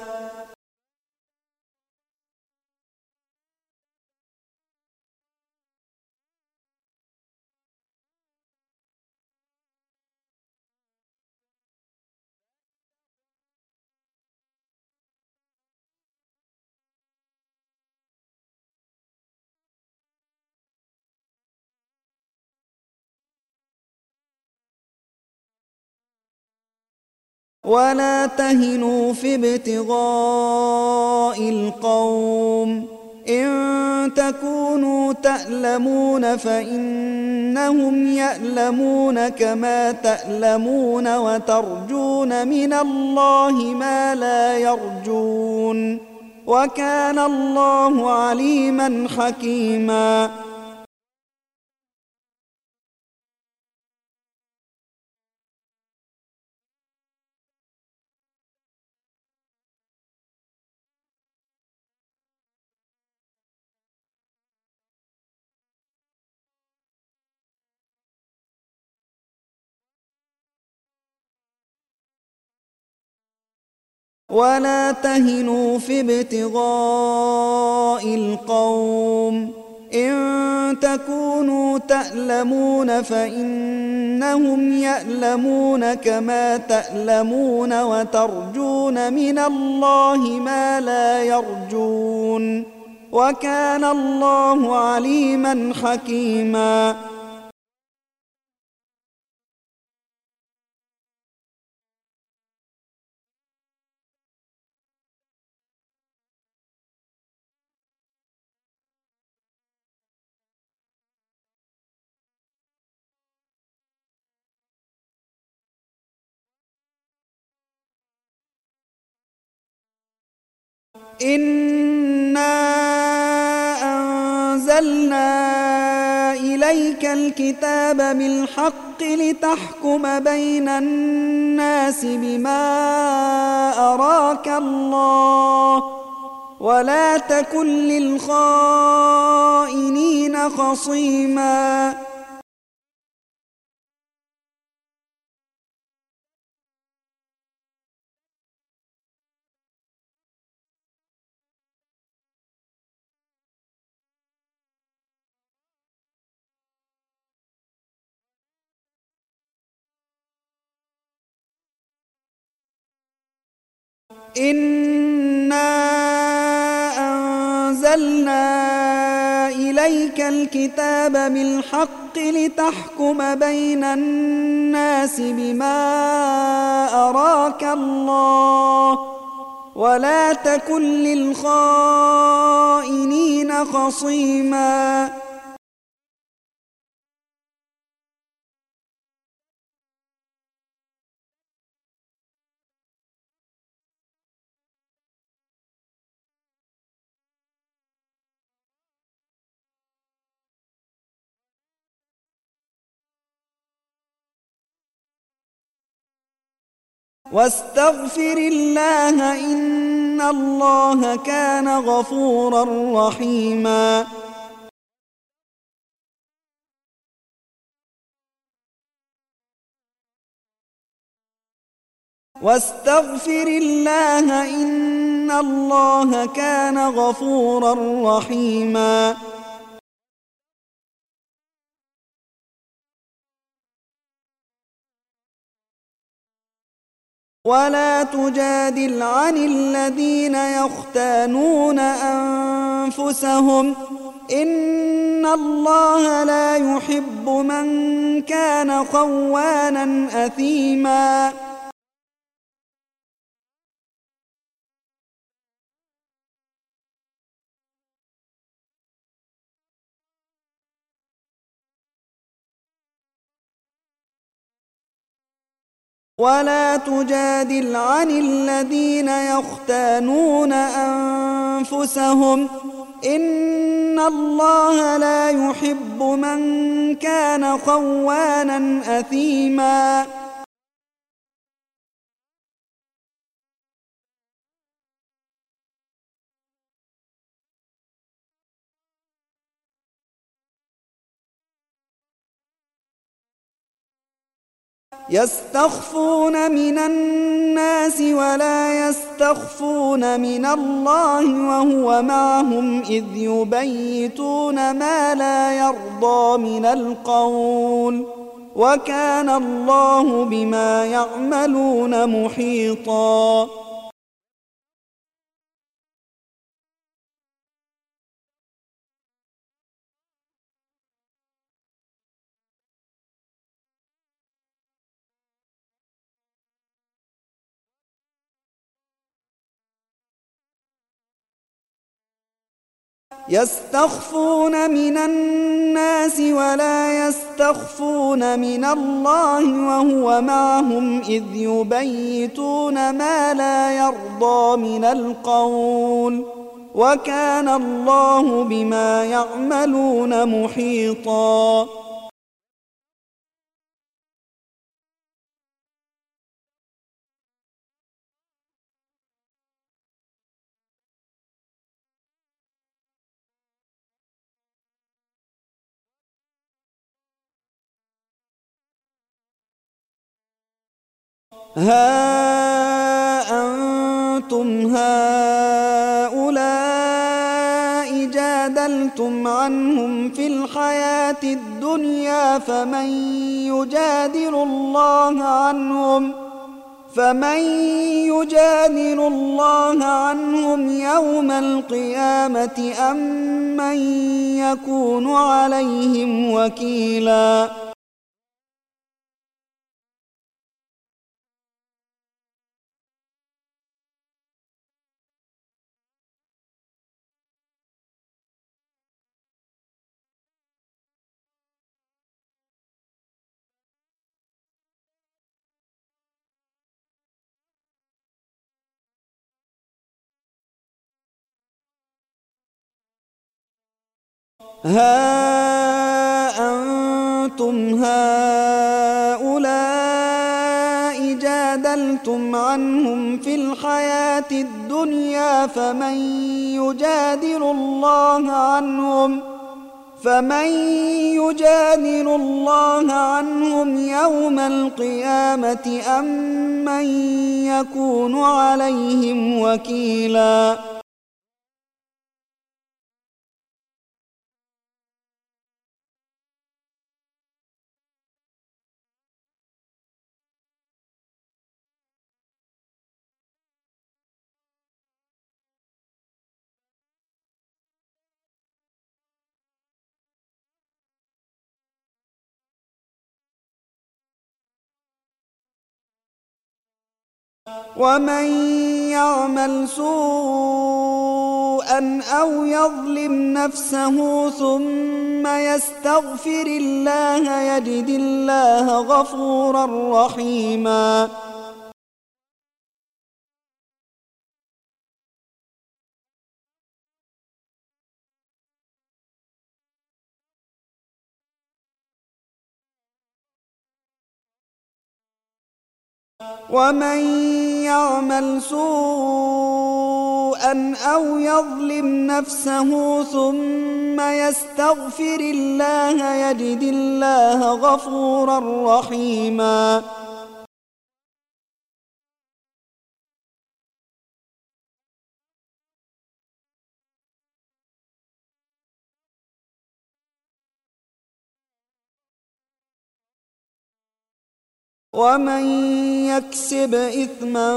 ولا تهنوا في ابتغاء القوم إن تكونوا تألمون فإنهم يألمون كما تألمون وترجون من الله ما لا يرجون وكان الله عليما حكيما. ولا تهنوا في ابتغاء القوم إن تكونوا تألمون فإنهم يألمون كما تألمون وترجون من الله ما لا يرجون وكان الله عليما حكيما إنا أنزلنا إليك الكتاب بالحق لتحكم بين الناس بما أراك الله ولا تكن للخائنين خصيما إنا أنزلنا إليك الكتاب بالحق لتحكم بين الناس بما أراك الله ولا تكن للخائنين خصيما واستغفر الله إن الله كان غفورا رحيما واستغفر الله إن الله كان غفورا رحيما ولا تجادل عن الذين يختانون أنفسهم إن الله لا يحب من كان خوانا أثيما ولا تجادل عن الذين يختانون أنفسهم إن الله لا يحب من كان خوانا أثيما يستخفون من الناس ولا يستخفون من الله وهو معهم إذ يبيتون ما لا يرضى من القول وكان الله بما يعملون محيطا يستخفون من الناس ولا يستخفون من الله وهو معهم إذ يبيتون ما لا يرضى من القول وكان الله بما يعملون محيطا ها أنتم هؤلاء جادلتم جادلتم عنهم في الحياة الدنيا فمن يجادل الله عنهم يوم القيامة أم من يكون عليهم وكيلا. ها أنتم هؤلاء جادلتم عنهم في الحياة الدنيا فمن يجادل الله عنهم يوم القيامة أم من يكون عليهم وكيلا. ومن يعمل سوءا أو يظلم نفسه ثم يستغفر الله يجد الله غفورا رحيما. ومن يعمل سوءا أو يظلم نفسه ثم يستغفر الله يجد الله غفورا رحيما. ومن يكسب إثما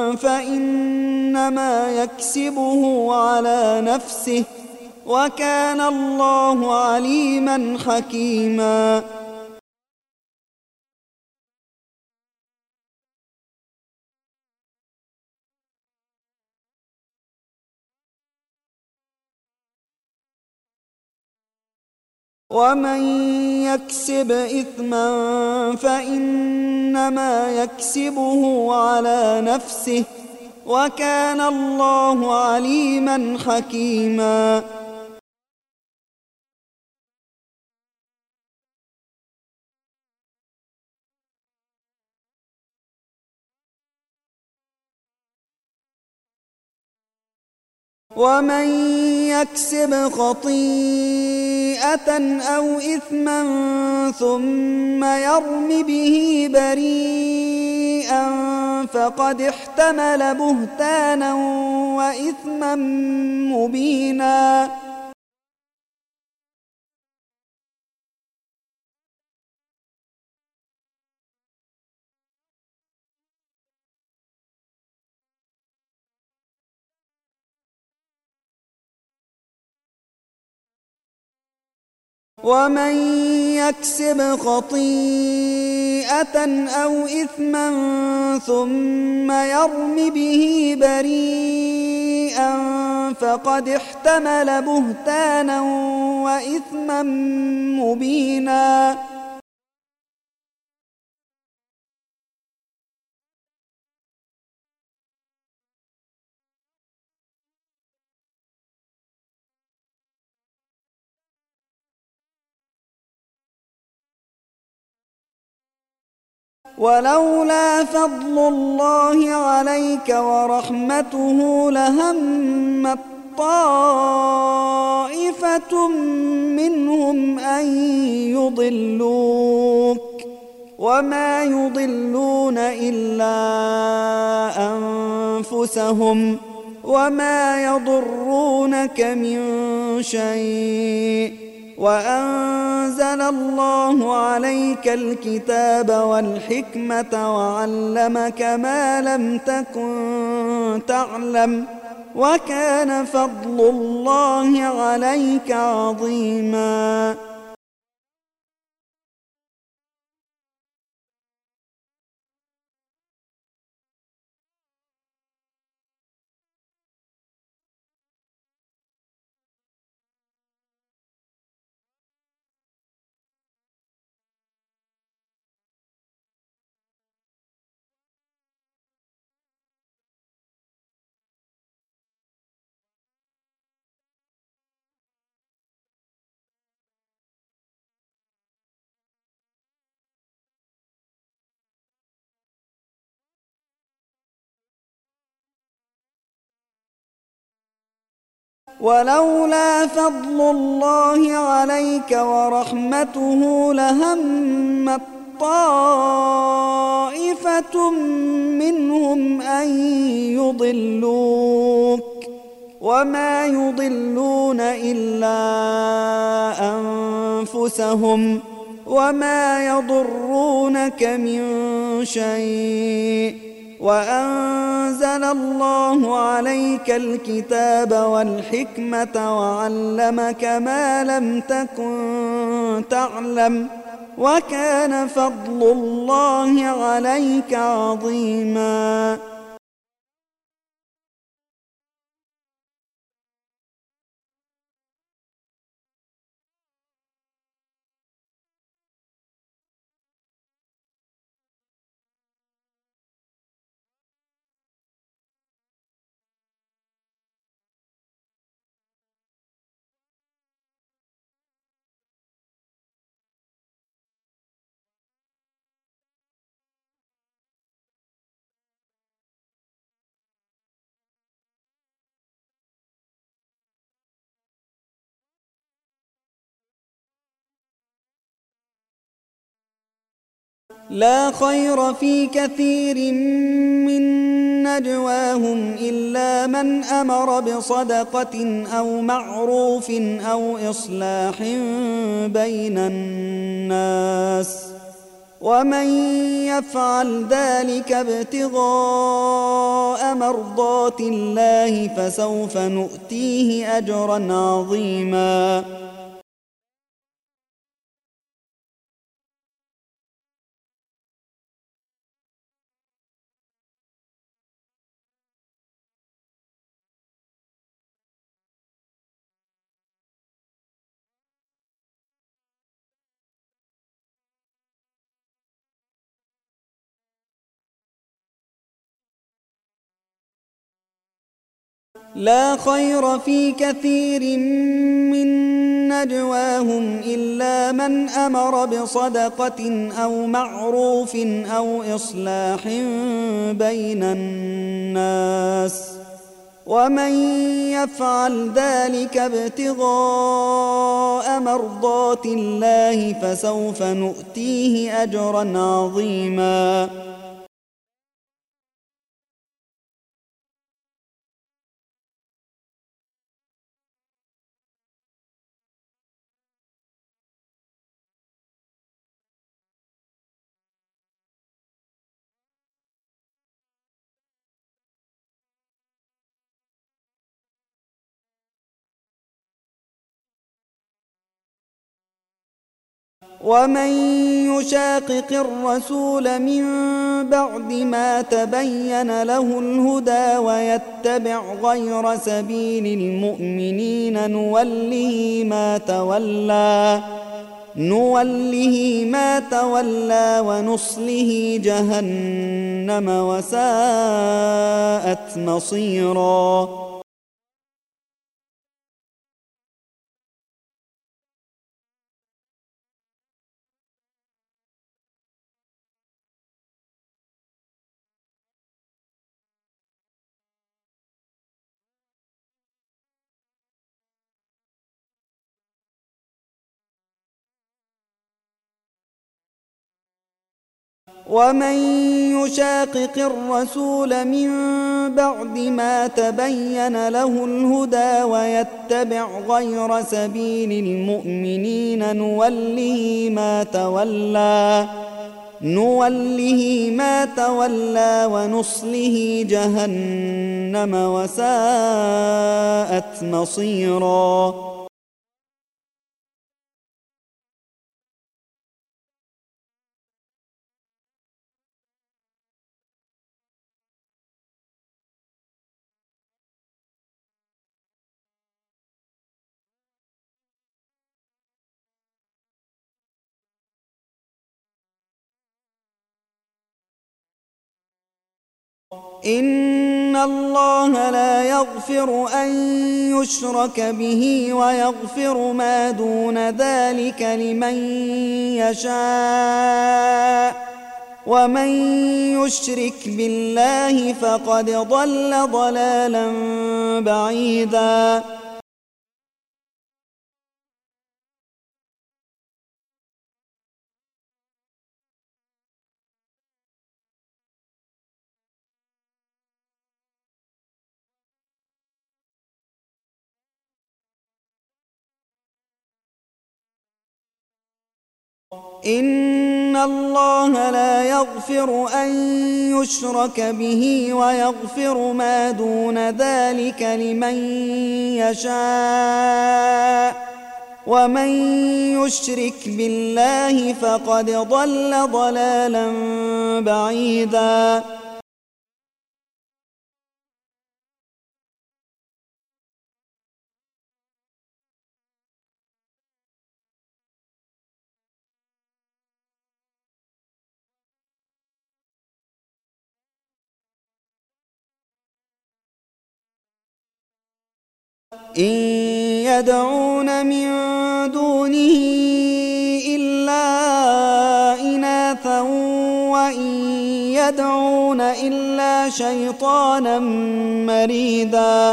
فإنما يكسبه على نفسه وكان الله عليما حكيما. ومن يكسب إثما فإنما يكسبه على نفسه وكان الله عليما حكيما. ومن يكسب خطيئة أو إثما ثم يرم به بريئا فقد احتمل بهتانا وإثما مبينا. ومن يكسب خطيئة أو إثما ثم يرم به بريئا فقد احتمل بهتانا وإثما مبينا. ولولا فضل الله عليك ورحمته لهمت طائفة منهم أن يضلوك وما يضلون إلا أنفسهم وما يضرونك من شيء وأنزل الله عليك الكتاب والحكمة وعلمك ما لم تكن تعلم وكان فضل الله عليك عظيما. ولولا فضل الله عليك ورحمته لهمت طائفة منهم أن يضلوك وما يضلون إلا أنفسهم وما يضرونك من شيء وأنزل الله عليك الكتاب والحكمة وعلمك ما لم تكن تعلم وكان فضل الله عليك عظيما. لا خير في كثير من نجواهم إلا من أمر بصدقة أو معروف أو إصلاح بين الناس ومن يفعل ذلك ابتغاء مرضات الله فسوف نؤتيه أجرا عظيما. لا خير في كثير من نجواهم إلا من أمر بصدقة أو معروف أو إصلاح بين الناس ومن يفعل ذلك ابتغاء مرضات الله فسوف نؤتيه أجرا عظيما. ومن يشاقق الرسول من بعد ما تبين له الهدى ويتبع غير سبيل المؤمنين نوله ما تولى ونصله جهنم وساءت مصيرا. ومن يشاقق الرسول من بعد ما تبين له الهدى ويتبع غير سبيل المؤمنين نوله ما تولى ونصله جهنم وساءت مصيرا. إن الله لا يغفر أن يشرك به ويغفر ما دون ذلك لمن يشاء ومن يشرك بالله فقد ضل ضلالا بعيدا. إن الله لا يغفر أن يشرك به ويغفر ما دون ذلك لمن يشاء ومن يشرك بالله فقد ضل ضلالا بعيدا. إن يدعون من دونه إلا إناثا وإن يدعون إلا شيطانا مريدا.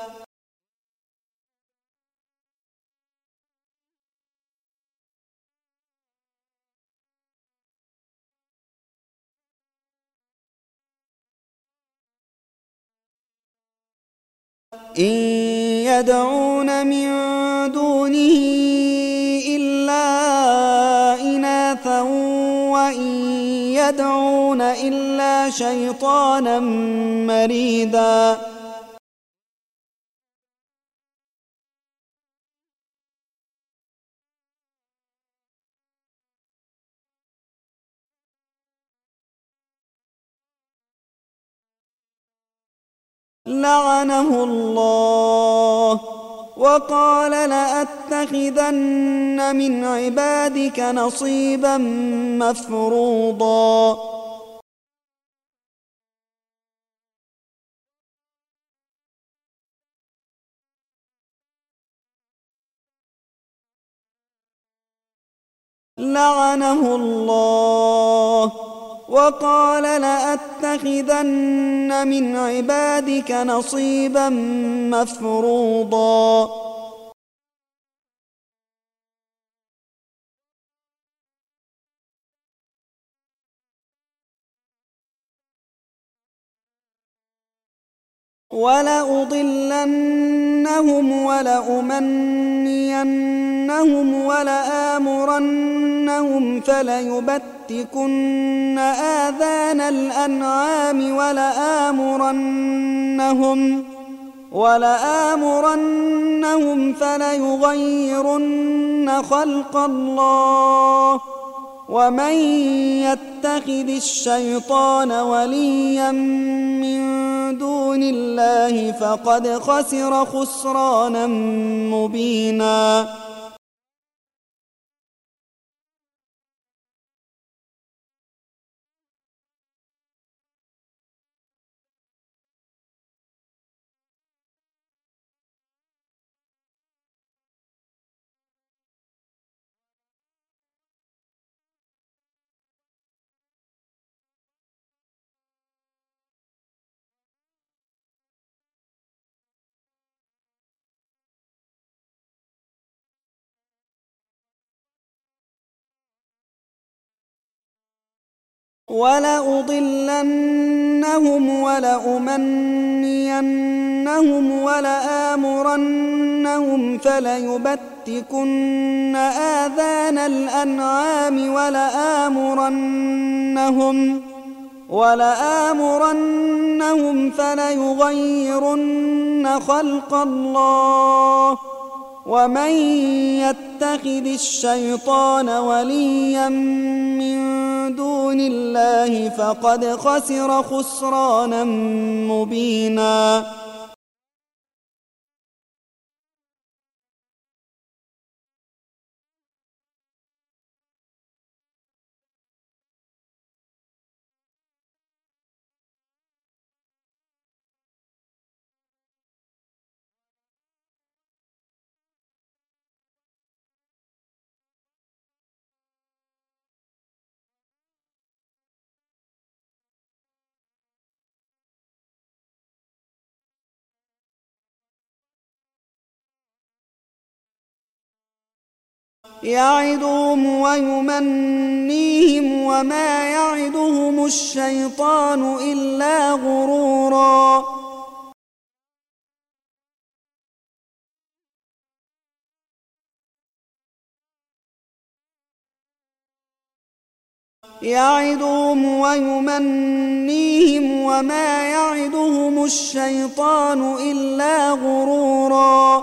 إن يدعون من دونه إلا إناثا وإن يدعون إلا شيطانا مريدا. لعنه الله وقال لأتخذن من عبادك نصيبا مفروضا. لعنه الله وقال لأتخذن من عبادك نصيبا مفروضا. ولأضلنهم ولأمنينهم ولآمرنهم فليبتكن آذان الأنعام ولآمرنهم فليغيرن خلق الله ومن يتخذ الشيطان وليا من دون الله فقد خسر خسرانا مبينا. ولأضلنهم ولأمنينهم ولآمرنهم فليبتكن آذان الأنعام ولآمرنهم فليغيرن خلق الله ومن يتخذ الشيطان وليا من دون الله فقد خسر خسرانا مبينا. يعدهم ويمنيهم وما يعدهم الشيطان إلا غرورا. يعدهم ويمنيهم وما يعدهم الشيطان إلا غرورا.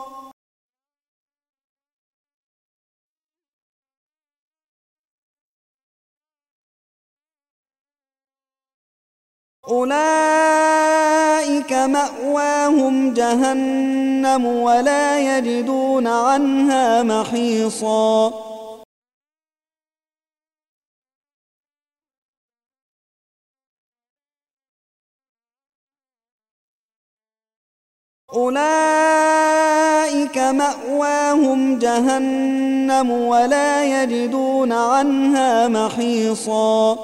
أولئك مأواهم جهنم ولا يجدون عنها محيصا. أولئك مأواهم جهنم ولا يجدون عنها محيصا.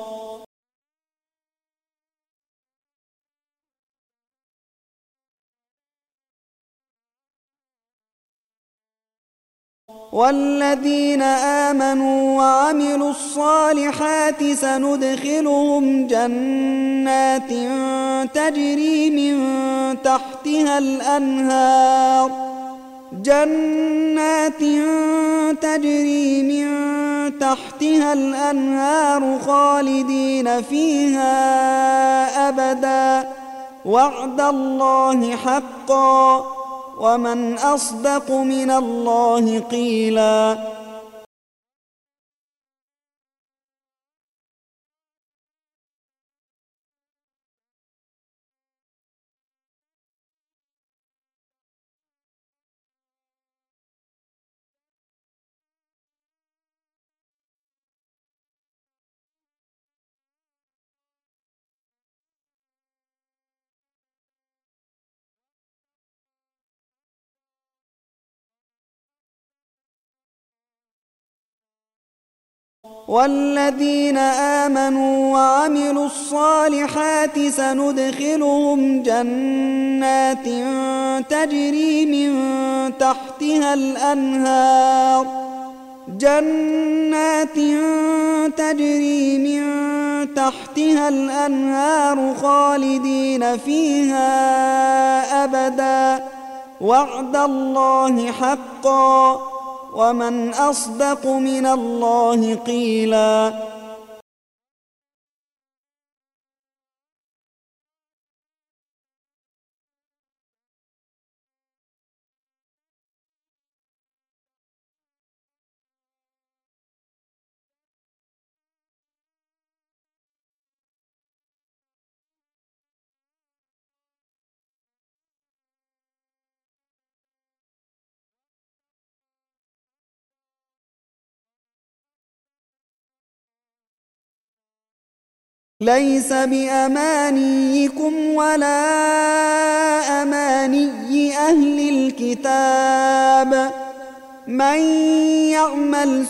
والذين آمنوا وعملوا الصالحات سندخلهم جنات تجري من تحتها الأنهار خالدين فيها أبدا وعد الله حقا ومن أصدق من الله قيلا. والذين آمنوا وعملوا الصالحات سندخلهم جنات تجري من تحتها الأنهار خالدين فيها أبدا وعد الله حقا ومن أصدق من الله قيلا. ليس بأمانيكم ولا أماني أهل الكتاب من يعمل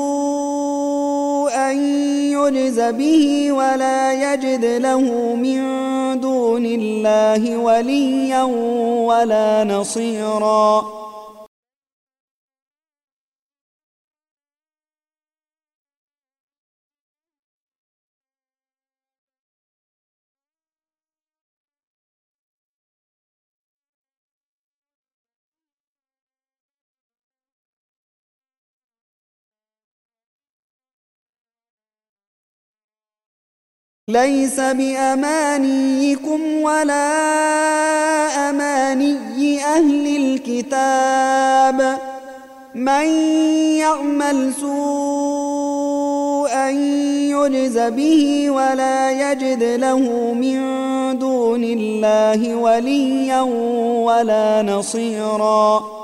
سوءا يجز به ولا يجد له من دون الله وليا ولا نصيرا. ليس بأمانيكم ولا أماني أهل الكتاب من يعمل سوءا يجز به ولا يجد له من دون الله وليا ولا نصيرا.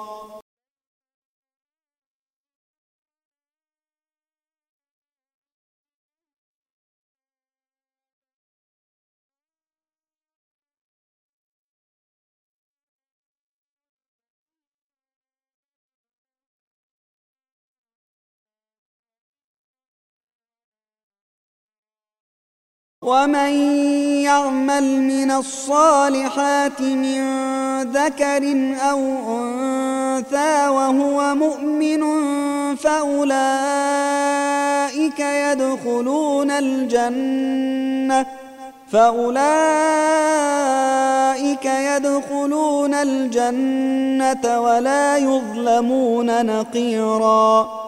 ومن يعمل من الصالحات من ذكر أو أنثى وهو مؤمن فأولئك يدخلون الجنة ولا يظلمون نقيرا.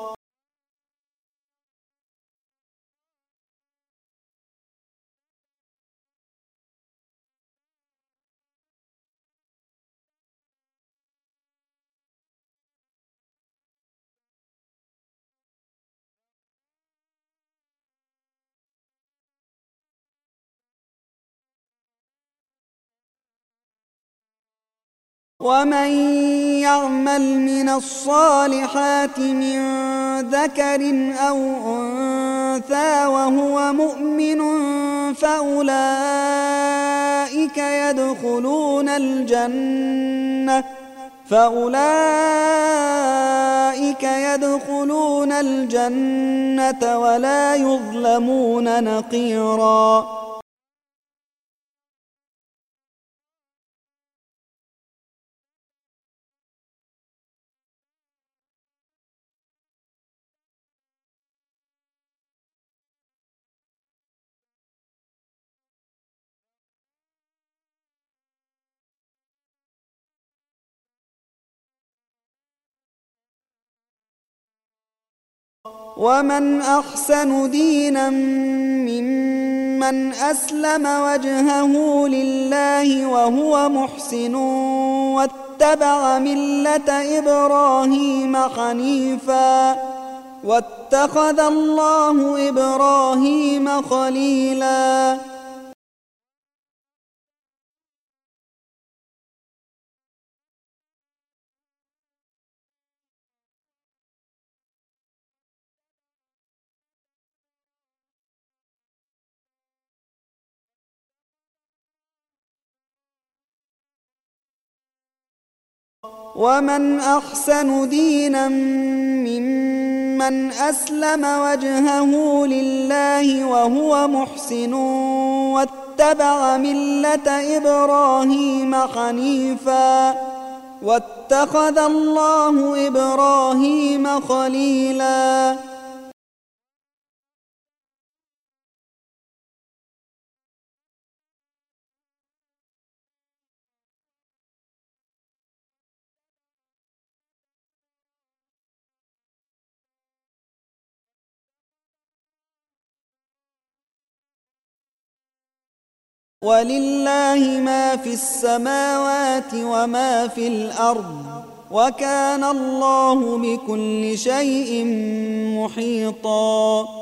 ومن يعمل من الصالحات من ذكر أو أنثى وهو مؤمن فأولئك يدخلون الجنة ولا يظلمون نقيرا. ومن أحسن دينا ممن أسلم وجهه لله وهو محسن واتبع ملة إبراهيم حنيفا واتخذ الله إبراهيم خليلا. ومن أحسن دينا ممن أسلم وجهه لله وهو محسن واتبع ملة إبراهيم حنيفا واتخذ الله إبراهيم خليلا. ولله ما في السماوات وما في الأرض وكان الله بكل شيء محيطا.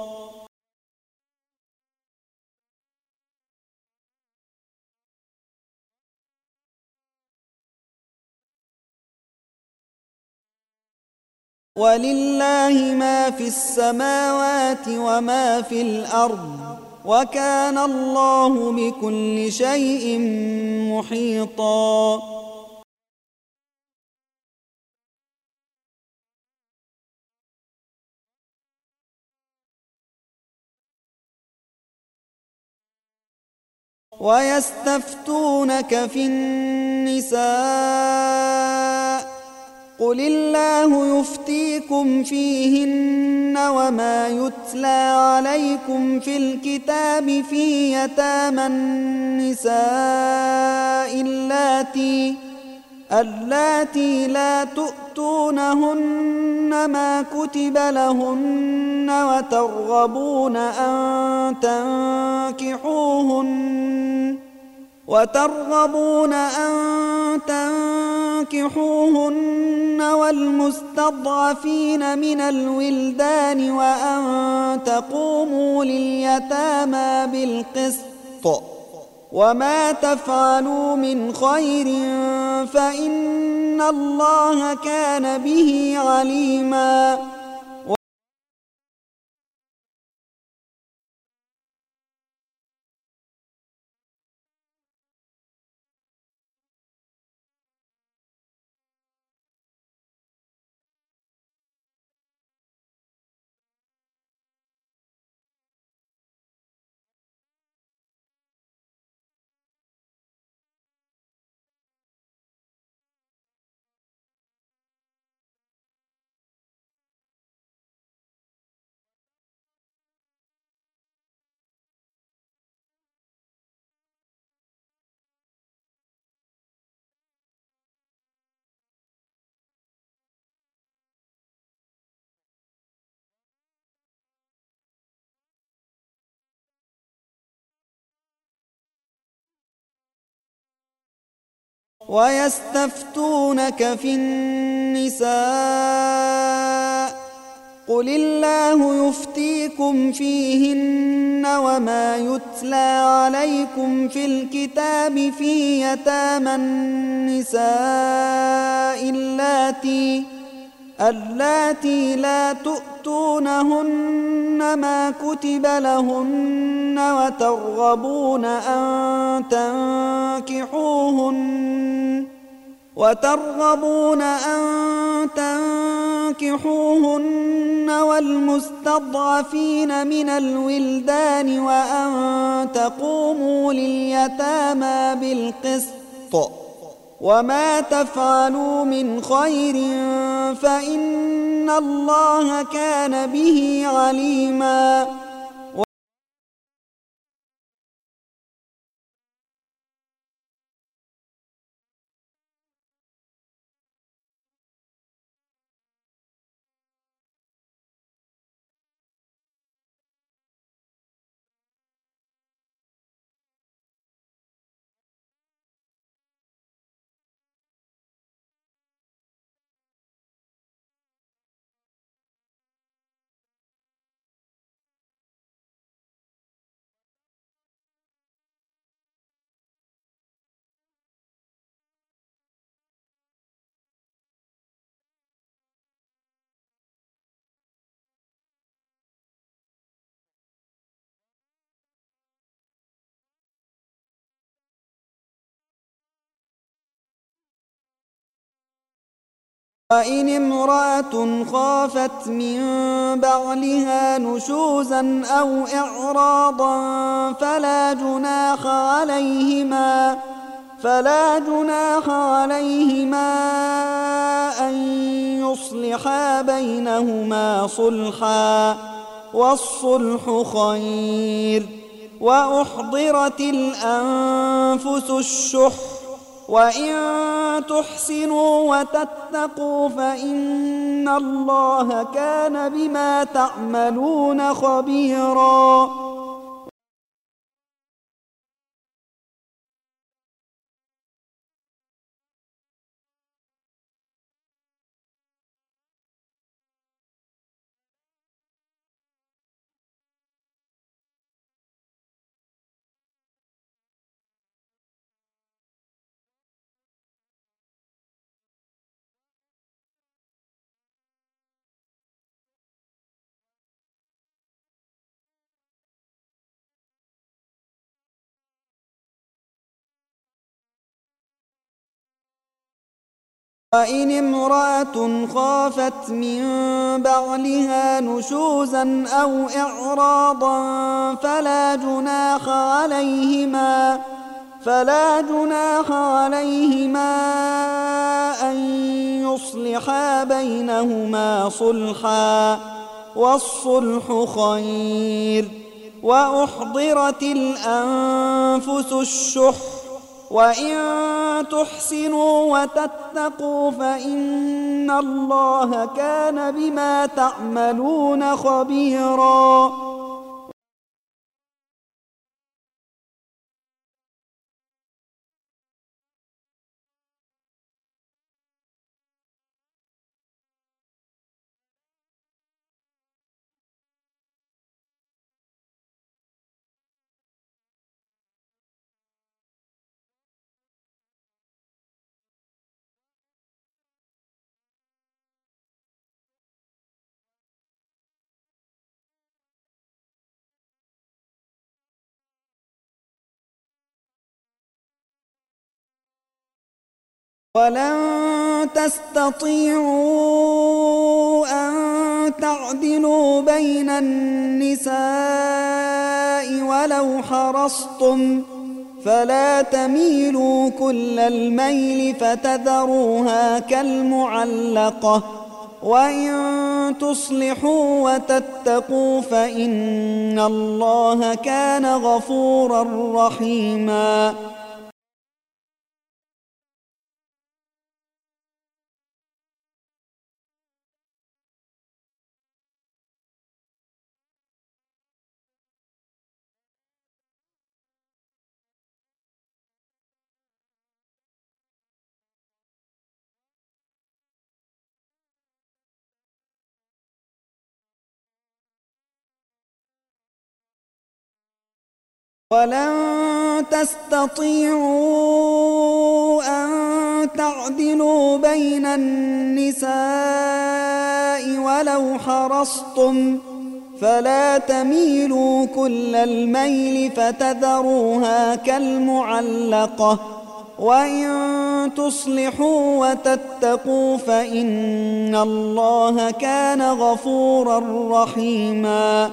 ولله ما في السماوات وما في الأرض وكان الله بكل شيء محيطا. ويستفتونك في النساء قل الله يفتيكم فيهن وما يتلى عليكم في الكتاب في يتامى النساء اللاتي لا تؤتونهن ما كتب لهن وترغبون أن تنكحوهن والمستضعفين من الولدان وأن تقوموا لليتامى بالقسط وما تفعلوا من خير فإن الله كان به عليما. ويستفتونك في النساء قل الله يفتيكم فيهن وما يتلى عليكم في الكتاب في يتامى النساء اللاتي لا تؤتونهن ما كتب لهن وترغبون أن تنكحوهن والمستضعفين من الولدان وأن تقوموا لليتامى بالقسط وما تفعلوا من خير فإن الله كان به عليما. وإن امرأة خافت من بعلها نشوزا أو إعراضا فلا جناح عليهما أن يصلحا بينهما صلحا والصلح خير. وأحضرت الأنفس الشح وإن تحسنوا وتتقوا فإن الله كان بما تعملون خبيرا. وإن امرأة خافت من بعلها نشوزا أو إعراضا فلا جناح عليهما أن يصلحا بينهما صلحا والصلح خير. وأحضرت الأنفس الشح وإن تحسنوا وتتقوا فإن الله كان بما تعملون خبيرا. ولن تستطيعوا أن تعدلوا بين النساء ولو حرصتم فلا تميلوا كل الميل فتذروها كالمعلقة وإن تصلحوا وتتقوا فإن الله كان غفورا رحيما. ولن تستطيعوا أن تعدلوا بين النساء ولو حرصتم فلا تميلوا كل الميل فتذروها كالمعلقة وإن تصلحوا وتتقوا فإن الله كان غفورا رحيما.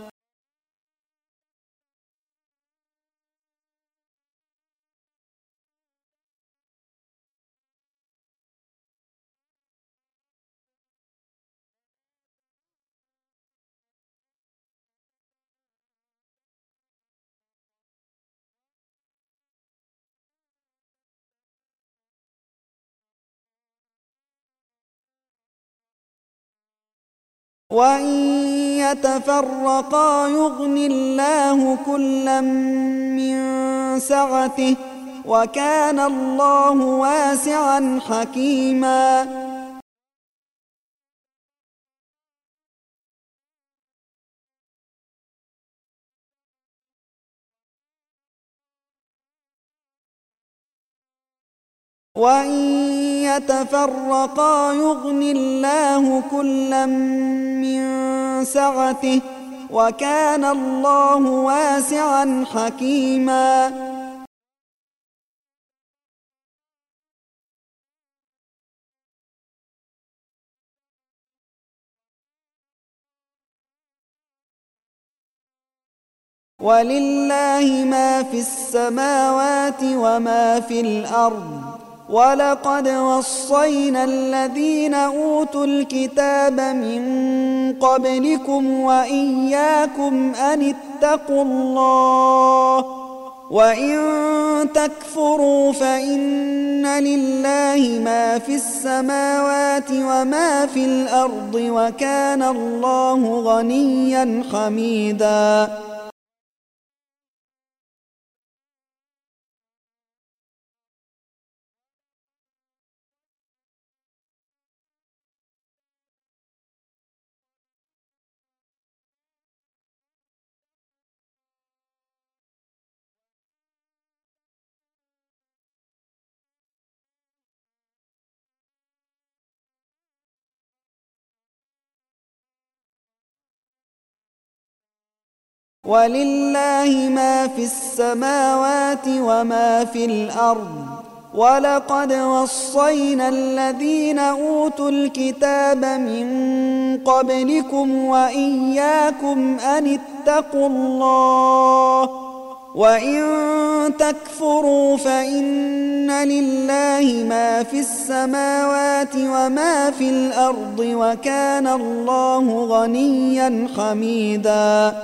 وإن يتفرقا يغن الله كلا من سعته وكان الله واسعا حكيما. وإن يتفرقا يغن الله كلا من سعته وكان الله واسعا حكيما. ولله ما في السماوات وما في الأرض ولقد وصينا الذين أوتوا الكتاب من قبلكم وإياكم أن اتقوا الله وإن تكفروا فإن لله ما في السماوات وما في الأرض وكان الله غنيا حميدا. ولله ما في السماوات وما في الأرض ولقد وصينا الذين أوتوا الكتاب من قبلكم وإياكم أن اتقوا الله وإن تكفروا فإن لله ما في السماوات وما في الأرض وكان الله غنيا حميدا.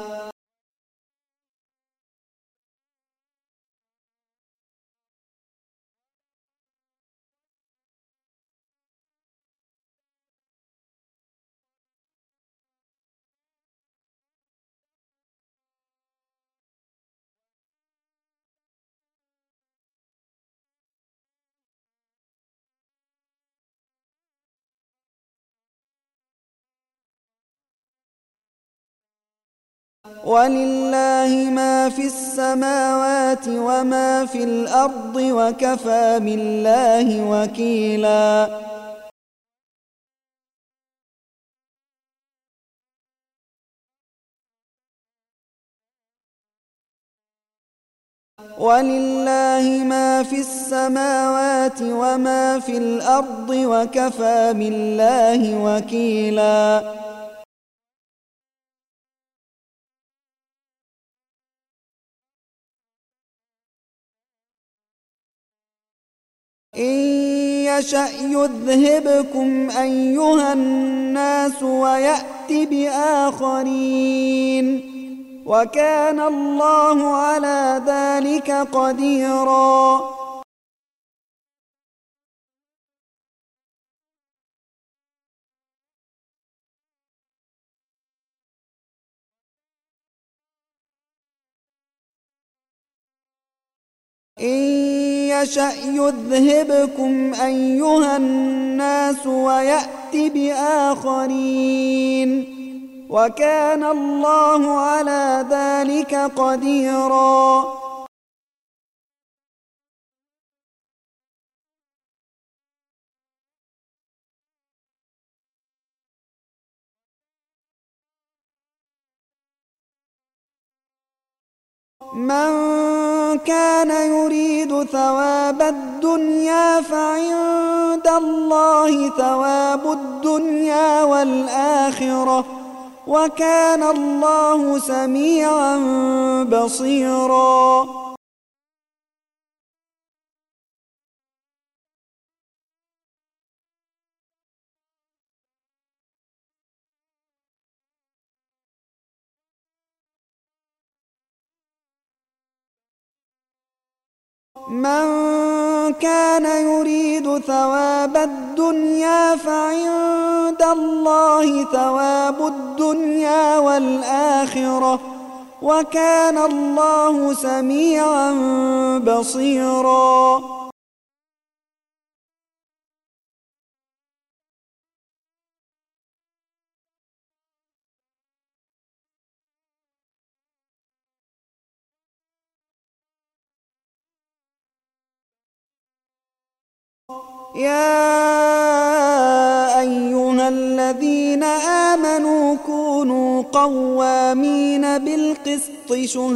ولله ما في السماوات وما في الأرض وكفى بالله وكيلا ولله ما في السماوات وما في الأرض وكفى بالله وكيلا إن يشأ يذهبكم أيها الناس ويأت بآخرين وكان الله على ذلك قديرا إن يشأ يذهبكم أيها الناس ويأت بآخرين وكان الله على ذلك قديرا من كان يريد ثواب الدنيا فعند الله ثواب الدنيا والآخرة وكان الله سميعا بصيرا من كان يريد ثواب الدنيا فعند الله ثواب الدنيا والآخرة وكان الله سميعا بصيرا يا أيها الذين آمنوا كونوا قوامين بالقسط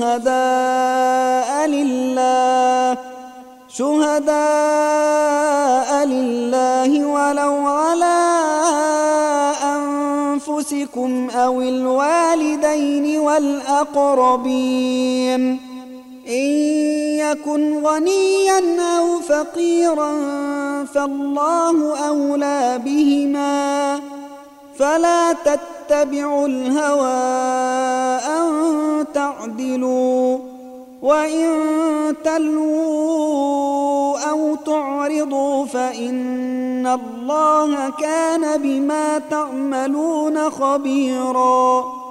شهداء لله ولو على أنفسكم أو الوالدين والأقربين إن يكن غنيا أو فقيرا فالله أولى بهما فلا تتبعوا الهوى أن تعدلوا وإن تلووا أو تعرضوا فإن الله كان بما تعملون خبيرا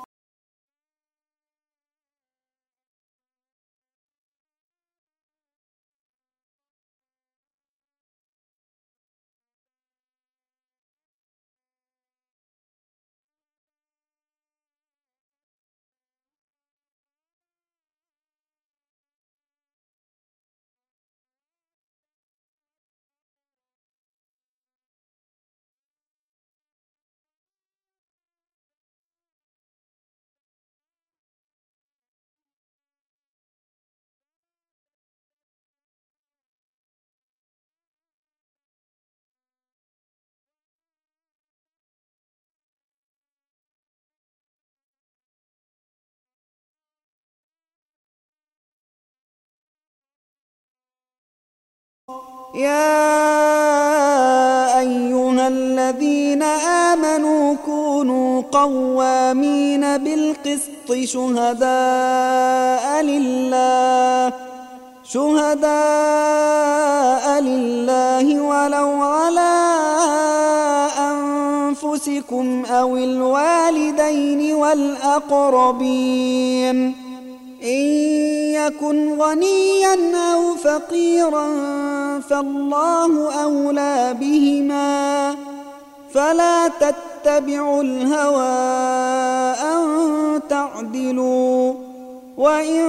يا أيها الذين آمنوا كونوا قوامين بالقسط شهداء لله ولو على أنفسكم أو الوالدين والأقربين إن يكن غنيا أو فقيرا فالله أولى بهما فلا تتبعوا تتبعوا الهوى أن تعدلوا وإن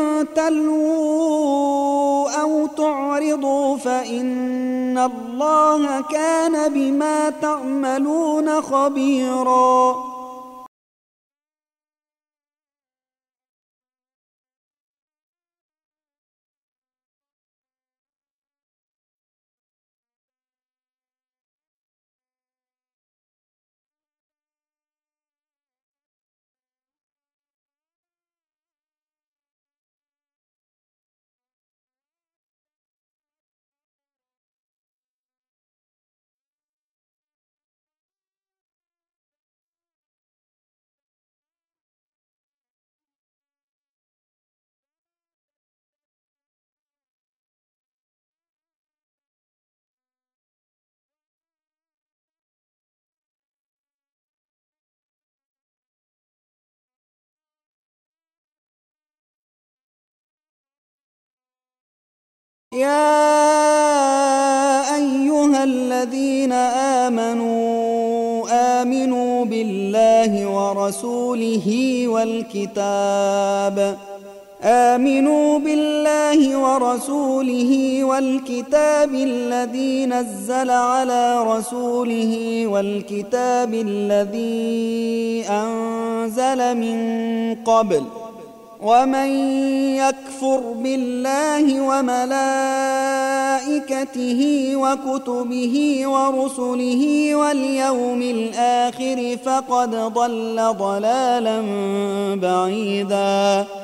تلووا أو تعرضوا فإن الله كان بما تعملون خبيرا. يا أيها الذين آمنوا بالله ورسوله والكتاب الذي نزل على رسوله والكتاب الذي أنزل من قبل ومن يكفر بالله وملائكته وكتبه ورسله واليوم الآخر فقد ضل ضلالا بعيدا.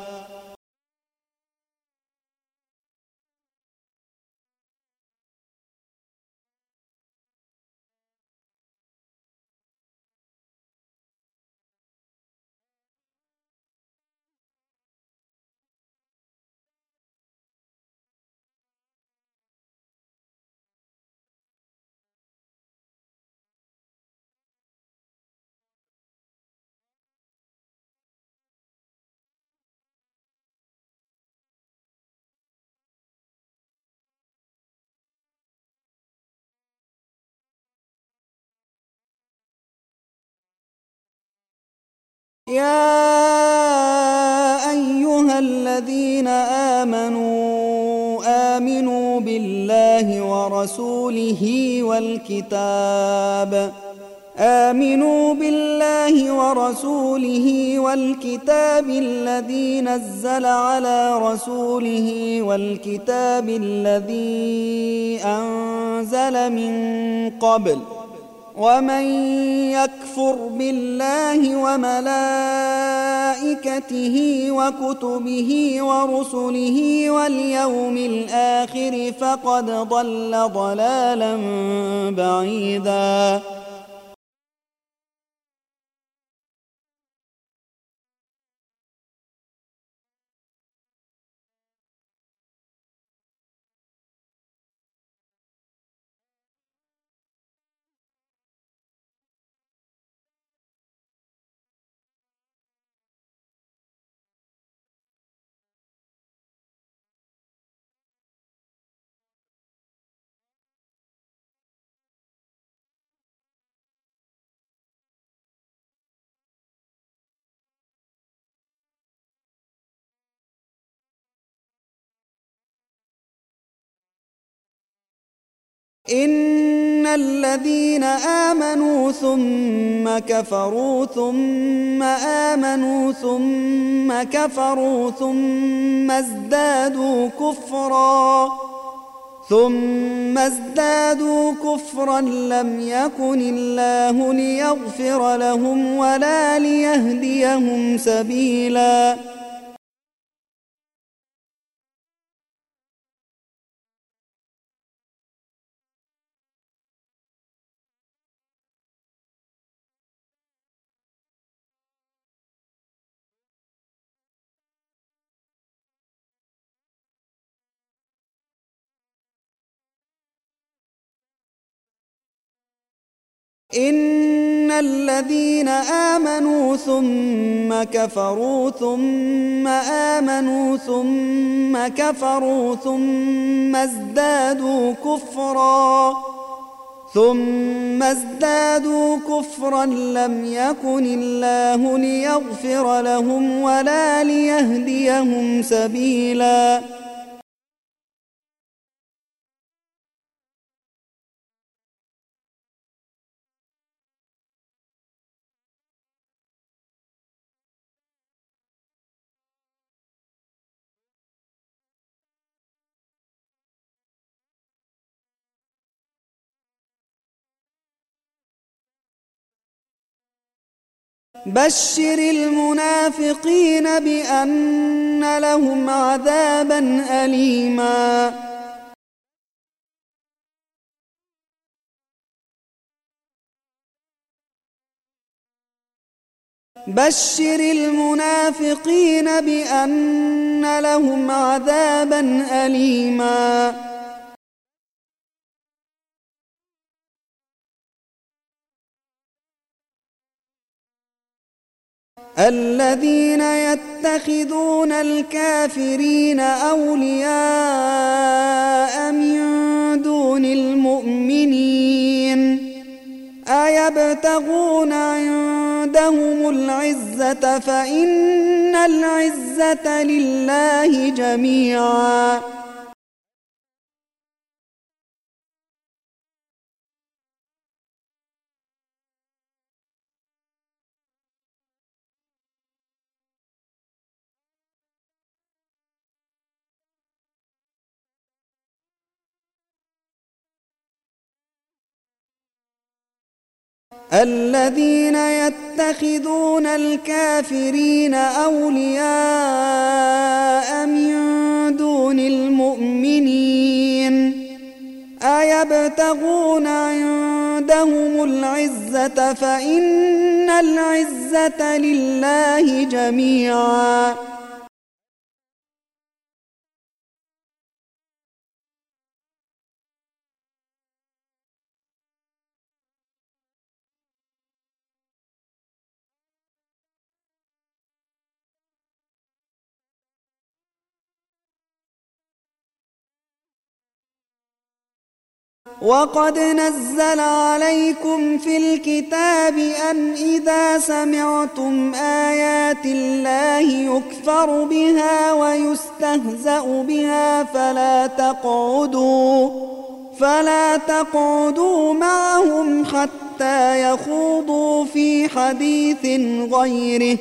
يا أيها الذين آمنوا بالله ورسوله والكتاب الذي نزل على رسوله والكتاب الذي أنزل من قبل ومن يكفر بالله وملائكته وكتبه ورسله واليوم الآخر فقد ضل ضلالا بعيدا. إن الذين آمنوا ثم كفروا ثم آمنوا ثم كفروا ثم ازدادوا كفرا لم يكن الله ليغفر لهم ولا ليهديهم سبيلا. إن الذين آمنوا ثم كفروا ثم آمنوا ثم كفروا ثم ثم ازدادوا كفرا لم يكن الله ليغفر لهم ولا ليهديهم سبيلا. بشر المنافقين بأن لهم عذابا أليما. بشر المنافقين بأن لهم عذابا أليما. الذين يتخذون الكافرين أولياء من دون المؤمنين أيبتغون عندهم العزة فإن العزة لله جميعا. الذين يتخذون الكافرين أولياء من دون المؤمنين أيبتغون عندهم العزة فإن العزة لله جميعا. وقد نزل عليكم في الكتاب أن إذا سمعتم آيات الله يكفر بها ويستهزأ بها فلا تقعدوا معهم حتى يخوضوا في حديث غيره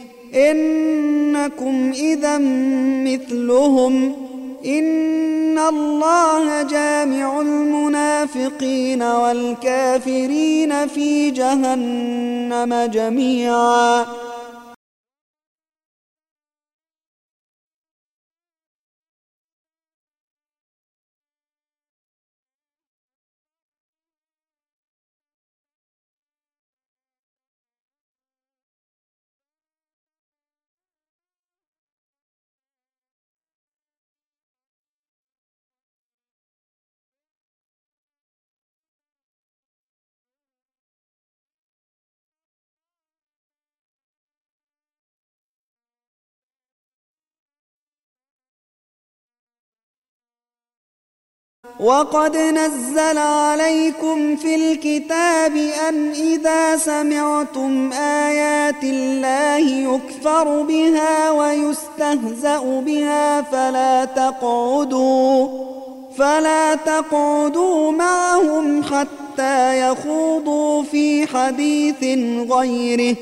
إنكم إذا مثلهم إن الله جامع المنافقين والكافرين في جهنم جميعا. وقد نزل عليكم في الكتاب أن إذا سمعتم آيات الله يكفر بها ويستهزأ بها فلا تقعدوا معهم حتى يخوضوا في حديث غيره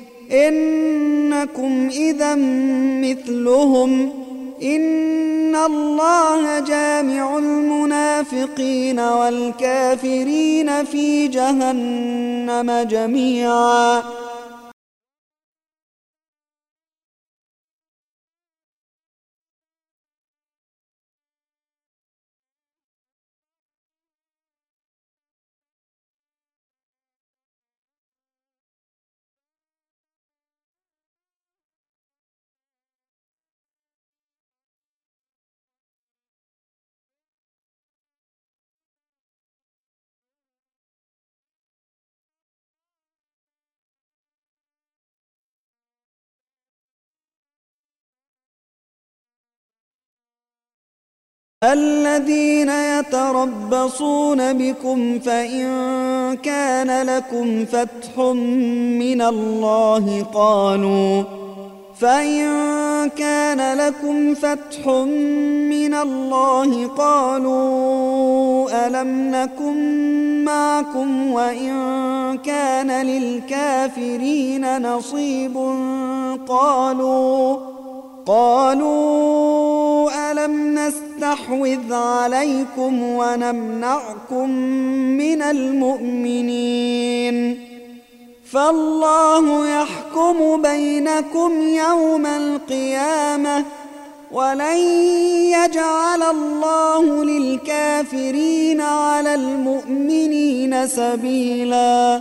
إنكم إذا مثلهم إن الله جامع المنافقين والكافرين في جهنم جميعا. الذين يتربصون بكم فإن كان لكم فتح من الله قالوا ألم نكن معكم وإن كان للكافرين نصيب قالوا ألم نستحوذ عليكم ونمنعكم من المؤمنين فالله يحكم بينكم يوم القيامة ولن يجعل الله للكافرين على المؤمنين سبيلا.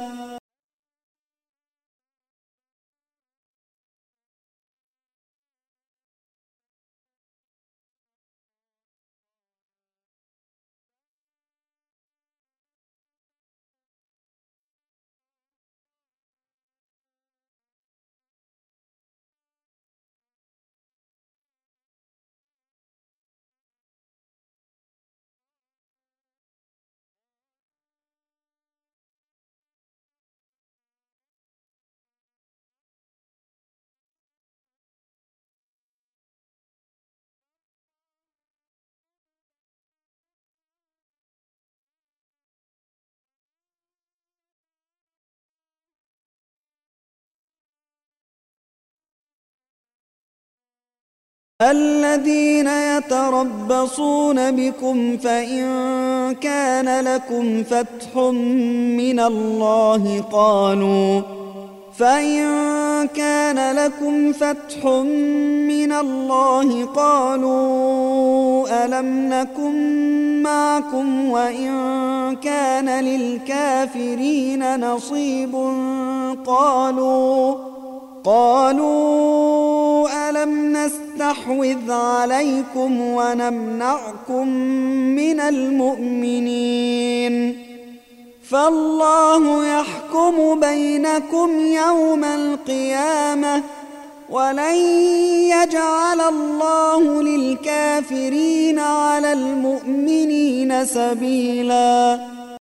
الذين يتربصون بكم فإن كان لكم فتح من الله قالوا ألم نكن معكم وإن كان للكافرين نصيب قالوا ألم نستحوذ عليكم ونمنعكم من المؤمنين فالله يحكم بينكم يوم القيامة ولن يجعل الله للكافرين على المؤمنين سبيلا.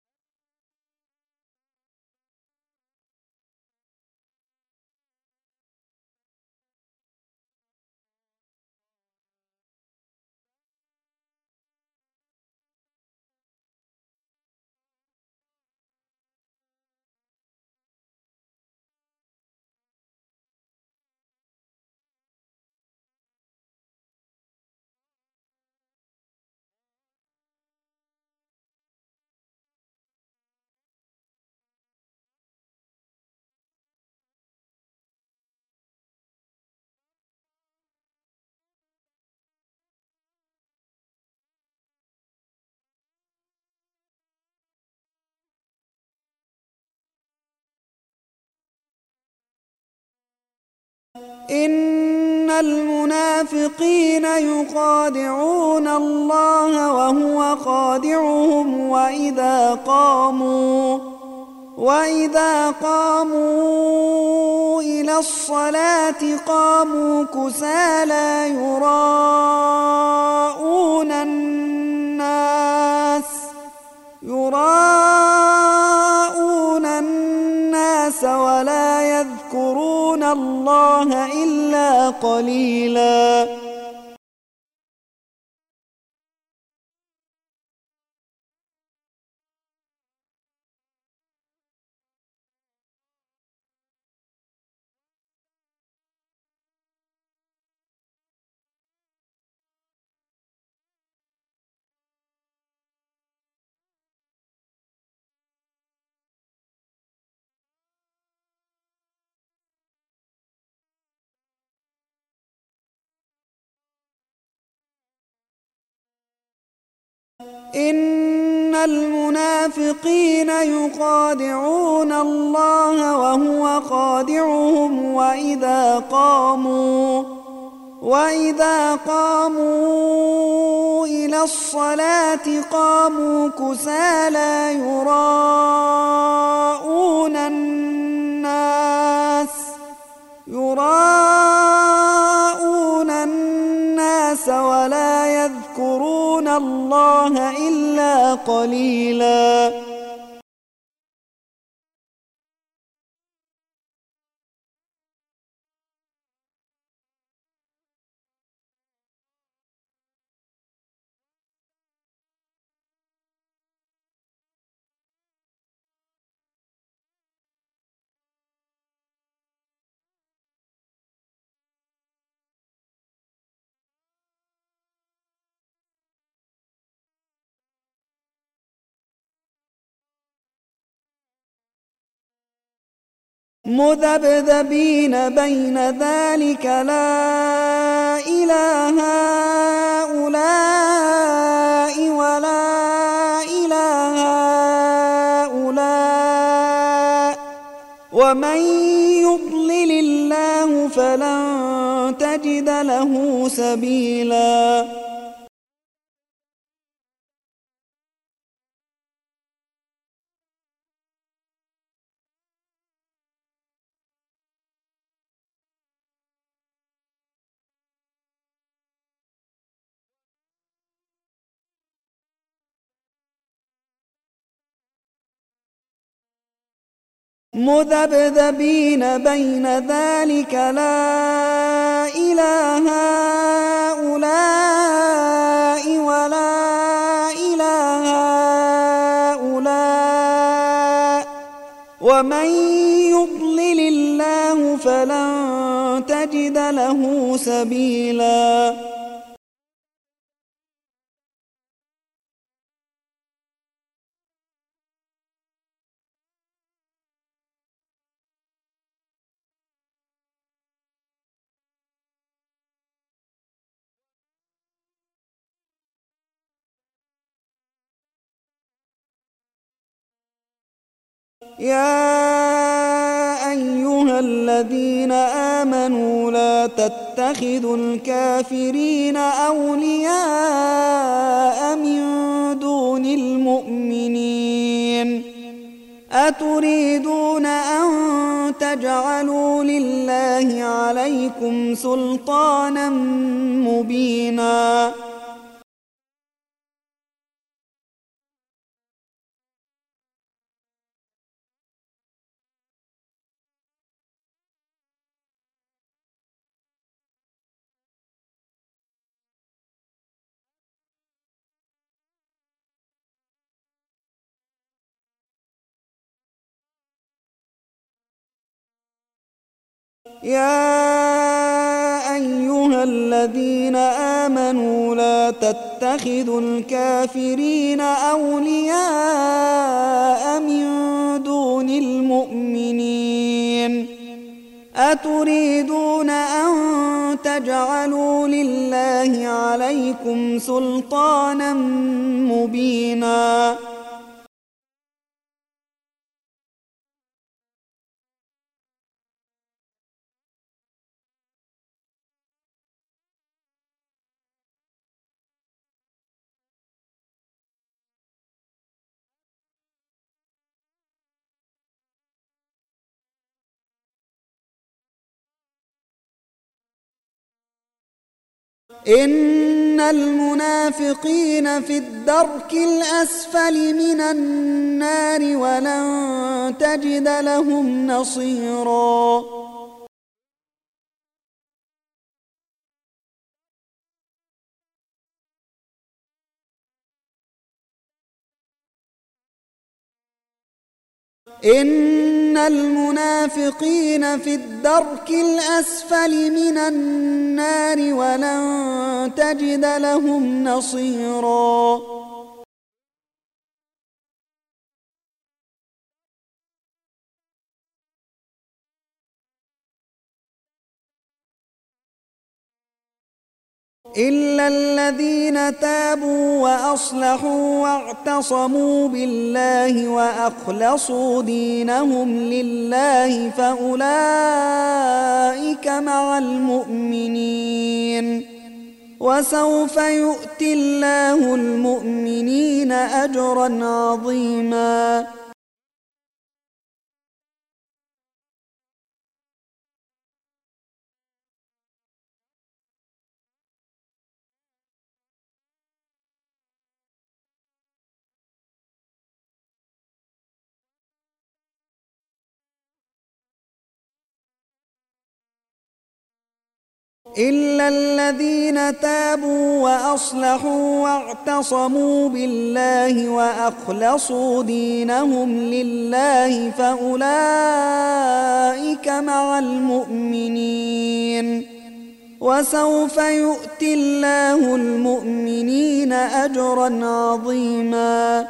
إن المنافقين يخادعون الله وهو خادعهم وإذا قاموا إلى الصلاة قاموا كسالى يراءون الناس ولا يذكرون الله إلا قليلا. إن المنافقين يخادعون الله وهو خادعهم وإذا قاموا إلى الصلاة قاموا كسالى يراءون الناس ولا يذكرون الله قليلا. مذبذبين بين ذلك لا إله هؤلاء ولا إله هؤلاء ومن يضلل الله فلن تجد له سبيلا. مذبذبين بين ذلك لا إله هؤلاء ولا إله هؤلاء ومن يضلل الله فلن تجد له سبيلا. يا أيها الذين آمنوا لا تتخذوا الكافرين أولياء من دون المؤمنين أتريدون أن تجعلوا لله عليكم سلطانا مبينا. يا أيها الذين آمنوا لا تتخذوا الكافرين أولياء من دون المؤمنين أتريدون أن تجعلوا لله عليكم سلطانا مبينا. إن المنافقين في الدرك الأسفل من النار ولن تجد لهم نصيرا. إن المنافقين في الدرك الأسفل من النار ولن تجد لهم نصيرا. إلا الذين تابوا وأصلحوا واعتصموا بالله وأخلصوا دينهم لله فأولئك مع المؤمنين وسوف يؤتي الله المؤمنين أجرا عظيما. إلا الذين تابوا وأصلحوا واعتصموا بالله وأخلصوا دينهم لله فأولئك مع المؤمنين وسوف يؤتي الله المؤمنين أجرا عظيما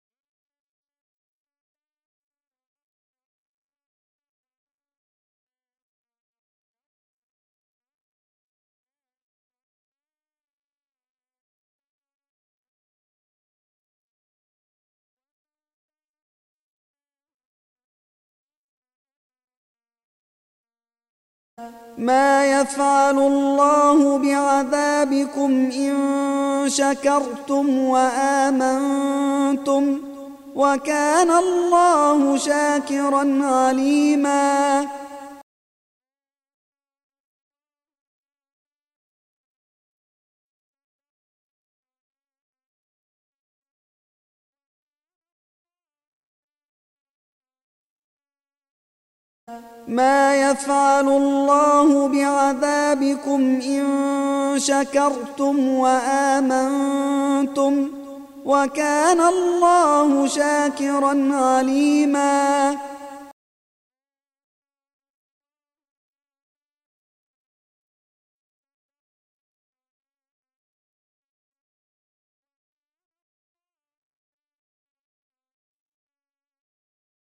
ما يفعل الله بعذابكم إن شكرتم وآمنتم وكان الله شاكرا عليما ما يفعل الله بعذابكم إن شكرتم وآمنتم وكان الله شاكرا عليما